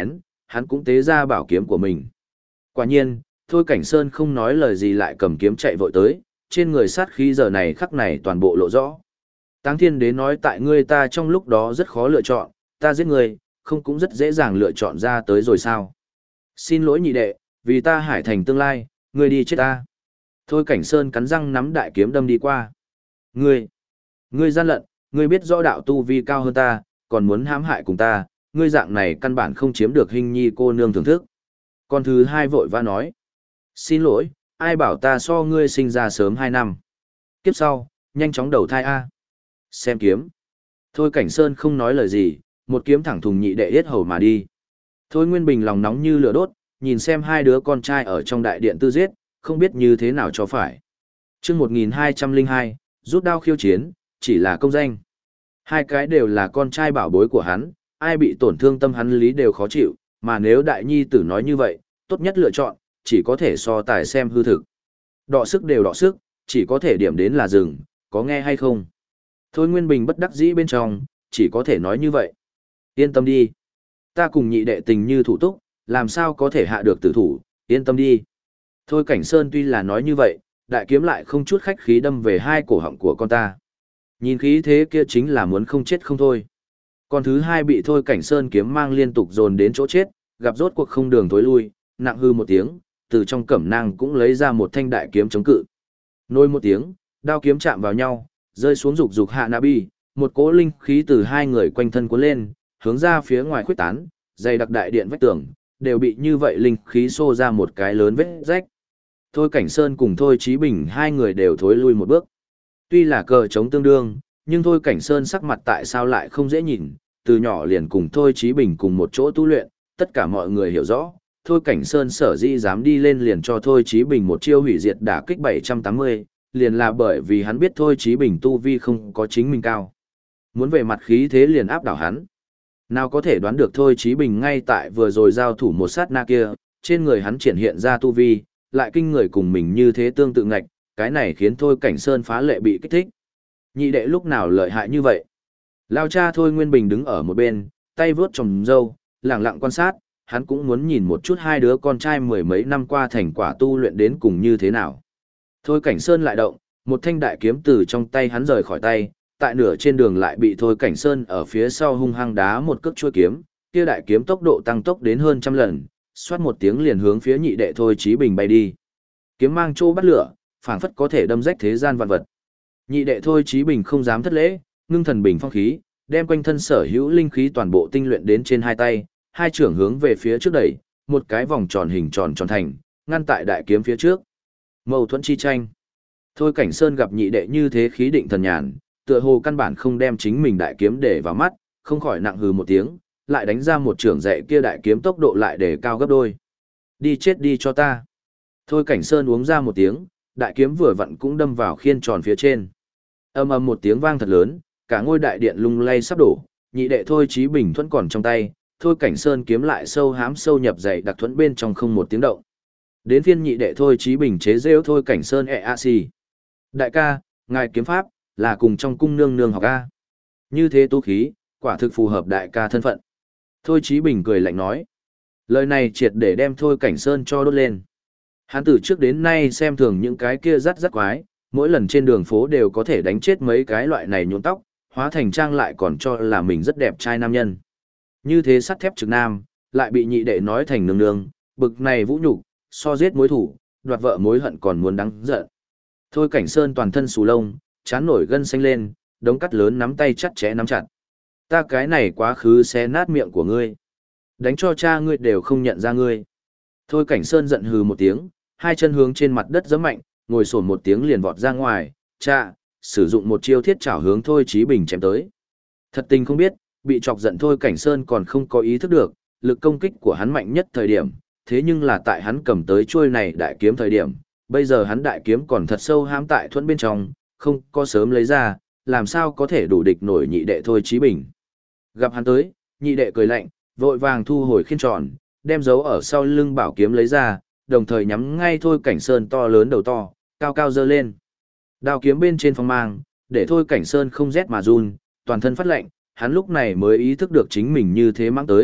hắn cũng tế ra bảo kiếm của mình. Quả nhiên, Thôi Cảnh Sơn không nói lời gì lại cầm kiếm chạy vội tới, trên người sát khí giờ này khắc này toàn bộ lộ rõ. Táng Thiên Đế nói tại ngươi ta trong lúc đó rất khó lựa chọn, ta giết ngươi, không cũng rất dễ dàng lựa chọn ra tới rồi sao? Xin lỗi nhị đệ, vì ta Hải Thành tương lai, ngươi đi chết ta. Thôi Cảnh Sơn cắn răng nắm đại kiếm đâm đi qua. Ngươi gian lận, ngươi biết rõ đạo tu vi cao hơn ta, còn muốn hãm hại cùng ta, ngươi dạng này căn bản không chiếm được hình nhi cô nương thưởng thức. Con thứ hai vội vã nói. Xin lỗi, ai bảo ta so ngươi sinh ra sớm 2 năm. Kiếp sau, nhanh chóng đầu thai A. Xem kiếm. Thôi Cảnh Sơn không nói lời gì, một kiếm thẳng thùng nhị đệ yết hầu mà đi. Thôi Nguyên Bình lòng nóng như lửa đốt, nhìn xem hai đứa con trai ở trong đại điện tư giết, không biết như thế nào cho phải. Chương 1202, rút đao khiêu chiến, chỉ là công danh. Hai cái đều là con trai bảo bối của hắn, ai bị tổn thương tâm hắn lý đều khó chịu, mà nếu đại nhi tử nói như vậy, tốt nhất lựa chọn, chỉ có thể so tài xem hư thực. Đọ sức đều đọ sức, chỉ có thể điểm đến là dừng, có nghe hay không? Thôi Nguyên Bình bất đắc dĩ bên trong, chỉ có thể nói như vậy. Yên tâm đi. Ta cùng nhị đệ tình như thủ túc, làm sao có thể hạ được tử thủ, yên tâm đi. Thôi Cảnh Sơn tuy là nói như vậy, đại kiếm lại không chút khách khí đâm về hai cổ họng của con ta. Nhìn khí thế kia chính là muốn không chết không thôi. Con thứ hai bị Thôi Cảnh Sơn kiếm mang liên tục dồn đến chỗ chết, gặp rốt cuộc không đường tối lui, nặng hư một tiếng, từ trong cẩm nang cũng lấy ra một thanh đại kiếm chống cự. Nôi một tiếng, đao kiếm chạm vào nhau, rơi xuống rục rục hạ nabi, một cỗ linh khí từ hai người quanh thân cuốn lên, hướng ra phía ngoài khuếch tán, dày đặc đại điện vách tường, đều bị như vậy linh khí xô ra một cái lớn vết rách. Thôi Cảnh Sơn cùng Thôi Chí Bình hai người đều thối lui một bước. Tuy là cờ chống tương đương, nhưng Thôi Cảnh Sơn sắc mặt tại sao lại không dễ nhìn, từ nhỏ liền cùng Thôi Chí Bình cùng một chỗ tu luyện, tất cả mọi người hiểu rõ. Thôi Cảnh Sơn sở dĩ dám đi lên liền cho Thôi Chí Bình một chiêu hủy diệt đả kích 780, liền là bởi vì hắn biết Thôi Chí Bình tu vi không có chính mình cao. Muốn về mặt khí thế liền áp đảo hắn. Nào có thể đoán được Thôi Chí Bình ngay tại vừa rồi giao thủ một sát na kia, trên người hắn triển hiện ra tu vi, lại kinh người cùng mình như thế tương tự ngạch, cái này khiến Thôi Cảnh Sơn phá lệ bị kích thích. Nhị đệ lúc nào lợi hại như vậy? Lao cha Thôi Nguyên Bình đứng ở một bên, tay vướt tròm râu, lặng lặng quan sát, hắn cũng muốn nhìn một chút hai đứa con trai mười mấy năm qua thành quả tu luyện đến cùng như thế nào. Thôi Cảnh Sơn lại động, một thanh đại kiếm từ trong tay hắn rời khỏi tay, tại nửa trên đường lại bị Thôi Cảnh Sơn ở phía sau hung hăng đá một cước chuôi kiếm, kia đại kiếm tốc độ tăng tốc đến hơn 100 lần, xoát một tiếng liền hướng phía nhị đệ Thôi Chí Bình bay đi. Kiếm mang trô bắt lửa, phảng phất có thể đâm rách thế gian vạn vật. Nhị đệ Thôi Chí Bình không dám thất lễ, ngưng thần bình phong khí, đem quanh thân sở hữu linh khí toàn bộ tinh luyện đến trên hai tay, hai trưởng hướng về phía trước đẩy, một cái vòng tròn hình tròn tròn thành, ngăn tại đại kiếm phía trước. Mâu thuẫn chi tranh. Thôi Cảnh Sơn gặp nhị đệ như thế khí định thần nhàn, tựa hồ căn bản không đem chính mình đại kiếm để vào mắt, không khỏi nặng hừ một tiếng, lại đánh ra một trưởng dạy kia đại kiếm tốc độ lại để cao gấp đôi. Đi chết đi cho ta. Thôi Cảnh Sơn uống ra một tiếng, đại kiếm vừa vặn cũng đâm vào khiên tròn phía trên. Ầm ầm một tiếng vang thật lớn, cả ngôi đại điện lung lay sắp đổ, nhị đệ Thôi Chí Bình thuẫn còn trong tay, Thôi Cảnh Sơn kiếm lại sâu hám sâu nhập dày đặc thuẫn bên trong không một tiếng động. Đến phiên nhị đệ Thôi Chí Bình chế rêu Thôi Cảnh Sơn xì. Đại ca, ngài kiếm pháp, là cùng trong cung nương nương học a. Như thế tu khí, quả thực phù hợp đại ca thân phận. Thôi Chí Bình cười lạnh nói. Lời này triệt để đem Thôi Cảnh Sơn cho đốt lên. Hắn từ trước đến nay xem thường những cái kia rắt rắt quái, mỗi lần trên đường phố đều có thể đánh chết mấy cái loại này nhuộm tóc, hóa thành trang lại còn cho là mình rất đẹp trai nam nhân. Như thế sắt thép trực nam, lại bị nhị đệ nói thành nương nương, bực này vũ nhục, so giết mối thủ, đoạt vợ mối hận còn muốn đáng giận. Thôi Cảnh Sơn toàn thân xù lông, chán nổi gân xanh lên, đống cắt lớn nắm tay chặt chẽ nắm chặt. Ta cái này quá khứ xé nát miệng của ngươi. Đánh cho cha ngươi đều không nhận ra ngươi. Thôi Cảnh Sơn giận hừ một tiếng, hai chân hướng trên mặt đất giẫm mạnh, ngồi xổm một tiếng liền vọt ra ngoài, cha, sử dụng một chiêu thiết chảo hướng Thôi Chí Bình chém tới. Thật tình không biết, bị chọc giận Thôi Cảnh Sơn còn không có ý thức được, lực công kích của hắn mạnh nhất thời điểm, thế nhưng là tại hắn cầm tới chuôi này đại kiếm thời điểm, bây giờ hắn đại kiếm còn thật sâu hãm tại thuẫn bên trong, không có sớm lấy ra, làm sao có thể đủ địch nổi nhị đệ Thôi Chí Bình. Gặp hắn tới, nhị đệ cười lạnh, vội vàng thu hồi khiên tròn, đem dấu ở sau lưng bảo kiếm lấy ra, đồng thời nhắm ngay Thôi Cảnh Sơn to lớn đầu to, cao cao dơ lên. Đao kiếm bên trên phong mang, để Thôi Cảnh Sơn không rét mà run, toàn thân phát lạnh, hắn lúc này mới ý thức được chính mình như thế mang tới,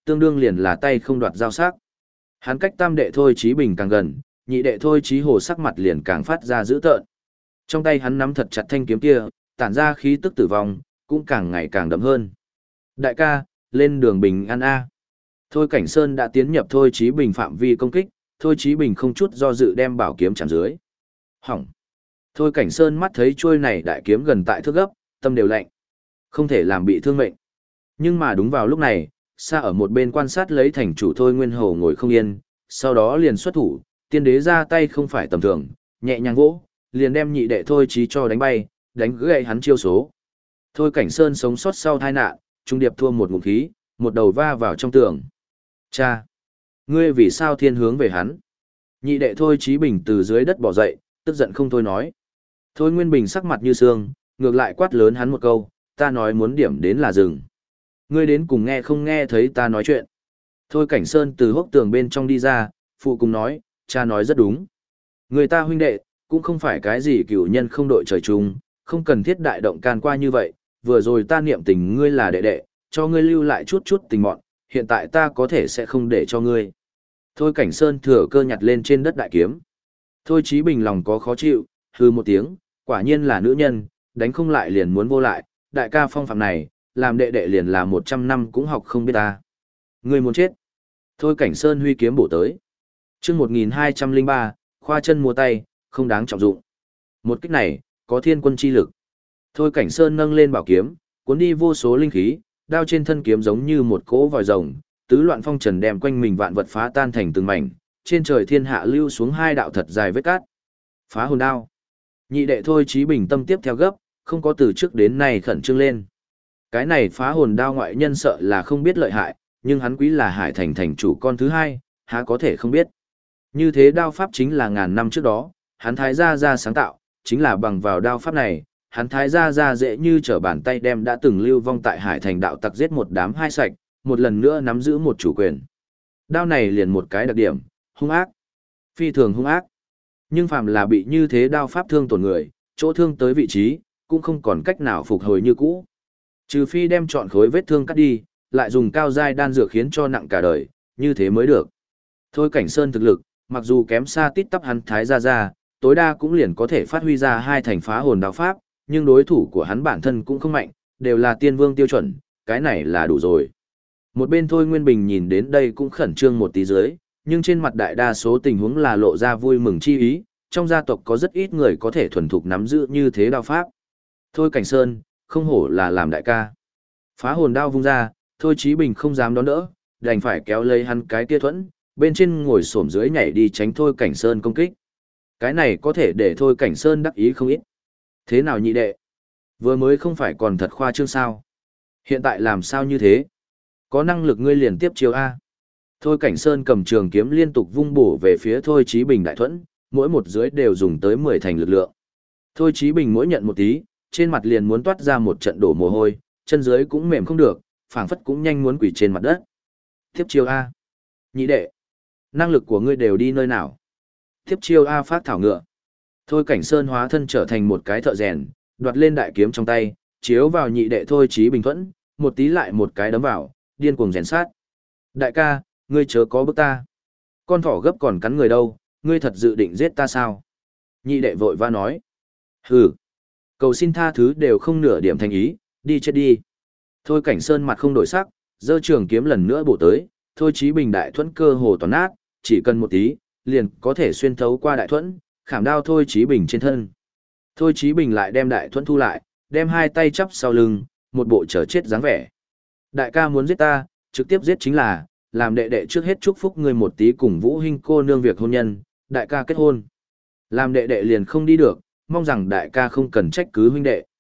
tương đương liền là tay không đoạt dao sắc. Hắn cách tam đệ Thôi Chí Bình càng gần, nhị đệ Thôi Chí Hồ sắc mặt liền càng phát ra dữ tợn. Trong tay hắn nắm thật chặt thanh kiếm kia, tản ra khí tức tử vong, cũng càng ngày càng đậm hơn. Đại ca, lên đường bình an A. Thôi Cảnh Sơn đã tiến nhập Thôi Chí Bình phạm vi công kích, Thôi Chí Bình không chút do dự đem bảo kiếm chạm dưới. Hỏng. Thôi Cảnh Sơn mắt thấy chuôi này đại kiếm gần tại thước gấp, tâm đều lạnh. Không thể làm bị thương mệnh. Nhưng mà đúng vào lúc này, xa ở một bên quan sát lấy thành chủ Thôi Nguyên Hầu ngồi không yên, sau đó liền xuất thủ, tiên đế ra tay không phải tầm thường, nhẹ nhàng vỗ, liền đem nhị đệ Thôi Chí cho đánh bay, đánh gãy hắn chiêu số. Thôi Cảnh Sơn sống sót sau tai nạn, trung điệp thua một ngụm khí, một đầu va vào trong tường. Cha! Ngươi vì sao thiên hướng về hắn? Nhị đệ Thôi Chí Bình từ dưới đất bỏ dậy, tức giận không thôi nói. Thôi Nguyên Bình sắc mặt như sương, ngược lại quát lớn hắn một câu, ta nói muốn điểm đến là rừng. Ngươi đến cùng nghe không nghe thấy ta nói chuyện. Thôi Cảnh Sơn từ hốc tường bên trong đi ra, phụ cùng nói, cha nói rất đúng. Người ta huynh đệ, cũng không phải cái gì cửu nhân không đội trời chung, không cần thiết đại động can qua như vậy, vừa rồi ta niệm tình ngươi là đệ đệ, cho ngươi lưu lại chút chút tình mọn, hiện tại ta có thể sẽ không để cho ngươi. Thôi Cảnh Sơn thừa cơ nhặt lên trên đất đại kiếm. Thôi Chí Bình lòng có khó chịu, hừ một tiếng, quả nhiên là nữ nhân, đánh không lại liền muốn vô lại, đại ca phong phạm này, làm đệ đệ liền là 100 năm cũng học không biết ta. Ngươi muốn chết. Thôi Cảnh Sơn huy kiếm bổ tới. Chương 1203, khoa chân mua tay, không đáng trọng dụng. Một kích này, có thiên quân chi lực. Thôi Cảnh Sơn nâng lên bảo kiếm, cuốn đi vô số linh khí, đao trên thân kiếm giống như một cỗ vòi rồng, tứ loạn phong trần đem quanh mình vạn vật phá tan thành từng mảnh, trên trời thiên hạ lưu xuống hai đạo thật dài vết cát. Phá hồn đao. Nhị đệ Thôi Chí Bình tâm tiếp theo gấp, không có từ trước đến nay khẩn trương lên. Cái này phá hồn đao ngoại nhân sợ là không biết lợi hại, nhưng hắn quý là Hải Thành thành chủ con thứ hai, há có thể không biết. Như thế đao pháp chính là ngàn năm trước đó, hắn thái gia sáng tạo, chính là bằng vào đao pháp này, hắn thái gia dễ như trở bàn tay đem đã từng lưu vong tại Hải Thành đạo tặc giết một đám hai sạch, một lần nữa nắm giữ một chủ quyền. Đao này liền một cái đặc điểm, hung ác, phi thường hung ác. Nhưng phàm là bị như thế đao pháp thương tổn người, chỗ thương tới vị trí, cũng không còn cách nào phục hồi như cũ. Trừ phi đem trọn khối vết thương cắt đi, lại dùng cao giai đan dược khiến cho nặng cả đời, như thế mới được. Thôi Cảnh Sơn thực lực, mặc dù kém xa tít tắp hắn thái gia, tối đa cũng liền có thể phát huy ra hai thành phá hồn đao pháp, nhưng đối thủ của hắn bản thân cũng không mạnh, đều là tiên vương tiêu chuẩn, cái này là đủ rồi. Một bên Thôi Nguyên Bình nhìn đến đây cũng khẩn trương một tí dưới, nhưng trên mặt đại đa số tình huống là lộ ra vui mừng chi ý, trong gia tộc có rất ít người có thể thuần thục nắm giữ như thế đao pháp. Thôi Cảnh Sơn, không hổ là làm đại ca. Phá hồn đao vung ra, Thôi Chí Bình không dám đón đỡ, đành phải kéo lấy hắn cái kia thuẫn, bên trên ngồi xổm dưới nhảy đi tránh Thôi Cảnh Sơn công kích. Cái này có thể để Thôi Cảnh Sơn đắc ý không ít. Thế nào nhị đệ? Vừa mới không phải còn thật khoa trương sao? Hiện tại làm sao như thế? Có năng lực ngươi liền tiếp chiêu A. Thôi Cảnh Sơn cầm trường kiếm liên tục vung bổ về phía Thôi Chí Bình đại thuẫn, mỗi một dưới đều dùng tới 10 thành lực lượng. Thôi Chí Bình mỗi nhận một tí, trên mặt liền muốn toát ra một trận đổ mồ hôi, chân dưới cũng mềm không được, phảng phất cũng nhanh muốn quỳ trên mặt đất. Tiếp chiêu A. Nhị đệ. Năng lực của ngươi đều đi nơi nào? Tiếp chiêu A phát thảo ngựa. Thôi Cảnh Sơn hóa thân trở thành một cái thợ rèn, đoạt lên đại kiếm trong tay, chiếu vào nhị đệ Thôi Chí Bình thuẫn, một tí lại một cái đấm vào, điên cuồng rèn sát. Đại ca, ngươi chớ có bức ta. Con thỏ gấp còn cắn người đâu, ngươi thật dự định giết ta sao? Nhị đệ vội va nói. Hừ. Cầu xin tha thứ đều không nửa điểm thành ý, đi chết đi. Thôi Cảnh Sơn mặt không đổi sắc, giơ trường kiếm lần nữa bổ tới, Thôi Chí Bình đại thuẫn cơ hồ toàn nát, chỉ cần một tí, liền có thể xuyên thấu qua đại thuẫn, khảm đao Thôi Chí Bình trên thân. Thôi Chí Bình lại đem đại thuẫn thu lại, đem hai tay chắp sau lưng, một bộ chờ chết dáng vẻ. Đại ca muốn giết ta, trực tiếp giết chính là, làm đệ đệ trước hết chúc phúc ngươi một tí cùng Vũ Hinh cô nương việc hôn nhân, đại ca kết hôn. Làm đệ đệ liền không đi được, mong rằng đại ca không cần trách cứ huynh đệ.